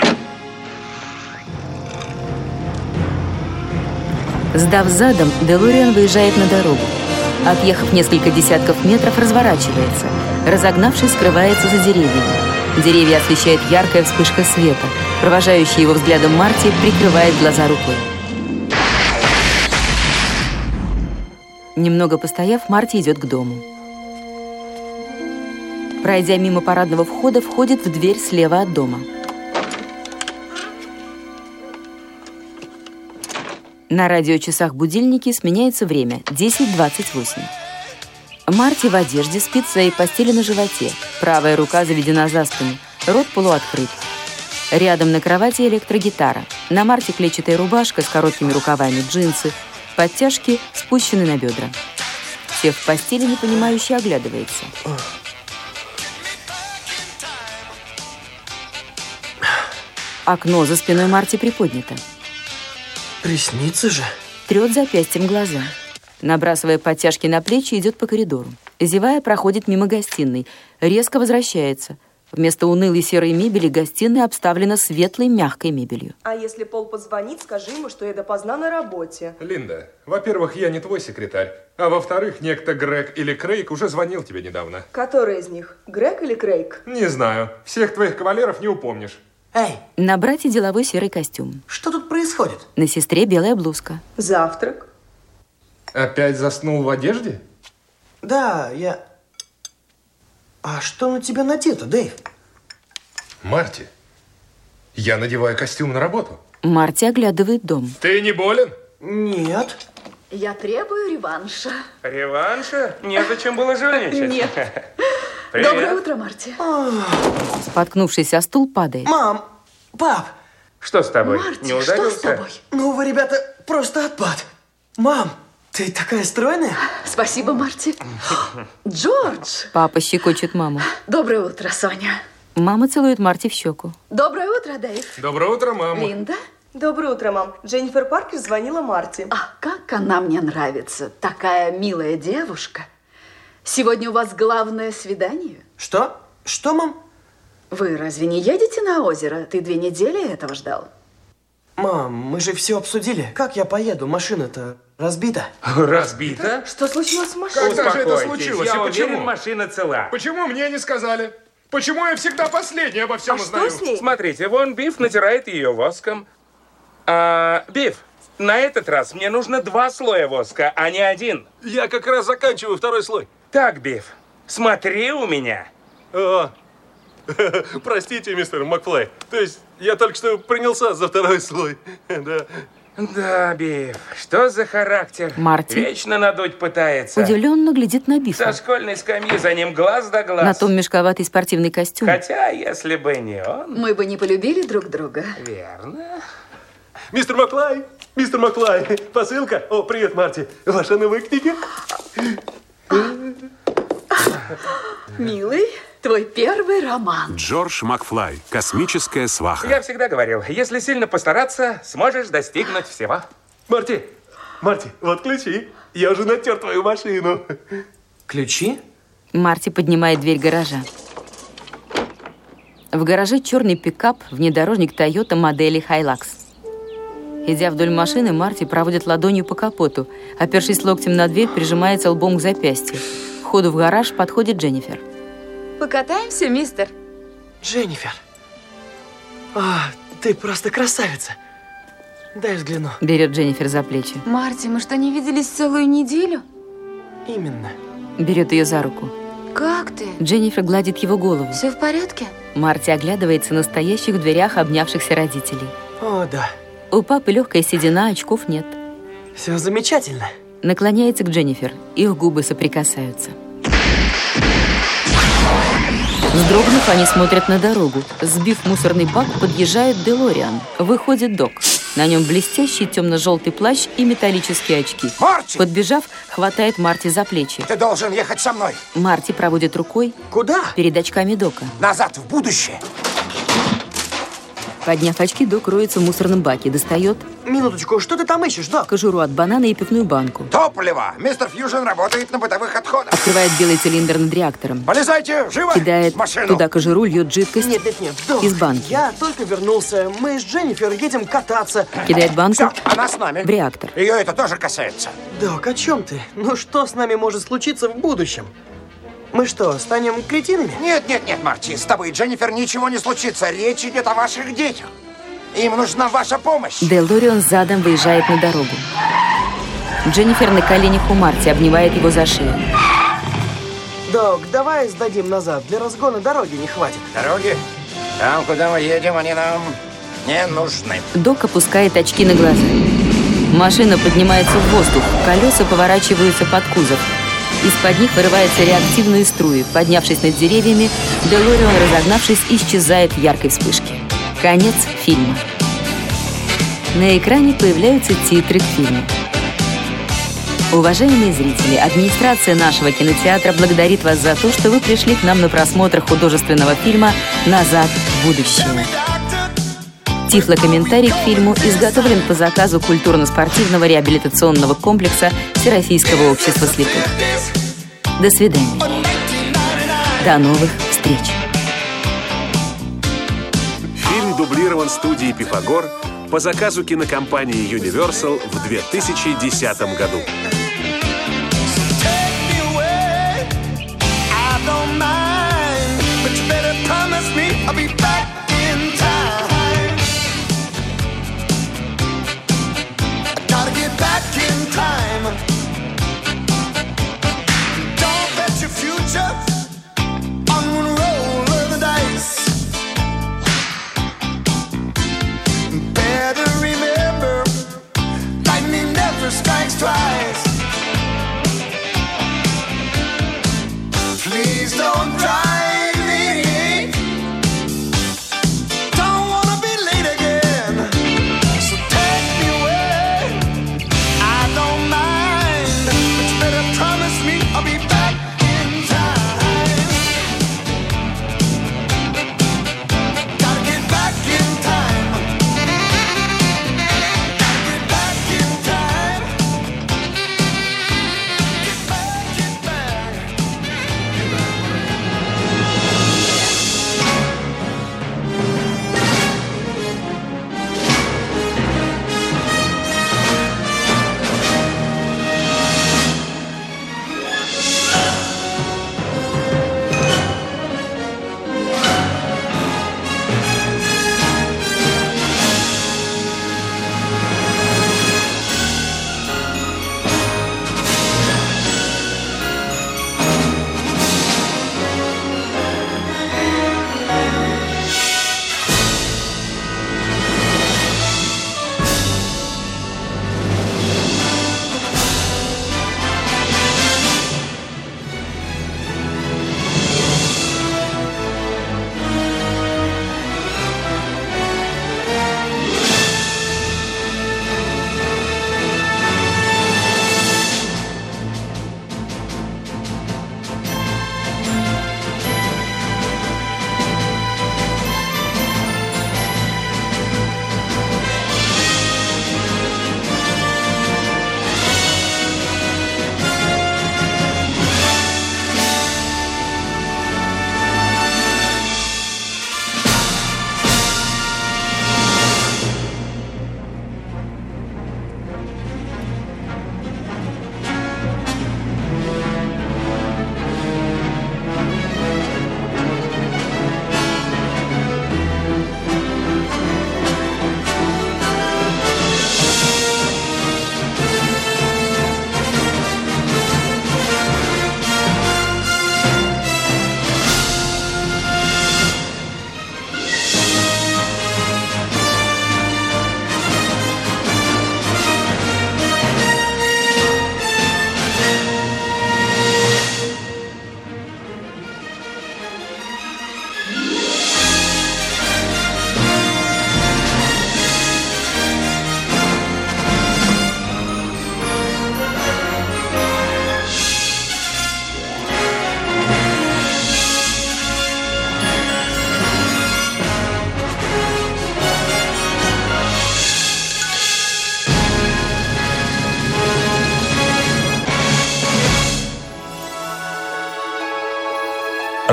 Сдав задом, Делориан выезжает на дорогу. Объехав несколько десятков метров, разворачивается. Разогнавшись, скрывается за деревьями. Деревья освещает яркая вспышка света. Провожающий его взглядом Марти прикрывает глаза рукой. Немного постояв, Марти идет к дому. Пройдя мимо парадного входа, входит в дверь слева от дома. На радиочасах будильники сменяется время – 10:28. Марти в одежде, спит в своей постели на животе. Правая рука заведена за спину, рот полуоткрыт. Рядом на кровати электрогитара. На Марти клетчатая рубашка с короткими рукавами, джинсы, подтяжки спущены на бедра. Сев в постели, непонимающе оглядывается. Окно за спиной Марти приподнято. Приснится же. Трет запястьем глаза. Набрасывая подтяжки на плечи, идет по коридору. Зевая, проходит мимо гостиной. Резко возвращается. Вместо унылой серой мебели гостиная обставлена светлой мягкой мебелью. А если Пол позвонит, скажи ему, что я допоздна на работе. Линда, во-первых, я не твой секретарь. А во-вторых, некто Грег или Крейг уже звонил тебе недавно. Который из них? Грег или Крейг? Не знаю. Всех твоих кавалеров не упомнишь. Эй! На брате деловой серый костюм. Что тут происходит? На сестре белая блузка. Завтрак. Опять заснул в одежде? Да, я... А что на тебя надето, Дэйв? Марти, я надеваю костюм на работу. Марти оглядывает дом. Ты не болен? Нет. Я требую реванша. Реванша? Незачем было жульничать. Нет. Привет. Доброе утро, Марти. Споткнувшись о стул, падает. Мам, пап. Что с тобой? Марти, Не ударился? что с тобой? Ну вы, ребята, просто отпад. Мам, ты такая стройная. Спасибо, Марти. Джордж. Папа щекочет маму. Доброе утро, Соня. Мама целует Марти в щеку. Доброе утро, Дэйв. Доброе утро, мама. Линда. Доброе утро, мам. Дженнифер Паркер звонила Марти. А как она мне нравится. Такая милая девушка. Сегодня у вас главное свидание. Что? Что, мам? Вы разве не едете на озеро? Ты 2 недели этого ждал? Мам, мы же все обсудили. Как я поеду? Машина-то разбита. Разбита? Что случилось с машиной? Когда же это Успокойтесь, случилось я и почему? уверен, машина цела. Почему мне не сказали? Почему я всегда последний обо всем узнаю? Что с ней? Смотрите, вон Биф натирает ее воском. Биф, на этот раз мне нужно 2 слоя воска, а не 1. Я как раз заканчиваю 2-й слой. Так, Биф, смотри у меня. Простите, мистер Макфлай. То есть я только что принялся за 2-й слой. Да. Да, Биф, что за характер? Марти. Вечно надуть пытается. Удивленно глядит на Бифа. Со школьной скамьи за ним глаз да глаз. На том мешковатый спортивный костюм. Хотя, если бы не он... Мы бы не полюбили друг друга. Верно. Мистер Маклай, посылка. О, привет, Марти. Ваша новая книга. Милый, твой первый роман. Джордж Макфлай. Космическая сваха. Я всегда говорил, если сильно постараться, сможешь достигнуть всего. Марти, вот ключи. Я уже натер твою машину. Ключи? Марти поднимает дверь гаража. В гараже черный пикап, внедорожник Toyota модели Hilux. Идя вдоль машины, Марти проводит ладонью по капоту. Опершись локтем на дверь, прижимается лбом к запястью. К входу в гараж подходит Дженнифер. Покатаемся, мистер? Дженнифер. Ты просто красавица. Дай взгляну. Берет Дженнифер за плечи. Марти, мы что, не виделись целую неделю? Именно. Берет ее за руку. Как ты? Дженнифер гладит его голову. Все в порядке? Марти оглядывается на стоящих в дверях обнявшихся родителей. О, да. У папы легкая седина, очков нет. Все замечательно. Наклоняется к Дженнифер. Их губы соприкасаются. Вздрогнув, они смотрят на дорогу. Сбив мусорный бак, подъезжает Делориан. Выходит Док. На нем блестящий темно-желтый плащ и металлические очки. Марти! Подбежав, хватает Марти за плечи. Ты должен ехать со мной. Марти проводит рукой. Куда? Перед очками Дока. Назад, в будущее. Подняв очки, Док роется в мусорном баке. Достает... Минуточку, что ты там ищешь, Док? Кожуру от банана и пивную банку. Топливо! Мистер Фьюжн работает на бытовых отходах. Открывает белый цилиндр над реактором. Полезайте, живо! Кидает в машину. туда кожуру, льет жидкость. Нет, Док. Из банки. Я только вернулся. Мы с Дженнифер едем кататься. Кидает банку. Все, она с нами. В реактор. Ее это тоже касается. Док, о чем ты? Ну что с нами может случиться в будущем? Мы что, станем кретинами? Нет, Марти, с тобой, Дженнифер, ничего не случится. Речь идет о ваших детях. Им нужна ваша помощь. Делориан задом выезжает на дорогу. Дженнифер на коленях у Марти обнимает его за шею. Док, давай сдадим назад. Для разгона дороги не хватит. Дороги? Там, куда мы едем, они нам не нужны. Док опускает очки на глаза. Машина поднимается в воздух. Колеса поворачиваются под кузов. Из-под них вырываются реактивные струи. Поднявшись над деревьями, Делориан, разогнавшись, исчезает в яркой вспышке. Конец фильма. На экране появляются титры к фильму. Уважаемые зрители, администрация нашего кинотеатра благодарит вас за то, что вы пришли к нам на просмотр художественного фильма «Назад в будущее». Тифлокомментарий к фильму изготовлен по заказу культурно-спортивного реабилитационного комплекса Всероссийского общества слепых. До свидания. До новых встреч. Фильм дублирован студией «Пифагор» по заказу кинокомпании Universal в 2010 году. Strikes twice.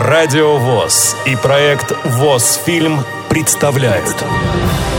Радио ВОС и проект «ВОС-фильм» представляют.